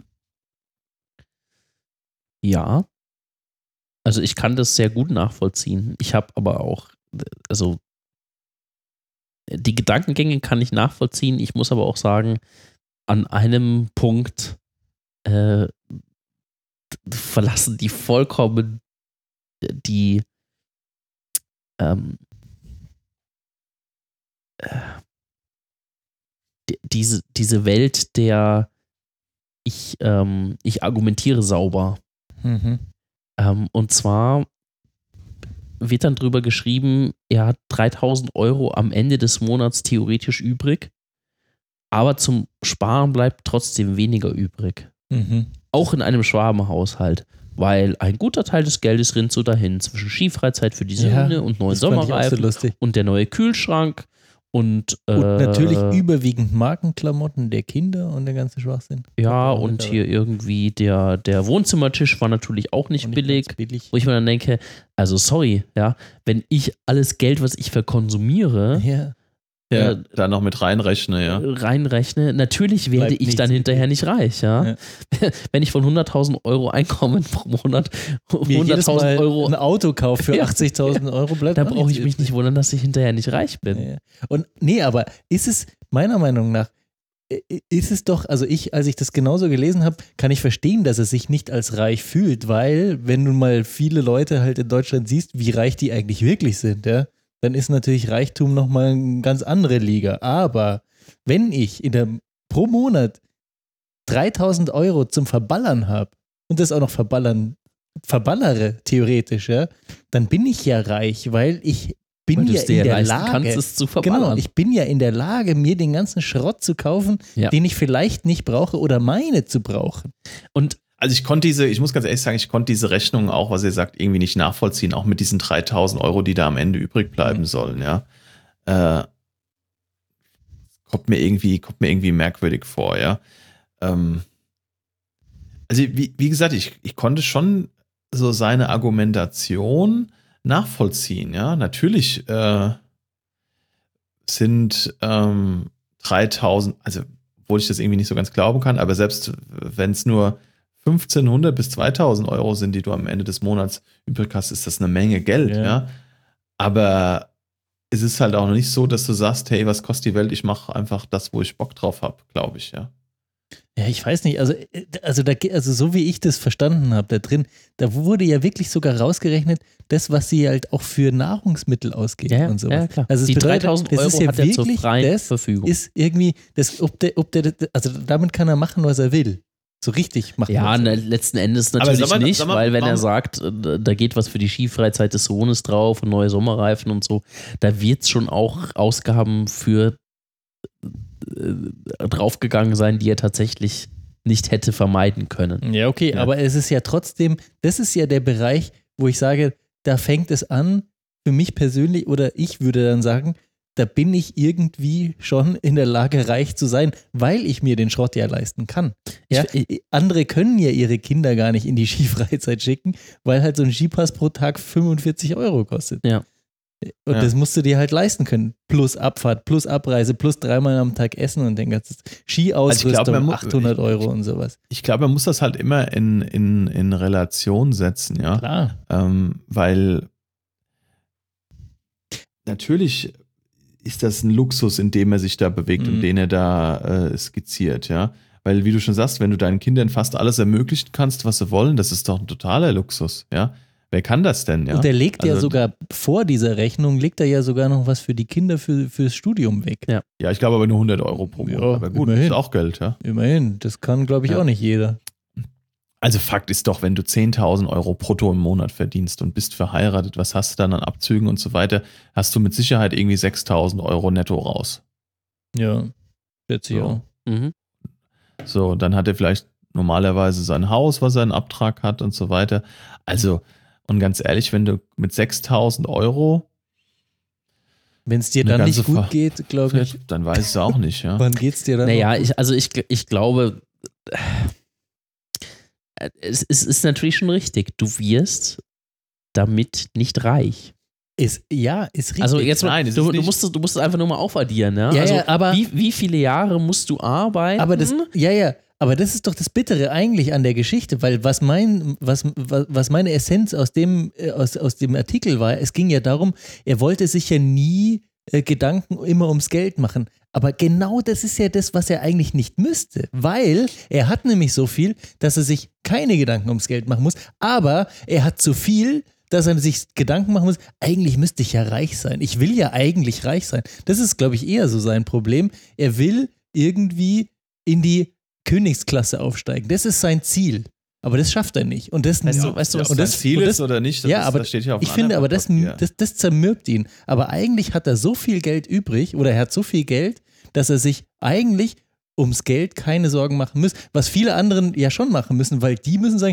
Ja. Also ich kann das sehr gut nachvollziehen. Ich habe aber auch, also die Gedankengänge kann ich nachvollziehen. Ich muss aber auch sagen, an einem Punkt äh, verlassen die vollkommen die ähm, äh, die- diese, diese Welt der ich, ähm, ich argumentiere sauber. Mhm. Ähm, und zwar wird dann drüber geschrieben, er hat dreitausend Euro am Ende des Monats theoretisch übrig, aber zum Sparen bleibt trotzdem weniger übrig. Mhm. Auch in einem Schwabenhaushalt. weil ein guter Teil des Geldes rinnt so dahin zwischen Skifreizeit für die Söhne Ja, und neuen das fand ich auch so Sommerreifen lustig. und der neue Kühlschrank und, äh, Und natürlich überwiegend Markenklamotten der Kinder und der ganze Schwachsinn. ja, Auch und mit hier irgendwie der, der Wohnzimmertisch war natürlich auch nicht, dabei. Auch billig. ganz billig. Wo ich mir dann denke, also sorry, ja, wenn ich alles Geld, was ich verkonsumiere, Ja. Ja, äh, da noch mit reinrechne, ja. reinrechne, natürlich werde Bleibt ich nichts dann hinterher nicht reich, ja. Ja. Wenn ich von hunderttausend Euro Einkommen pro Monat Mir jedes Mal hunderttausend Euro, ein Auto kaufe für Ja. achtzigtausend Euro, bleibt da auch brauche ich nichts mich nicht wundern, dass ich hinterher nicht reich bin. Ja. Und nee, aber ist es meiner Meinung nach, äh, ist es doch, also ich, als ich das genauso gelesen habe, kann ich verstehen, dass er sich nicht als reich fühlt, weil wenn du mal viele Leute halt in Deutschland siehst, wie reich die eigentlich wirklich sind, ja, dann ist natürlich Reichtum nochmal eine ganz andere Liga. Aber wenn ich in der, pro Monat dreitausend Euro zum Verballern habe und das auch noch verballern, verballere theoretisch, ja, dann bin ich ja reich, weil ich bin Weil du ja es dir in der leisten Lage, kannst, es zu verballern. genau, ich bin ja in der Lage, mir den ganzen Schrott zu kaufen, Ja. den ich vielleicht nicht brauche oder meine zu brauchen. Und Also ich konnte diese, ich muss ganz ehrlich sagen, ich konnte diese Rechnung auch, was ihr sagt, irgendwie nicht nachvollziehen, auch mit diesen dreitausend Euro, die da am Ende übrig bleiben Mhm. sollen, ja. Äh, kommt mir irgendwie, kommt mir irgendwie merkwürdig vor, ja. Ähm, also wie, wie gesagt, ich, ich konnte schon so seine Argumentation nachvollziehen, ja. Natürlich äh, sind ähm, dreitausend, also obwohl ich das irgendwie nicht so ganz glauben kann, aber selbst wenn es nur fünfzehnhundert bis zweitausend Euro sind, die du am Ende des Monats übrig hast, ist das eine Menge Geld, Ja. ja. Aber es ist halt auch noch nicht so, dass du sagst, hey, was kostet die Welt? Ich mache einfach das, wo ich Bock drauf habe, glaube ich, ja. Ja, ich weiß nicht, also, also, da, also so wie ich das verstanden habe, da drin, da wurde ja wirklich sogar rausgerechnet, das, was sie halt auch für Nahrungsmittel ausgeben ja, und sowas. ja, klar. Also es die bedeutet, dreitausend das Euro ist ja hat er zur wirklich freien das, Verfügung. ist irgendwie, das, ob der, ob der, also damit kann er machen, was er will. So richtig machen. Ja, was er ne, will. letzten Endes Aber natürlich sag mal- nicht, sag mal, weil wenn er warum- sagt, äh, da geht was für die Skifreizeit des Sohnes drauf und neue Sommerreifen und so, da wird es schon auch Ausgaben für äh, draufgegangen sein, die er tatsächlich nicht hätte vermeiden können. Ja, okay, Ja. aber es ist ja trotzdem, das ist ja der Bereich, wo ich sage, da fängt es an, für mich persönlich, oder ich würde dann sagen, da bin ich irgendwie schon in der Lage, reich zu sein, weil ich mir den Schrott ja leisten kann. Ja, Ich- andere können ja ihre Kinder gar nicht in die Skifreizeit schicken, weil halt so ein Skipass pro Tag fünfundvierzig Euro kostet. Ja. Und Ja. das musst du dir halt leisten können. Plus Abfahrt, plus Abreise, plus dreimal am Tag Essen und den ganzen Skiausrüstung, Also ich glaub, man mu- achthundert ich- Euro und sowas. Ich glaube, man muss das halt immer in, in, in Relation setzen, ja. Klar. Ähm, weil natürlich ist das ein Luxus, in dem er sich da bewegt Mhm. und den er da äh, skizziert, ja. Weil, wie du schon sagst, wenn du deinen Kindern fast alles ermöglichen kannst, was sie wollen, das ist doch ein totaler Luxus, ja. Wer kann das denn, ja? Und der legt ja Also- sogar vor dieser Rechnung, legt er ja sogar noch was für die Kinder für, fürs Studium weg. Ja. Ja, ich glaube aber nur hundert Euro pro Monat. Ja, aber gut, immerhin. ist auch Geld, ja. Immerhin, das kann, glaube ich, Ja. auch nicht jeder. Also Fakt ist doch, wenn du zehntausend Euro brutto im Monat verdienst und bist verheiratet, was hast du dann an Abzügen und so weiter, hast du mit Sicherheit irgendwie sechstausend Euro netto raus. Ja, schätze ich So. auch. Mhm. So, dann hat er vielleicht normalerweise sein Haus, was er einen Abtrag hat und so weiter. Also, und ganz ehrlich, wenn du mit sechstausend Euro, Wenn es dir Eine dann nicht ganze gut Fa- geht, glaube ich, dann weiß ich es auch nicht, ja. wann geht es dir dann? Naja, noch gut? ich, also ich, ich glaube, äh, es, es ist natürlich schon richtig. Du wirst damit nicht reich. Ist, ja, ist richtig. Also jetzt mal, Nein, es du, ist du, nicht- musst, es- du musst es einfach nur mal aufaddieren, ja? Ja, also ja, aber- wie, wie viele Jahre musst du arbeiten? Aber das, ja, ja, aber das ist doch das Bittere eigentlich an der Geschichte, weil was mein, was, was, was meine Essenz aus dem, äh, aus, aus dem Artikel war, es ging ja darum, er wollte sich ja nie äh, Gedanken immer ums Geld machen. Aber genau das ist ja das, was er eigentlich nicht müsste, weil er hat nämlich so viel, dass er sich keine Gedanken ums Geld machen muss, aber er hat zu viel, dass er sich Gedanken machen muss, eigentlich müsste ich ja reich sein. Ich will ja eigentlich reich sein. Das ist, glaube ich, eher so sein Problem. Er will irgendwie in die Königsklasse aufsteigen. Das ist sein Ziel. Aber das schafft er nicht. Und das, Weißt du- Ja, weißt du, ob was das und das- Ziel und das- ist oder nicht, das ja, ist, aber das steht ja auf ich einem finde, anderen aber das, Papier. das, das zermürbt ihn. Aber eigentlich hat er so viel Geld übrig oder er hat so viel Geld, dass er sich eigentlich ums Geld keine Sorgen machen muss, was viele anderen ja schon machen müssen, weil die müssen sagen,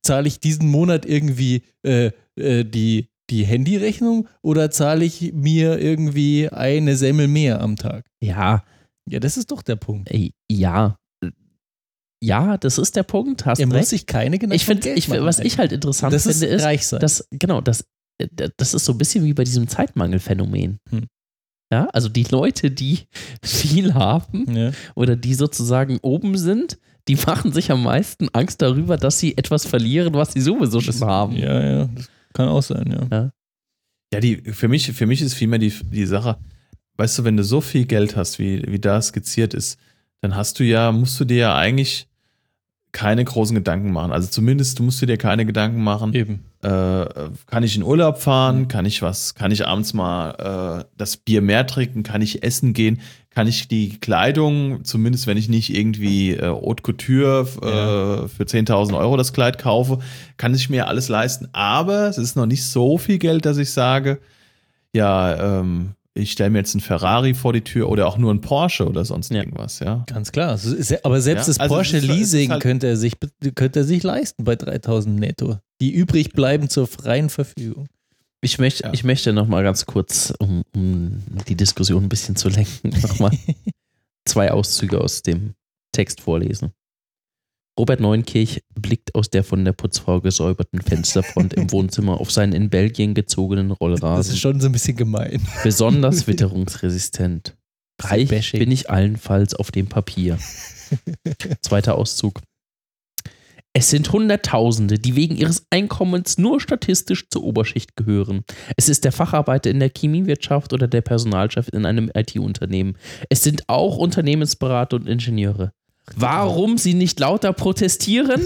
zahle ich diesen Monat irgendwie äh, äh, die, die Handyrechnung oder zahle ich mir irgendwie eine Semmel mehr am Tag? Ja. Ja, das ist doch der Punkt. Ey, ja. Ja, das ist der Punkt. Hast er recht. muss sich keine Gedanken Ich finde, ich, was ich halt interessant das finde, ist, ist, reich sein. dass, genau, das, das ist so ein bisschen wie bei diesem Zeitmangelphänomen. Hm. Ja, also die Leute, die viel haben ja. oder die sozusagen oben sind, die machen sich am meisten Angst darüber, dass sie etwas verlieren, was sie sowieso schon das, haben. Ja, ja, das kann auch sein, ja. Ja, ja die, für, mich, für mich ist vielmehr die, die Sache, weißt du, wenn du so viel Geld hast, wie, wie da skizziert ist, dann hast du ja, musst du dir ja eigentlich keine großen Gedanken machen. Also zumindest, du musst dir keine Gedanken machen. Eben. Äh, kann ich in Urlaub fahren? Kann ich was? Kann ich abends mal äh, das Bier mehr trinken? Kann ich essen gehen? Kann ich die Kleidung, zumindest wenn ich nicht irgendwie äh, Haute Couture äh, ja. für zehntausend Euro das Kleid kaufe, kann ich mir alles leisten. Aber es ist noch nicht so viel Geld, dass ich sage, ja, ähm, ich stelle mir jetzt einen Ferrari vor die Tür oder auch nur einen Porsche oder sonst ja. irgendwas, ja. Ganz klar. Aber selbst ja? das also Porsche-Leasing halt könnte, er sich, könnte er sich leisten bei dreitausend netto. Die übrig bleiben zur freien Verfügung. Ich möchte, ja. ich möchte noch mal ganz kurz, um, um die Diskussion ein bisschen zu lenken, noch mal zwei Auszüge aus dem Text vorlesen. Robert Neunkirch blickt aus der von der Putzfrau gesäuberten Fensterfront im Wohnzimmer auf seinen in Belgien gezogenen Rollrasen. Das ist schon so ein bisschen gemein. Besonders witterungsresistent. Reich bashing. bin ich allenfalls auf dem Papier. Zweiter Auszug. Es sind Hunderttausende, die wegen ihres Einkommens nur statistisch zur Oberschicht gehören. Es ist der Facharbeiter in der Chemiewirtschaft oder der Personalchef in einem I T-Unternehmen. Es sind auch Unternehmensberater und Ingenieure. Warum sie nicht lauter protestieren?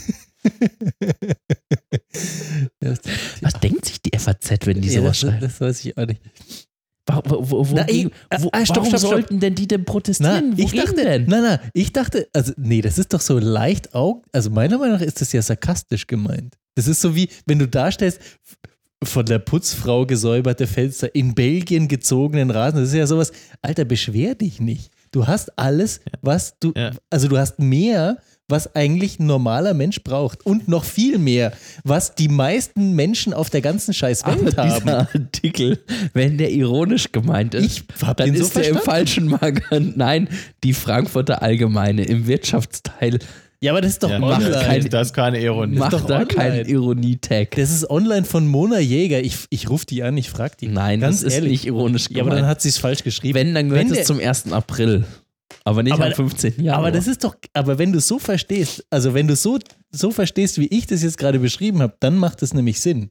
Was denkt sich die F A Z, wenn die ja, sowas das, schreibt? Das weiß ich auch nicht. Wo, wo, wo, na, ich, wo, ah, stopp, warum stopp, stopp. sollten denn die denn protestieren? Na, wo ich dachte, denn? Nein, nein, ich dachte, also nee, das ist doch so leicht Aug, also meiner Meinung nach ist das ja sarkastisch gemeint. Das ist so wie, wenn du darstellst, von der Putzfrau gesäuberte Fenster, in Belgien gezogenen Rasen, das ist ja sowas, Alter, beschwer dich nicht. Du hast alles, was du, ja. also du hast mehr, was eigentlich ein normaler Mensch braucht und noch viel mehr, was die meisten Menschen auf der ganzen scheiß Welt Aber haben. Dieser Artikel, wenn der ironisch gemeint ist, ich hab dann den so ist der im verstanden. falschen Magazin. Nein, die Frankfurter Allgemeine im Wirtschaftsteil Ja, aber das ist doch ja, online. Das ist, kein, das ist keine Ironie. Macht doch da online. keinen Ironie-Tag. Das ist online von Mona Jäger. Ich, ich rufe die an, ich frage die. Nein, Ganz das ist ehrlich. nicht ironisch gemeint. Ja, aber dann hat sie es falsch geschrieben. Wenn, dann gehört Wenn es der- zum ersten April. Aber nicht Aber- am fünfzehnten Januar. Aber das ist doch, aber wenn du es so verstehst, also wenn du so, so verstehst, wie ich das jetzt gerade beschrieben habe, dann macht es nämlich Sinn.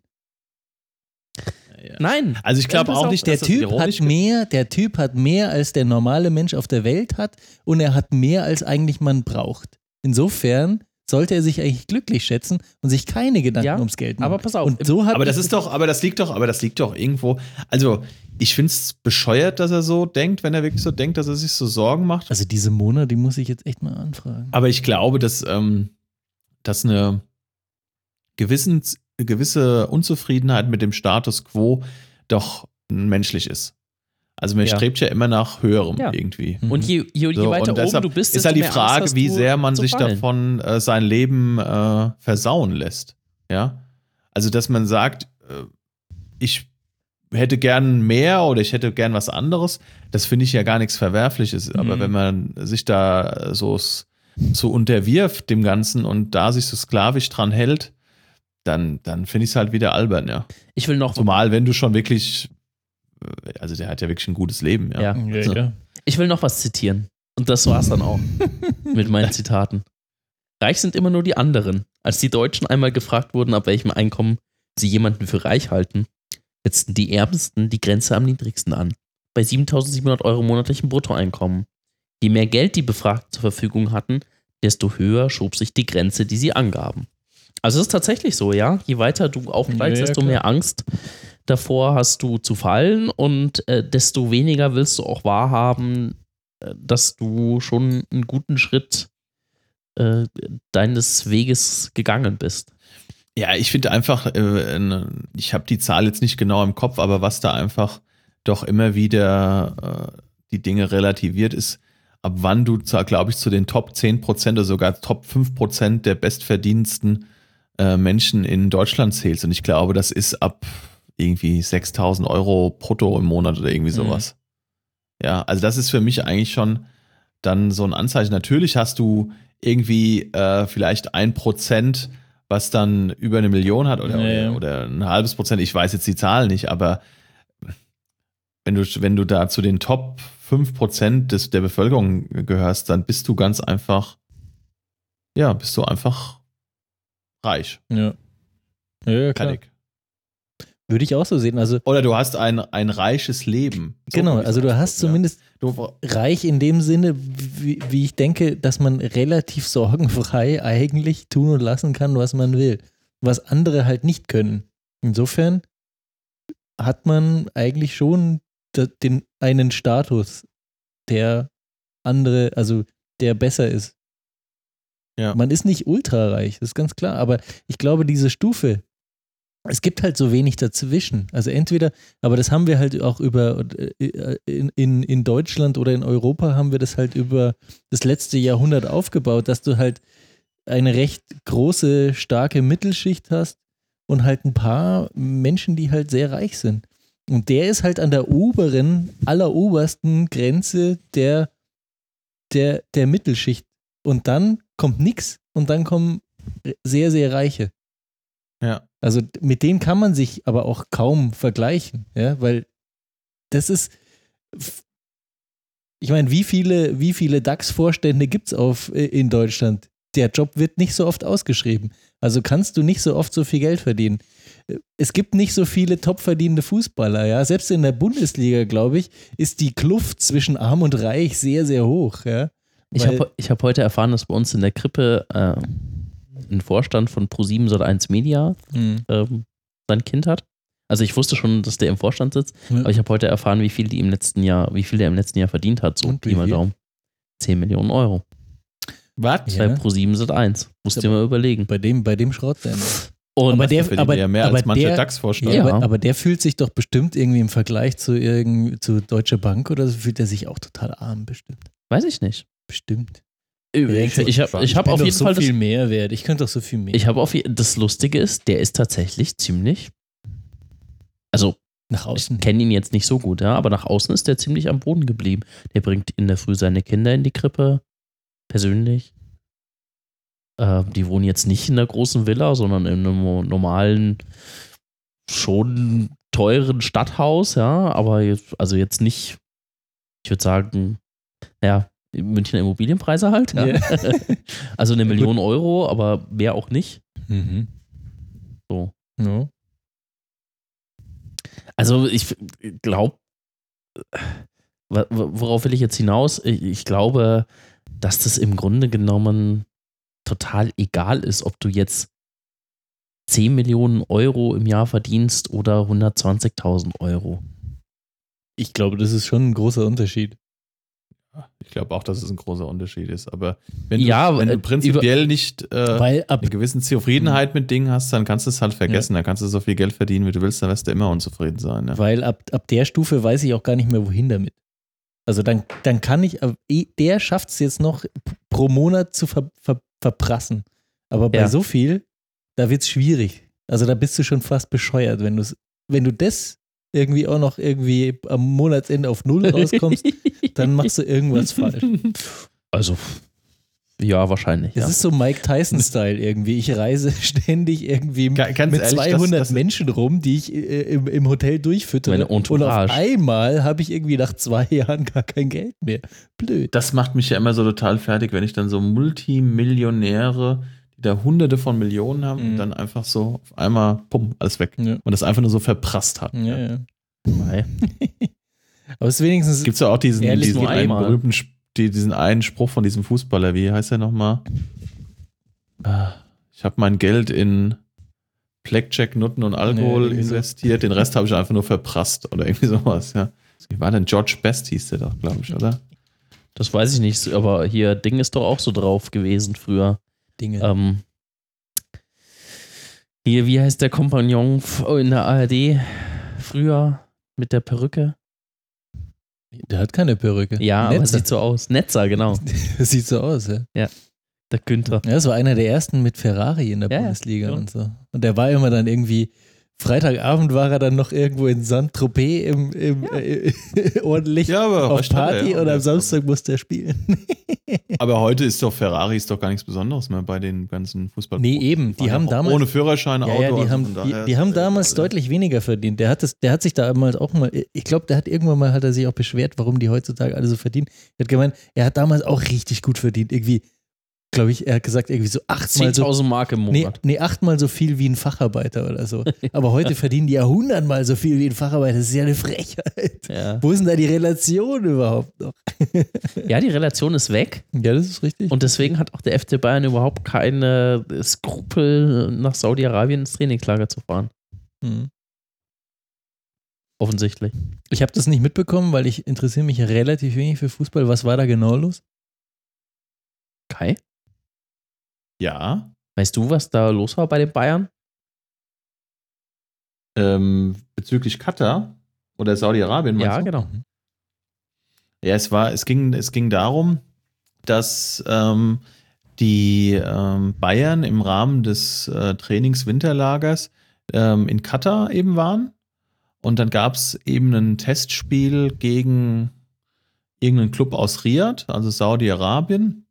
Nein. Also ich glaube Pass auch auf, nicht, Der dass das Typ ironisch hat mehr, der Typ hat mehr, als der normale Mensch auf der Welt hat und er hat mehr, als eigentlich man braucht. Insofern sollte er sich eigentlich glücklich schätzen und sich keine Gedanken Ja, ums Geld machen. aber pass auf, Und so hab Aber das ich- ist doch, aber das liegt doch, aber das liegt doch irgendwo. Also, ich finde es bescheuert, dass er so denkt, wenn er wirklich so denkt, dass er sich so Sorgen macht. Also diese Mona, die muss ich jetzt echt mal anfragen. Aber ich glaube, dass, ähm, dass eine gewissen, gewisse Unzufriedenheit mit dem Status quo doch menschlich ist. Also man Ja. strebt ja immer nach höherem Ja. irgendwie. Und je, je, je So, weiter und oben deshalb du bist, ist halt die desto mehr Frage, Angst hast wie du sehr man zu sich fallen. davon äh, sein Leben äh, versauen lässt. Ja, also dass man sagt, äh, ich hätte gern mehr oder ich hätte gern was anderes. Das finde ich ja gar nichts Verwerfliches. Aber Mhm. wenn man sich da so, s- so unterwirft dem Ganzen und da sich so sklavisch dran hält, dann, dann finde ich es halt wieder albern, ja. Ich will noch, Zumal, wenn du schon wirklich, also der hat ja wirklich ein gutes Leben, ja. ja. Ja, So. ja. Ich will noch was zitieren. Und das war's dann auch mit meinen Zitaten. Reich sind immer nur die anderen. Als die Deutschen einmal gefragt wurden, ab welchem Einkommen sie jemanden für reich halten, setzten die Ärmsten die Grenze am niedrigsten an. Bei siebentausendsiebenhundert Euro monatlichem Bruttoeinkommen. Je mehr Geld die Befragten zur Verfügung hatten, desto höher schob sich die Grenze, die sie angaben. Also es ist tatsächlich so, ja. Je weiter du aufsteigst, Ja, ja, desto klar. mehr Angst davor hast du zu fallen und äh, desto weniger willst du auch wahrhaben, äh, dass du schon einen guten Schritt äh, deines Weges gegangen bist. Ja, ich finde einfach, äh, ich habe die Zahl jetzt nicht genau im Kopf, aber was da einfach doch immer wieder äh, die Dinge relativiert ist, ab wann du, glaube ich, zu den Top zehn Prozent oder sogar Top fünf Prozent der bestverdienendsten äh, Menschen in Deutschland zählst. Und ich glaube, das ist ab irgendwie sechstausend Euro brutto im Monat oder irgendwie sowas. Mhm. Ja, also das ist für mich eigentlich schon dann so ein Anzeichen. Natürlich hast du irgendwie äh, vielleicht ein Prozent, was dann über eine Million hat oder, ja, ja. oder, oder ein halbes Prozent. Ich weiß jetzt die Zahlen nicht, aber wenn du, wenn du da zu den Top fünf Prozent des, der Bevölkerung gehörst, dann bist du ganz einfach, ja, bist du einfach reich. Ja, ja, ja klar. Würde ich auch so sehen. Also, oder du hast ein, ein reiches Leben. So genau, also du hast zumindest ja. reich in dem Sinne, wie, wie ich denke, dass man relativ sorgenfrei eigentlich tun und lassen kann, was man will. Was andere halt nicht können. Insofern hat man eigentlich schon den, einen Status, der andere, also der besser ist. Ja. Man ist nicht ultrareich, das ist ganz klar, aber ich glaube, diese Stufe, es gibt halt so wenig dazwischen. Also entweder, aber das haben wir halt auch über, in, in, in Deutschland oder in Europa haben wir das halt über das letzte Jahrhundert aufgebaut, dass du halt eine recht große, starke Mittelschicht hast und halt ein paar Menschen, die halt sehr reich sind. Und der ist halt an der oberen, allerobersten Grenze der, der, der Mittelschicht. Und dann kommt nichts und dann kommen sehr, sehr Reiche. Ja. Also mit denen kann man sich aber auch kaum vergleichen, ja, weil das ist, ich meine, wie viele, wie viele DAX-Vorstände gibt es in Deutschland? Der Job wird nicht so oft ausgeschrieben. Also kannst du nicht so oft so viel Geld verdienen. Es gibt nicht so viele topverdienende Fußballer, ja. Selbst in der Bundesliga, glaube ich, ist die Kluft zwischen Arm und Reich sehr, sehr hoch, ja. Ich habe ich hab heute erfahren, dass bei uns in der Krippe äh, ein Vorstand von ProSieben Sat eins Media mhm. ähm, sein Kind hat. Also ich wusste schon, dass der im Vorstand sitzt, ja. aber ich habe heute erfahren, wie viel die im letzten Jahr, wie viel der im letzten Jahr verdient hat. So Pi mal Daumen. zehn Millionen Euro. Was? Bei ProSieben Sat eins. Musst du dir mal überlegen. Bei dem, bei dem Schrott denn. Und aber der, aber, ja mehr aber als manche der, DAX-Vorstand. Ja, aber, aber der fühlt sich doch bestimmt irgendwie im Vergleich zu, irgend, zu Deutsche Bank oder so, fühlt er sich auch total arm bestimmt. Weiß ich nicht. Bestimmt. Ich, ich, ich habe ich hab auf jeden so Fall viel das, mehr wert. Ich könnte doch so viel mehr. Ich habe auf das Lustige ist, der ist tatsächlich ziemlich, also nach außen. Ich kenne ihn jetzt nicht so gut, ja, aber nach außen ist der ziemlich am Boden geblieben. Der bringt in der Früh seine Kinder in die Krippe, persönlich. Äh, die wohnen jetzt nicht in einer großen Villa, sondern in einem normalen, schon teuren Stadthaus, ja, aber jetzt, also jetzt nicht, ich würde sagen, naja, Münchner Immobilienpreise halt. Ja. Yeah. Also eine Million Euro, aber mehr auch nicht. Mhm. So. No. Also ich glaube, worauf will ich jetzt hinaus? Ich glaube, dass das im Grunde genommen total egal ist, ob du jetzt zehn Millionen Euro im Jahr verdienst oder hundertzwanzigtausend Euro. Ich glaube, das ist schon ein großer Unterschied. Ich glaube auch, dass es ein großer Unterschied ist. Aber wenn du, ja, wenn du prinzipiell über, nicht äh, weil ab, eine gewisse Zufriedenheit mit Dingen hast, dann kannst du es halt vergessen. Ja. Dann kannst du so viel Geld verdienen, wie du willst, dann wirst du immer unzufrieden sein. Ja. Weil ab, ab der Stufe weiß ich auch gar nicht mehr, wohin damit. Also dann, dann kann ich, der schafft es jetzt noch pro Monat zu ver, ver, verprassen. Aber bei ja. so viel, da wird es schwierig. Also da bist du schon fast bescheuert, wenn, wenn du das irgendwie auch noch irgendwie am Monatsende auf Null rauskommst, dann machst du irgendwas falsch. Also, ja, wahrscheinlich. Das ja. ist so Mike Tyson-Style irgendwie. Ich reise ständig irgendwie Ganz mit ehrlich, zweihundert das, das Menschen rum, die ich äh, im, im Hotel durchfüttere. Und auf einmal habe ich irgendwie nach zwei Jahren gar kein Geld mehr. Blöd. Das macht mich ja immer so total fertig, wenn ich dann so Multimillionäre, die da hunderte von Millionen haben, Mhm. und dann einfach so auf einmal, bumm, alles weg. Ja. Und das einfach nur so verprasst hat. Ja, ja. Nein. Aber es ist wenigstens. Gibt es ja auch diesen, diesen nur einen einmal. berühmten, die, diesen einen Spruch von diesem Fußballer, wie heißt der nochmal? Ich habe mein Geld in Blackjack, Nutten und Alkohol Nee, investiert, den Rest habe ich einfach nur verprasst oder irgendwie sowas, ja. Wie war denn George Best, hieß der doch, glaube ich, oder? Das weiß ich nicht, aber hier Ding ist doch auch so drauf gewesen früher. Dinge. Ähm, hier, wie heißt der Kompagnon in der A R D früher mit der Perücke? Der hat keine Perücke. Ja, Netzer. aber sieht so aus. Netzer, genau. Das sieht so aus, ja. Ja. Der Günther. Ja, das war einer der ersten mit Ferrari in der Ja, Bundesliga ja. und so. Und der war immer dann irgendwie, Freitagabend war er dann noch irgendwo in Saint-Tropez im, im, Ja. äh, ordentlich Ja, aber auf recht hat er, Party ja. und am Samstag musste er spielen. Aber heute ist doch Ferrari ist doch gar nichts Besonderes mehr bei den ganzen Fußball. Nee, eben. Die haben damals. ohne Führerschein, Ja, Auto. ja, die also haben, von die, daher die ist haben das damals egal. deutlich weniger verdient. Der hat, das, der hat sich damals auch mal, ich glaube, der hat irgendwann mal, hat er sich auch beschwert, warum die heutzutage alle so verdienen. Er hat gemeint, er hat damals auch richtig gut verdient. Irgendwie, glaube ich, er hat gesagt, irgendwie so achtmal so, zehntausend Mark im nee, Monat. nee, achtmal so viel wie ein Facharbeiter oder so. Aber heute verdienen die ja hundertmal so viel wie ein Facharbeiter. Das ist ja eine Frechheit. Ja. Wo ist denn da die Relation überhaupt noch? ja, die Relation ist weg. Ja, das ist richtig. Und deswegen hat auch der F C Bayern überhaupt keine Skrupel, nach Saudi-Arabien ins Trainingslager zu fahren. Hm. Offensichtlich. Ich habe das nicht mitbekommen, weil ich interessiere mich relativ wenig für Fußball. Was war da genau los? Kai? Ja. Weißt du, was da los war bei den Bayern? Ähm, bezüglich Katar oder Saudi-Arabien, meinst Ja, du? genau. Ja, es war, es ging, es ging darum, dass ähm, die ähm, Bayern im Rahmen des äh, Trainings-Winterlagers ähm, in Katar eben waren. Und dann gab es eben ein Testspiel gegen irgendeinen Club aus Riyadh, also Saudi-Arabien.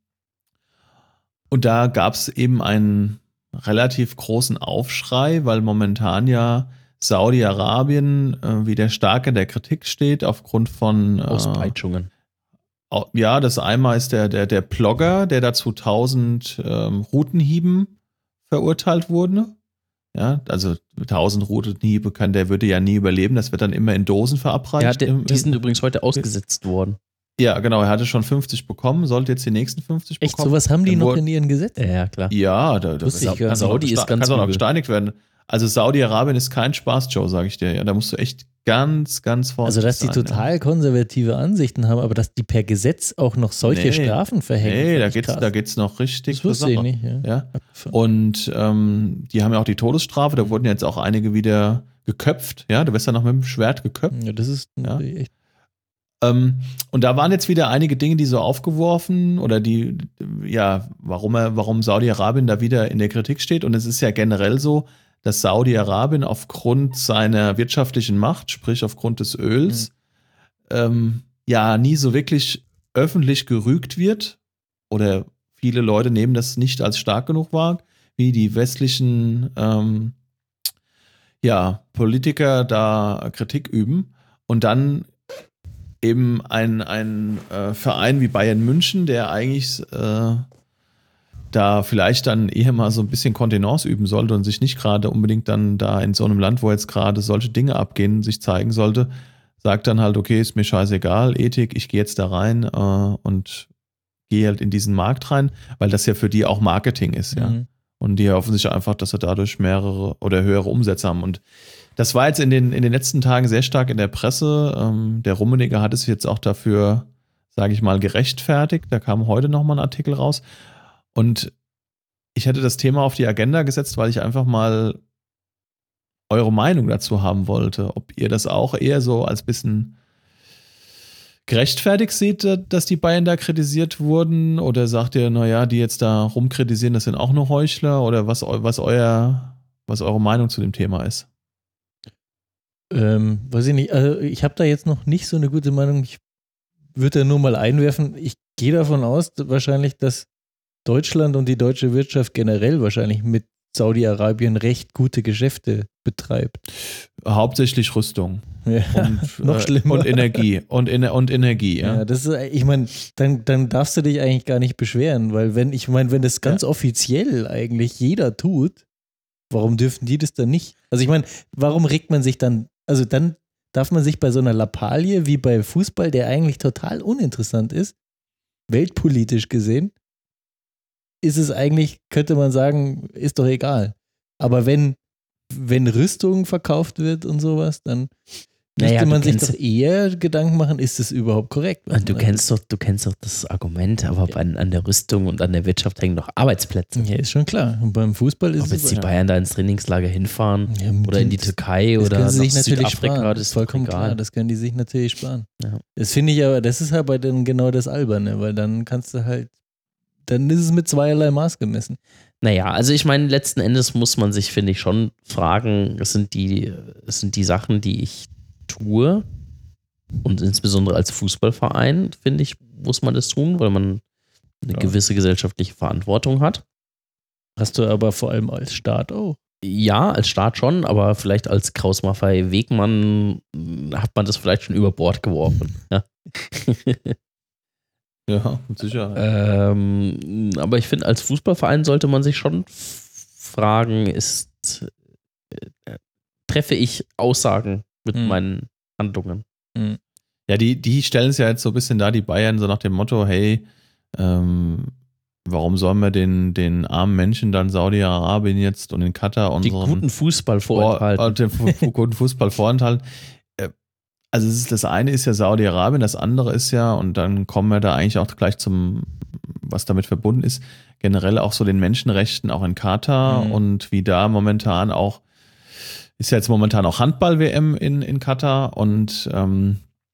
Und da gab es eben einen relativ großen Aufschrei, weil momentan ja Saudi-Arabien äh, wieder stark in der Kritik steht aufgrund von äh, Auspeitschungen. au- ja, das einmal ist der, der, der Blogger, der da zu tausend ähm, Routenhieben verurteilt wurde. Ja, also tausend Routenhiebe kann, der würde ja nie überleben, das wird dann immer in Dosen verabreicht. Ja, die, Im- die sind im- übrigens heute ausgesetzt worden. ja, genau, er hatte schon fünfzig bekommen, sollte jetzt die nächsten fünfzig Echt, bekommen. sowas haben die Dann noch wurde- in ihren Gesetzen? Ja, klar. Ja, da, da Wusste ich kann gar nicht. Saudi ist ganz auch noch übel. gesteinigt werden. Also Saudi-Arabien ist kein Spaß-Joe, sage ich dir. Ja, da musst du echt ganz, ganz Also, vorsichtig dass die sein. total konservative Ansichten haben, aber dass die per Gesetz auch noch solche Nee. Strafen Ja. verhängen. Nee, fand da ich geht's, krass. da geht's noch richtig Das wusste zur ich Sache. nicht. Ja. Ja. Und ähm, die haben ja auch die Todesstrafe, da wurden jetzt auch einige wieder geköpft. Ja, du wirst ja noch mit dem Schwert geköpft. Ja, das ist natürlich echt. Ähm, und da waren jetzt wieder einige Dinge, die so aufgeworfen oder die, ja, warum er, warum Saudi-Arabien da wieder in der Kritik steht. Und es ist ja generell so, dass Saudi-Arabien aufgrund seiner wirtschaftlichen Macht, sprich aufgrund des Öls, ähm, ja nie so wirklich öffentlich gerügt wird. Oder viele Leute nehmen das nicht als stark genug wahr, wie die westlichen ähm, ja, Politiker da Kritik üben. Und dann eben ein, ein äh, Verein wie Bayern München, der eigentlich äh, da vielleicht dann eher mal so ein bisschen Kontenance üben sollte und sich nicht gerade unbedingt dann da in so einem Land, wo jetzt gerade solche Dinge abgehen, sich zeigen sollte, sagt dann halt, okay, ist mir scheißegal, Ethik, ich gehe jetzt da rein äh, und gehe halt in diesen Markt rein, weil das ja für die auch Marketing ist, ja. Mhm. Und die hoffen sich einfach, dass sie dadurch mehrere oder höhere Umsätze haben. Und das war jetzt in den, in den letzten Tagen sehr stark in der Presse. Ähm, der Rummenigge hat es jetzt auch dafür, sage ich mal, gerechtfertigt. Da kam heute nochmal ein Artikel raus. Und ich hätte das Thema auf die Agenda gesetzt, weil ich einfach mal eure Meinung dazu haben wollte. Ob ihr das auch eher so als bisschen gerechtfertigt seht, dass die Bayern da kritisiert wurden? Oder sagt ihr, naja, die jetzt da rumkritisieren, das sind auch nur Heuchler? Oder was, eu- was, euer, was eure Meinung zu dem Thema ist? Ähm, weiß ich nicht, also ich habe da jetzt noch nicht so eine gute Meinung. Ich würde da nur mal einwerfen, ich gehe davon aus, wahrscheinlich, dass Deutschland und die deutsche Wirtschaft generell wahrscheinlich mit Saudi-Arabien recht gute Geschäfte betreibt. Hauptsächlich Rüstung Ja, und, noch äh, schlimmer. und Energie. Und, Ener- und Energie, ja. Ja, das ist, ich meine, dann, dann darfst du dich eigentlich gar nicht beschweren, weil wenn, ich meine, wenn das ganz offiziell eigentlich jeder tut, warum dürfen die das dann nicht? Also ich meine, warum regt man sich dann, also dann darf man sich bei so einer Lappalie wie bei Fußball, der eigentlich total uninteressant ist, weltpolitisch gesehen, ist es eigentlich, könnte man sagen, ist doch egal. Aber wenn, wenn Rüstung verkauft wird und sowas, dann müsste Naja, du man sich kennst- doch eher Gedanken machen, ist das überhaupt korrekt? was Du man kennst doch, du kennst doch das Argument, aber Ja. an, an der Rüstung und an der Wirtschaft hängen doch Arbeitsplätze. Ja, ist schon klar. Und beim Fußball ist Ob jetzt es die Bayern da ins Trainingslager hinfahren ja, oder in die das- Türkei das oder können sie nach sich natürlich Südafrika, sparen. das ist vollkommen egal. klar. Das können die sich natürlich sparen. Ja. Das finde ich aber, das ist halt bei denen genau das Alberne, weil dann kannst du halt, dann ist es mit zweierlei Maß gemessen. Naja, also ich meine, letzten Endes muss man sich, finde ich, schon fragen, es sind die, es sind die Sachen, die ich tue und insbesondere als Fußballverein, finde ich, muss man das tun, weil man eine Ja. gewisse gesellschaftliche Verantwortung hat. Hast du aber vor allem als Staat auch. Ja, als Staat schon, aber vielleicht als Kraus-Maffei-Wegmann hat man das vielleicht schon über Bord geworfen. Ja. Ja, mit Sicherheit. ähm, aber ich finde, als Fußballverein sollte man sich schon fragen, ist, äh, treffe ich Aussagen mit Hm. meinen Handlungen? Ja, die, die stellen es ja jetzt so ein bisschen da, die Bayern, so nach dem Motto, hey, ähm, warum sollen wir den, den armen Menschen dann Saudi-Arabien jetzt und in Katar Die unseren guten Fußball Vor- vorenthalten. äh, den fu- guten Fußball vorenthalten? Äh, Also es ist, das eine ist ja Saudi-Arabien, das andere ist ja, und dann kommen wir da eigentlich auch gleich zum, was damit verbunden ist, generell auch so den Menschenrechten auch in Katar Mhm. und wie da momentan auch, ist ja jetzt momentan auch Handball-W M in, in Katar und ähm,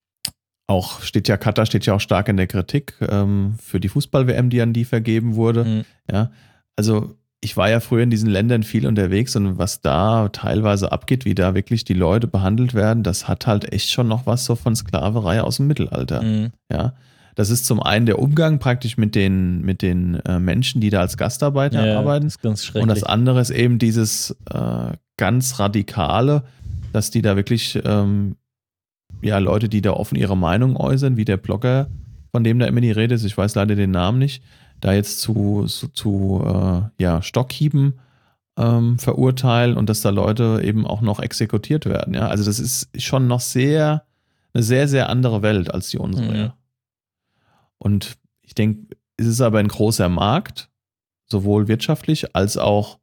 auch steht ja, Katar steht ja auch stark in der Kritik ähm, für die Fußball-W M, die an die vergeben wurde. Mhm. Ja, also ich war ja früher in diesen Ländern viel unterwegs und was da teilweise abgeht, wie da wirklich die Leute behandelt werden, das hat halt echt schon noch was so von Sklaverei aus dem Mittelalter. Mhm. Ja, das ist zum einen der Umgang praktisch mit den, mit den äh, Menschen, die da als Gastarbeiter Ja, arbeiten. das ist ganz schrecklich. Und das andere ist eben dieses äh, ganz Radikale, dass die da wirklich, ähm, ja, Leute, die da offen ihre Meinung äußern, wie der Blogger, von dem da immer die Rede ist, ich weiß leider den Namen nicht, da jetzt zu, zu, zu äh, ja, Stockhieben ähm, verurteilen und dass da Leute eben auch noch exekutiert werden. Ja? Also das ist schon noch sehr, eine sehr, sehr andere Welt als die unsere. Mhm. Ja. Und ich denke, es ist aber ein großer Markt, sowohl wirtschaftlich als auch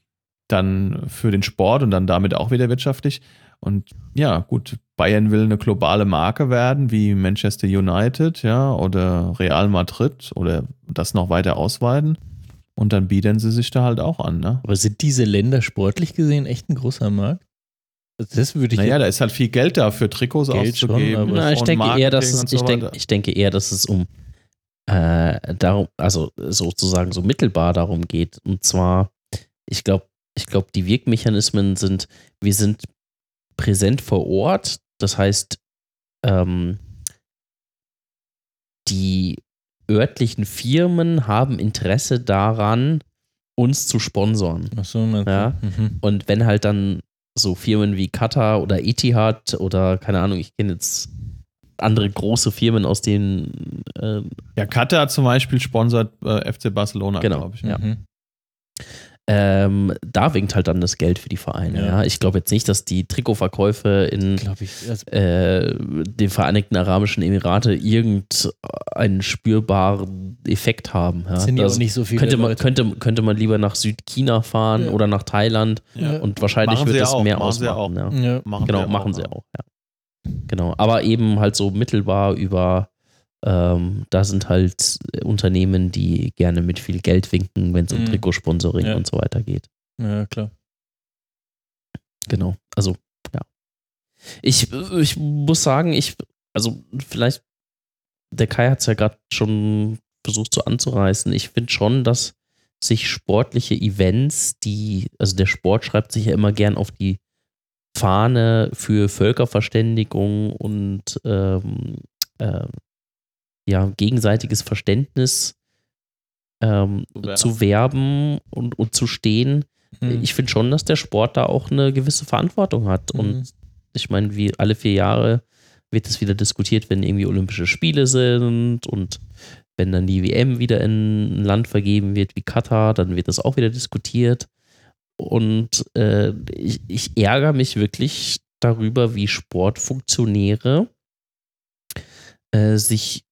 dann für den Sport und dann damit auch wieder wirtschaftlich. Und ja, gut, Bayern will eine globale Marke werden, wie Manchester United, ja, oder Real Madrid oder das noch weiter ausweiten. Und dann bieten sie sich da halt auch an, ne? Aber sind diese Länder sportlich gesehen echt ein großer Markt? Also das würde ich Naja, da ist halt viel Geld da für Trikots Geld schon, auszugeben. aber- Na, ich und denke eher, dass Marketing es, und so ich, denke, weiter. ich denke eher, dass es um äh, darum, also sozusagen so mittelbar darum geht. Und zwar, ich glaube, ich glaube, die Wirkmechanismen sind, wir sind präsent vor Ort, das heißt, ähm, die örtlichen Firmen haben Interesse daran, uns zu sponsoren. Ach so, meinst du? Ja. Mhm. Und wenn halt dann so Firmen wie Qatar oder Etihad oder keine Ahnung, ich kenne jetzt andere große Firmen aus den äh, Ja, Katar zum Beispiel sponsert äh, F C Barcelona, Genau, glaube ich. ja. Mhm. ähm, da winkt halt dann das Geld für die Vereine. Ja. Ja. Ich glaube jetzt nicht, dass die Trikotverkäufe in Glaube ich. Also, äh, den Vereinigten Arabischen Emirate irgendeinen spürbaren Effekt haben. Ja. sind ja Das auch nicht so viele könnte, man, Leute. könnte, könnte man lieber nach Südchina fahren Ja. oder nach Thailand Ja. und wahrscheinlich Machen wird sie es auch, mehr machen sie ausmachen. Ja. Ja. Machen Genau, sie machen auch, sie ja. auch, ja. Genau, aber eben halt so mittelbar über, ähm, da sind halt Unternehmen, die gerne mit viel Geld winken, wenn es um Mhm. Trikotsponsoring Ja. und so weiter geht. Ja, klar. Genau, also, ja. Ich, ich muss sagen, ich, also vielleicht, der Kai hat es ja gerade schon versucht so anzureißen. Ich finde schon, dass sich sportliche Events, die, also der Sport schreibt sich ja immer gern auf die Fahne für Völkerverständigung und ähm, äh, ja, gegenseitiges Verständnis ähm, Zu werben. zu werben und, und zu stehen. Mhm. Ich finde schon, dass der Sport da auch eine gewisse Verantwortung hat. Mhm. Und ich meine, wie alle vier Jahre wird es wieder diskutiert, wenn irgendwie Olympische Spiele sind und wenn dann die W M wieder in ein Land vergeben wird wie Katar, dann wird das auch wieder diskutiert. Und äh, ich, ich ärgere mich wirklich darüber, wie Sportfunktionäre äh, sich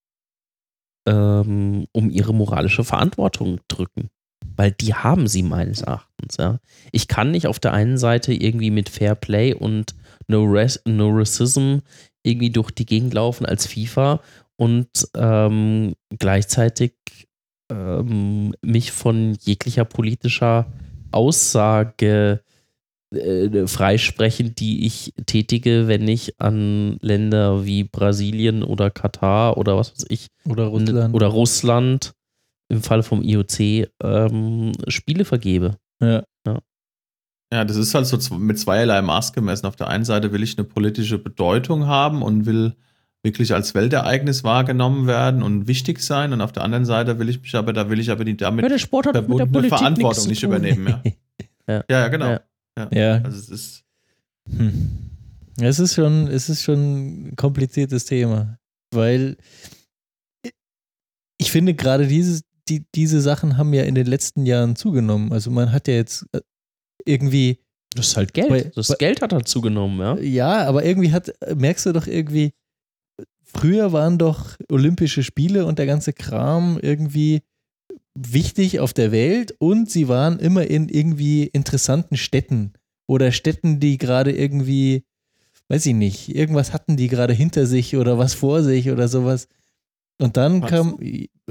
ähm, um ihre moralische Verantwortung drücken. Weil die haben sie meines Erachtens. Ja. Ich kann nicht auf der einen Seite irgendwie mit Fair Play und No, Res- no Racism irgendwie durch die Gegend laufen als FIFA und ähm, gleichzeitig ähm, mich von jeglicher politischer Aussage äh, freisprechen, die ich tätige, wenn ich an Länder wie Brasilien oder Katar oder was weiß ich Oder Russland. oder Russland im Falle vom I O C ähm, Spiele vergebe. Ja. Ja, das ist halt so z- mit zweierlei Maß gemessen. Auf der einen Seite will ich eine politische Bedeutung haben und will wirklich als Weltereignis wahrgenommen werden und wichtig sein. Und auf der anderen Seite will ich mich aber, da will ich aber die damit Ja, der Sport hat mit der verbundene Politik Verantwortung nichts nicht zu tun. übernehmen. Ja, ja, ja genau. Ja. Ja. Ja. Also es ist, Hm. Es ist schon, es ist schon ein kompliziertes Thema, weil ich finde gerade dieses, die, diese Sachen haben ja in den letzten Jahren zugenommen. Also man hat ja jetzt irgendwie, Das ist halt Geld. Weil- das weil- Geld hat halt zugenommen, ja. ja, aber irgendwie hat, merkst du doch irgendwie, früher waren doch Olympische Spiele und der ganze Kram irgendwie wichtig auf der Welt und sie waren immer in irgendwie interessanten Städten oder Städten, die gerade irgendwie, weiß ich nicht, irgendwas hatten die gerade hinter sich oder was vor sich oder sowas. Und dann Was? kam,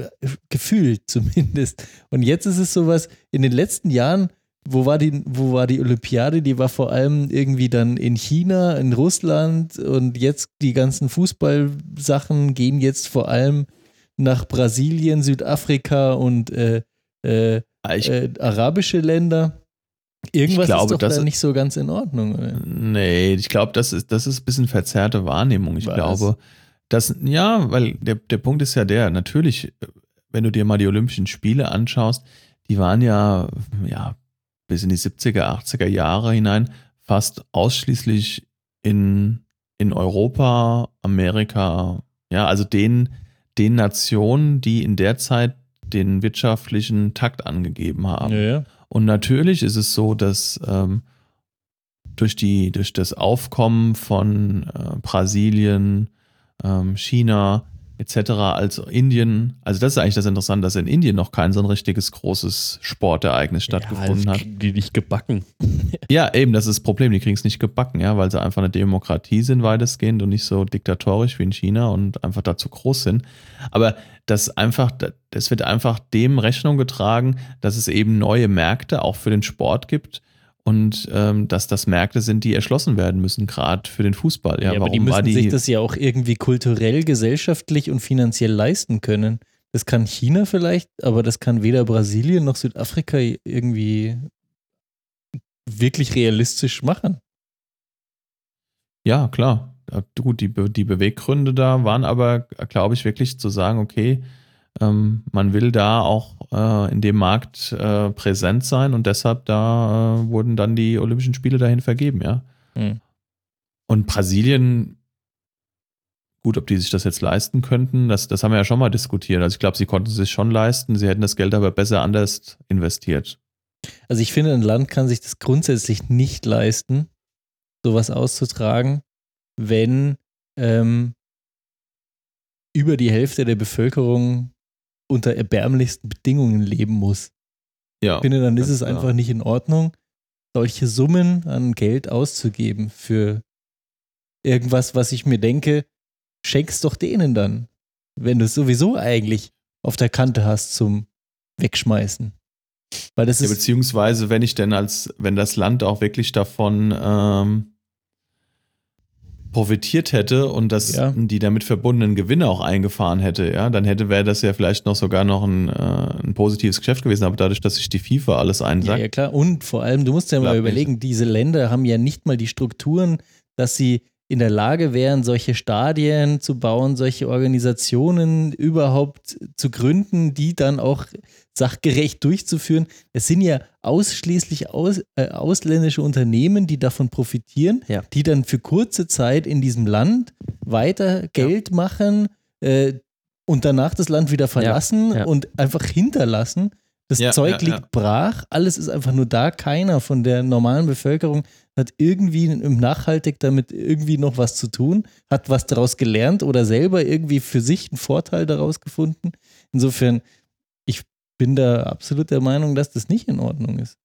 gefühlt zumindest. Und jetzt ist es sowas, in den letzten Jahren, wo war die, wo war die Olympiade? Die war vor allem irgendwie dann in China, in Russland und jetzt die ganzen Fußballsachen gehen jetzt vor allem nach Brasilien, Südafrika und äh, äh, ich, äh, arabische Länder. Irgendwas Ich glaube, ist doch das- da nicht so ganz in Ordnung. Oder? nee, ich glaube, das ist, das ist ein bisschen verzerrte Wahrnehmung. Ich Was? glaube, dass, ja, weil der, der Punkt ist ja der, natürlich, wenn du dir mal die Olympischen Spiele anschaust, die waren ja, ja, bis in die siebziger, achtziger Jahre hinein fast ausschließlich in, in Europa, Amerika, ja, also den, den Nationen, die in der Zeit den wirtschaftlichen Takt angegeben haben. Ja, ja. Und natürlich ist es so, dass ähm, durch, die, durch das Aufkommen von äh, Brasilien, ähm, China et cetera, als Indien, also das ist eigentlich das Interessante, dass in Indien noch kein so ein richtiges großes Sportereignis stattgefunden ja, hat. kriegen die nicht gebacken. Ja, eben, das ist das Problem, die kriegen es nicht gebacken, ja, weil sie einfach eine Demokratie sind weitestgehend und nicht so diktatorisch wie in China und einfach dazu groß sind. Aber das einfach, das wird einfach dem Rechnung getragen, dass es eben neue Märkte auch für den Sport gibt und ähm, dass das Märkte sind, die erschlossen werden müssen, gerade für den Fußball. Ja, Ja, aber warum die war müssen die, sich das ja auch irgendwie kulturell, gesellschaftlich und finanziell leisten können. Das kann China vielleicht, aber das kann weder Brasilien noch Südafrika irgendwie wirklich realistisch machen. Ja, klar. Ja, gut, die, Be- die Beweggründe da waren aber, glaube ich, wirklich zu sagen, okay, ähm, man will da auch äh, in dem Markt äh, präsent sein und deshalb da äh, wurden dann die Olympischen Spiele dahin vergeben, ja. Hm. Und Brasilien, gut, ob die sich das jetzt leisten könnten, das, das haben wir ja schon mal diskutiert. Also ich glaube, sie konnten es sich schon leisten, sie hätten das Geld aber besser anders investiert. Also ich finde, ein Land kann sich das grundsätzlich nicht leisten, sowas auszutragen, wenn ähm, über die Hälfte der Bevölkerung unter erbärmlichsten Bedingungen leben muss. Ja, Ich finde, dann ist ganz es klar. einfach nicht in Ordnung, solche Summen an Geld auszugeben für irgendwas, was ich mir denke, schenk's doch denen dann, wenn du es sowieso eigentlich auf der Kante hast zum Wegschmeißen. Weil das Ja, ist, beziehungsweise, wenn ich denn als, wenn das Land auch wirklich davon ähm, profitiert hätte und das, Ja. die damit verbundenen Gewinne auch eingefahren hätte, ja, dann hätte, wäre das ja vielleicht noch sogar noch ein, äh, ein positives Geschäft gewesen, aber dadurch, dass sich die FIFA alles ja, einsackt, ja klar, und vor allem, du musst ja mal Glaub überlegen, diese Länder haben ja nicht mal die Strukturen, dass sie in der Lage wären, solche Stadien zu bauen, solche Organisationen überhaupt zu gründen, die dann auch sachgerecht durchzuführen. Es sind ja ausschließlich aus, äh, ausländische Unternehmen, die davon profitieren, Ja. die dann für kurze Zeit in diesem Land weiter Geld machen äh, und danach das Land wieder verlassen ja. und einfach hinterlassen. Das Ja, Zeug ja, liegt ja. brach, alles ist einfach nur da. Keiner von der normalen Bevölkerung hat irgendwie im nachhaltig damit irgendwie noch was zu tun, hat was daraus gelernt oder selber irgendwie für sich einen Vorteil daraus gefunden. Insofern, ich bin da absolut der Meinung, dass das nicht in Ordnung ist.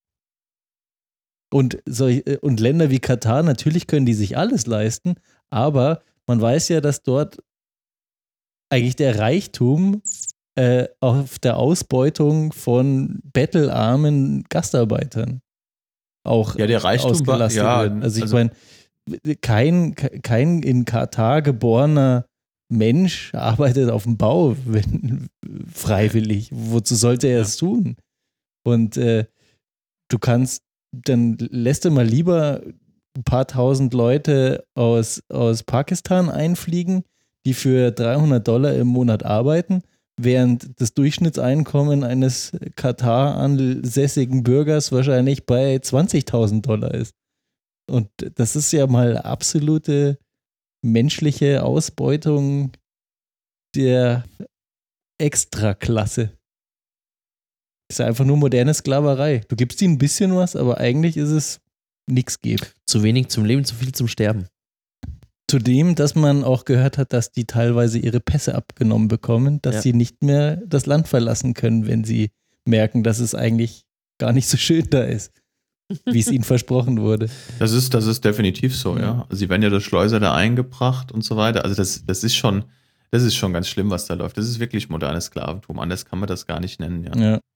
Und, solch, und Länder wie Katar, natürlich können die sich alles leisten, aber man weiß ja, dass dort eigentlich der Reichtum äh, auf der Ausbeutung von bettelarmen Gastarbeitern auch ja, der Reichtum war, ausgelastet ja, wird. Also ich also- meine, kein, kein in Katar geborener Mensch arbeitet auf dem Bau wenn, freiwillig. Wozu sollte er es tun? Und äh, du kannst, dann lässt du mal lieber ein paar tausend Leute aus, aus Pakistan einfliegen, die für dreihundert Dollar im Monat arbeiten, während das Durchschnittseinkommen eines Katar ansässigen Bürgers wahrscheinlich bei zwanzigtausend Dollar ist. Und das ist ja mal absolute menschliche Ausbeutung der Extraklasse. Das ist einfach nur moderne Sklaverei. Du gibst ihnen ein bisschen was, aber eigentlich ist es nichts geben. Zu wenig zum Leben, zu viel zum Sterben. Zudem, dass man auch gehört hat, dass die teilweise ihre Pässe abgenommen bekommen, dass Ja. sie nicht mehr das Land verlassen können, wenn sie merken, dass es eigentlich gar nicht so schön da ist, wie es ihnen versprochen wurde. Das ist, das ist definitiv so, ja. Also sie werden ja durch Schleuser da eingebracht und so weiter. Also das, das ist schon, das ist schon ganz schlimm, was da läuft. Das ist wirklich modernes Sklaventum. Anders kann man das gar nicht nennen, ja. Ja.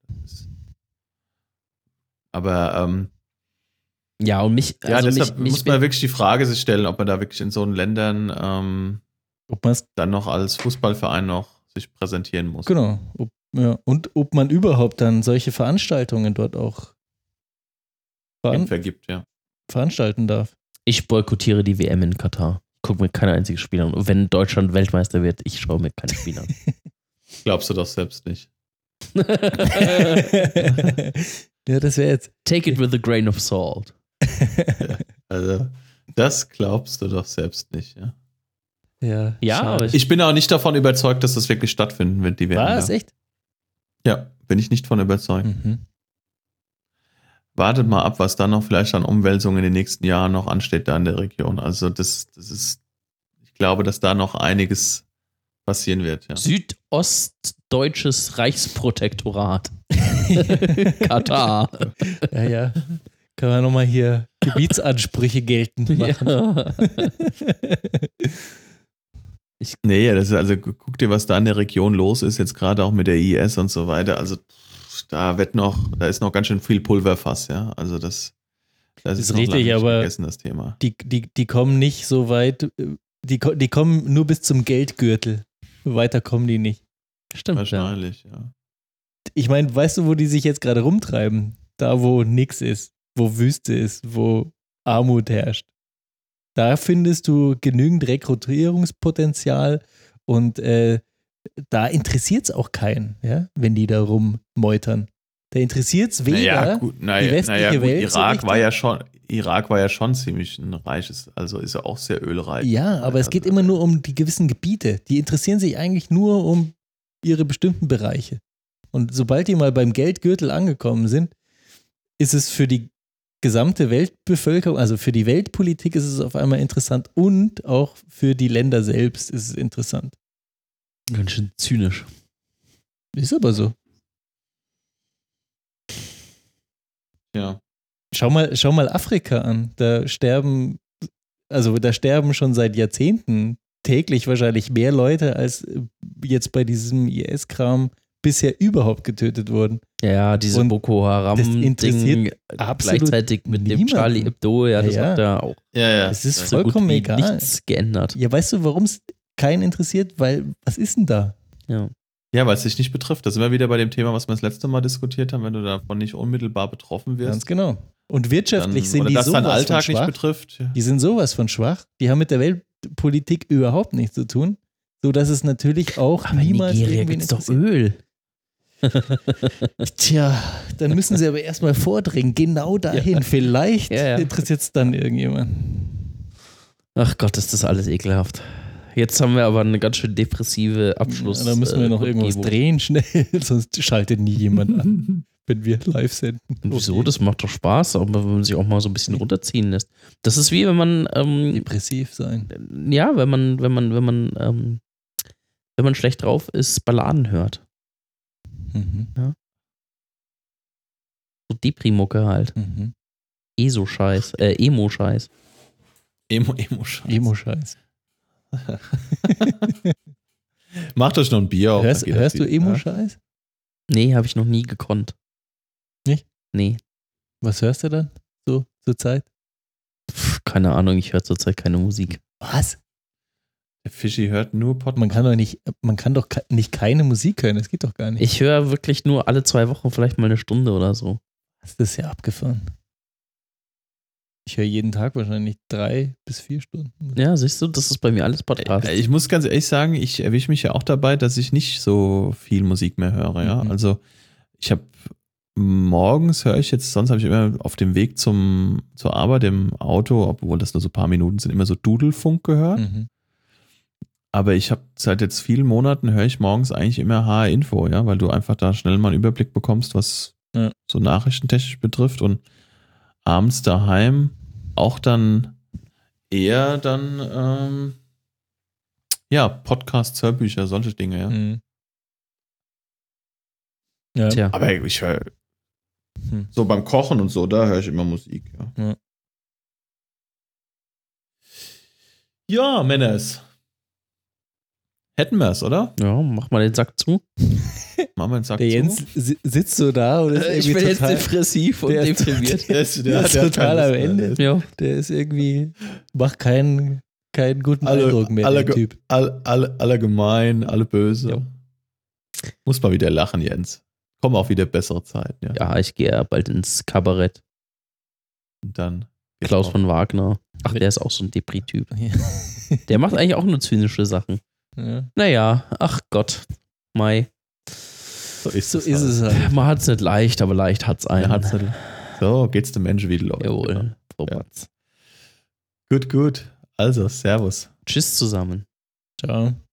Aber ähm, Ja, und mich, ja, also deshalb mich, mich muss man wirklich die Frage sich stellen, ob man da wirklich in so einen Ländern ähm, Ob man es dann noch als Fußballverein noch sich präsentieren muss. Genau. Ob, ja. Und ob man überhaupt dann solche Veranstaltungen dort auch veran vergibt, ja. veranstalten darf. ich boykottiere die W M in Katar. Ich gucke mir keine einzige Spiel an. Und wenn Deutschland Weltmeister wird, ich schaue mir keine Spiele an. Glaubst du doch selbst nicht. Ja, das wäre jetzt. Take it with a grain of salt. Also, das glaubst du doch selbst nicht, ja. Ja, Ja, schade. aber ich- Ich bin auch nicht davon überzeugt, dass das wirklich stattfinden wird, die W M. War es da. echt? Ja, bin ich nicht von überzeugt. Mhm. Wartet mal ab, was da noch vielleicht an Umwälzungen in den nächsten Jahren noch ansteht da in der Region. Also das, das ist, ich glaube, dass da noch einiges passieren wird. Ja. Südostdeutsches Reichsprotektorat. Katar. Ja, ja. Kann man nochmal hier Gebietsansprüche geltend machen. Ja. Nee, das ist also, guck dir, was da in der Region los ist, jetzt gerade auch mit der I S und so weiter. Also da wird noch, da ist noch ganz schön viel Pulverfass, ja. Also das, das Ist ist, noch richtig, lange nicht aber- vergessen, das Thema. Die, die, die kommen nicht so weit, die, ko- die kommen nur bis zum Geldgürtel. Weiter kommen die nicht. Stimmt, ja. Wahrscheinlich, ja. Ich meine, weißt du, wo die sich jetzt gerade rumtreiben? Da, wo nix ist, wo Wüste ist, wo Armut herrscht. Da findest du genügend Rekrutierungspotenzial und äh, da interessiert es auch keinen, ja, wenn die da rummeutern. Da interessiert es weder. Naja, gut, naja, die westliche naja, gut, Welt so Irak richtig. war ja schon, Irak war ja schon ziemlich ein reiches, also ist ja auch sehr ölreich. Ja, aber es geht immer nur um die gewissen Gebiete. Die interessieren sich eigentlich nur um ihre bestimmten Bereiche. Und sobald die mal beim Geldgürtel angekommen sind, ist es für die gesamte Weltbevölkerung, also für die Weltpolitik ist es auf einmal interessant und auch für die Länder selbst ist es interessant. Ganz schön zynisch. Ist aber so. Ja. Schau mal, schau mal Afrika an. Da sterben, also da sterben schon seit Jahrzehnten täglich wahrscheinlich mehr Leute, als jetzt bei diesem I S-Kram bisher überhaupt getötet wurden. Ja, diese Und Boko das interessiert Haram-Ding absolut gleichzeitig mit dem niemanden. Charlie Hebdo, ja, das Ja, ja. hat da auch Ja, ja. Es ist ja. so gut vollkommen wie egal. nichts geändert. Ja, weißt du, warum es keinen interessiert? Weil, was ist denn da? Ja. Ja, weil es dich nicht betrifft. Da sind wir wieder bei dem Thema, was wir das letzte Mal diskutiert haben. Wenn du davon nicht unmittelbar betroffen Ganz wirst, genau. Und wirtschaftlich dann, sind oder die dass sowas dein Alltag von nicht schwach. betrifft. Ja. Die sind sowas von schwach. Die haben mit der Weltpolitik überhaupt nichts zu tun. So dass es natürlich auch Aber in niemals Nigeria irgendwie gibt es doch interessiert. Öl. Tja, dann müssen sie aber erstmal vordringen. Genau dahin. Ja. Vielleicht Ja, ja. interessiert es dann irgendjemand. Ach Gott, ist das alles ekelhaft. Jetzt haben wir aber eine ganz schön depressive Abschluss. Ja, da müssen wir äh, noch irgendwas Kundgebung. drehen schnell, sonst schaltet nie jemand an, wenn wir live senden. Und wieso? Das macht doch Spaß, aber wenn man sich auch mal so ein bisschen runterziehen lässt. Das ist wie wenn man, ähm, Depressiv sein. ja, wenn man, wenn man, wenn man, ähm, wenn man schlecht drauf ist, Balladen hört. Mhm. So Deprimucke halt. Mhm. ESO-Scheiß, äh, Emo-Scheiß. Emo, Emo, Scheiß. Emo-Scheiß. Macht euch noch ein Bier auf. Hörst, dann geht das hörst du wieder, Emo-Scheiß? Nee, habe ich noch nie gekonnt. Nicht? Nee. Was hörst du dann so zur Zeit? Pff, keine Ahnung, ich höre zurzeit keine Musik. Was? Der Fischi hört nur Podcast. Man kann doch nicht, man kann doch ke- nicht keine Musik hören, das geht doch gar nicht. Ich höre wirklich nur alle zwei Wochen vielleicht mal eine Stunde oder so. Das ist ja abgefahren. Ich höre jeden Tag wahrscheinlich drei bis vier Stunden. Ja, siehst du, das ist bei mir alles Podcast. Äh, Ich muss ganz ehrlich sagen, ich erwische mich ja auch dabei, dass ich nicht so viel Musik mehr höre. Ja? Mhm. Also ich habe morgens höre ich jetzt, sonst habe ich immer auf dem Weg zum, zur Arbeit im Auto, obwohl das nur so ein paar Minuten sind, immer so Dudelfunk gehört. Mhm. Aber ich habe seit jetzt vielen Monaten höre ich morgens eigentlich immer H R-Info, ja, weil du einfach da schnell mal einen Überblick bekommst, was Ja. so nachrichtentechnisch betrifft und abends daheim auch dann eher dann ähm, ja, Podcasts, Hörbücher, solche Dinge, ja. Mhm. Ja. Tja, Aber ich höre Hm. so beim Kochen und so, da höre ich immer Musik, ja. Ja. Ja, Männers. Hätten wir es, oder? ja, mach mal den Sack zu. Machen wir den Sack Der zu. Jens si- sitzt so da und ist irgendwie total, depressiv und der ist- deprimiert. Der ist, der ist hat total keine am Lust mehr. Ende. Ja. der ist irgendwie, macht keinen, keinen guten Alle- Eindruck mehr, alle der ge- Typ. Alle, alle, alle gemein, alle böse. Ja. Muss mal wieder lachen, Jens. Kommen auch wieder bessere Zeiten, ja. Ja, ich gehe ja bald ins Kabarett. Und dann geht's Klaus auch. von Wagner. Ach, der ist auch so ein Depri-Typ. Ja. Der macht eigentlich auch nur zynische Sachen. Ja. Naja, ach Gott. Mai. So ist So es. ist es halt. Man hat es nicht leicht, aber leicht hat es einen. Er hat's nicht. So geht's dem Menschen wieder los. Jawohl. Genau. Vorwärts. Gut, gut. Also, Servus. Tschüss zusammen. Ciao.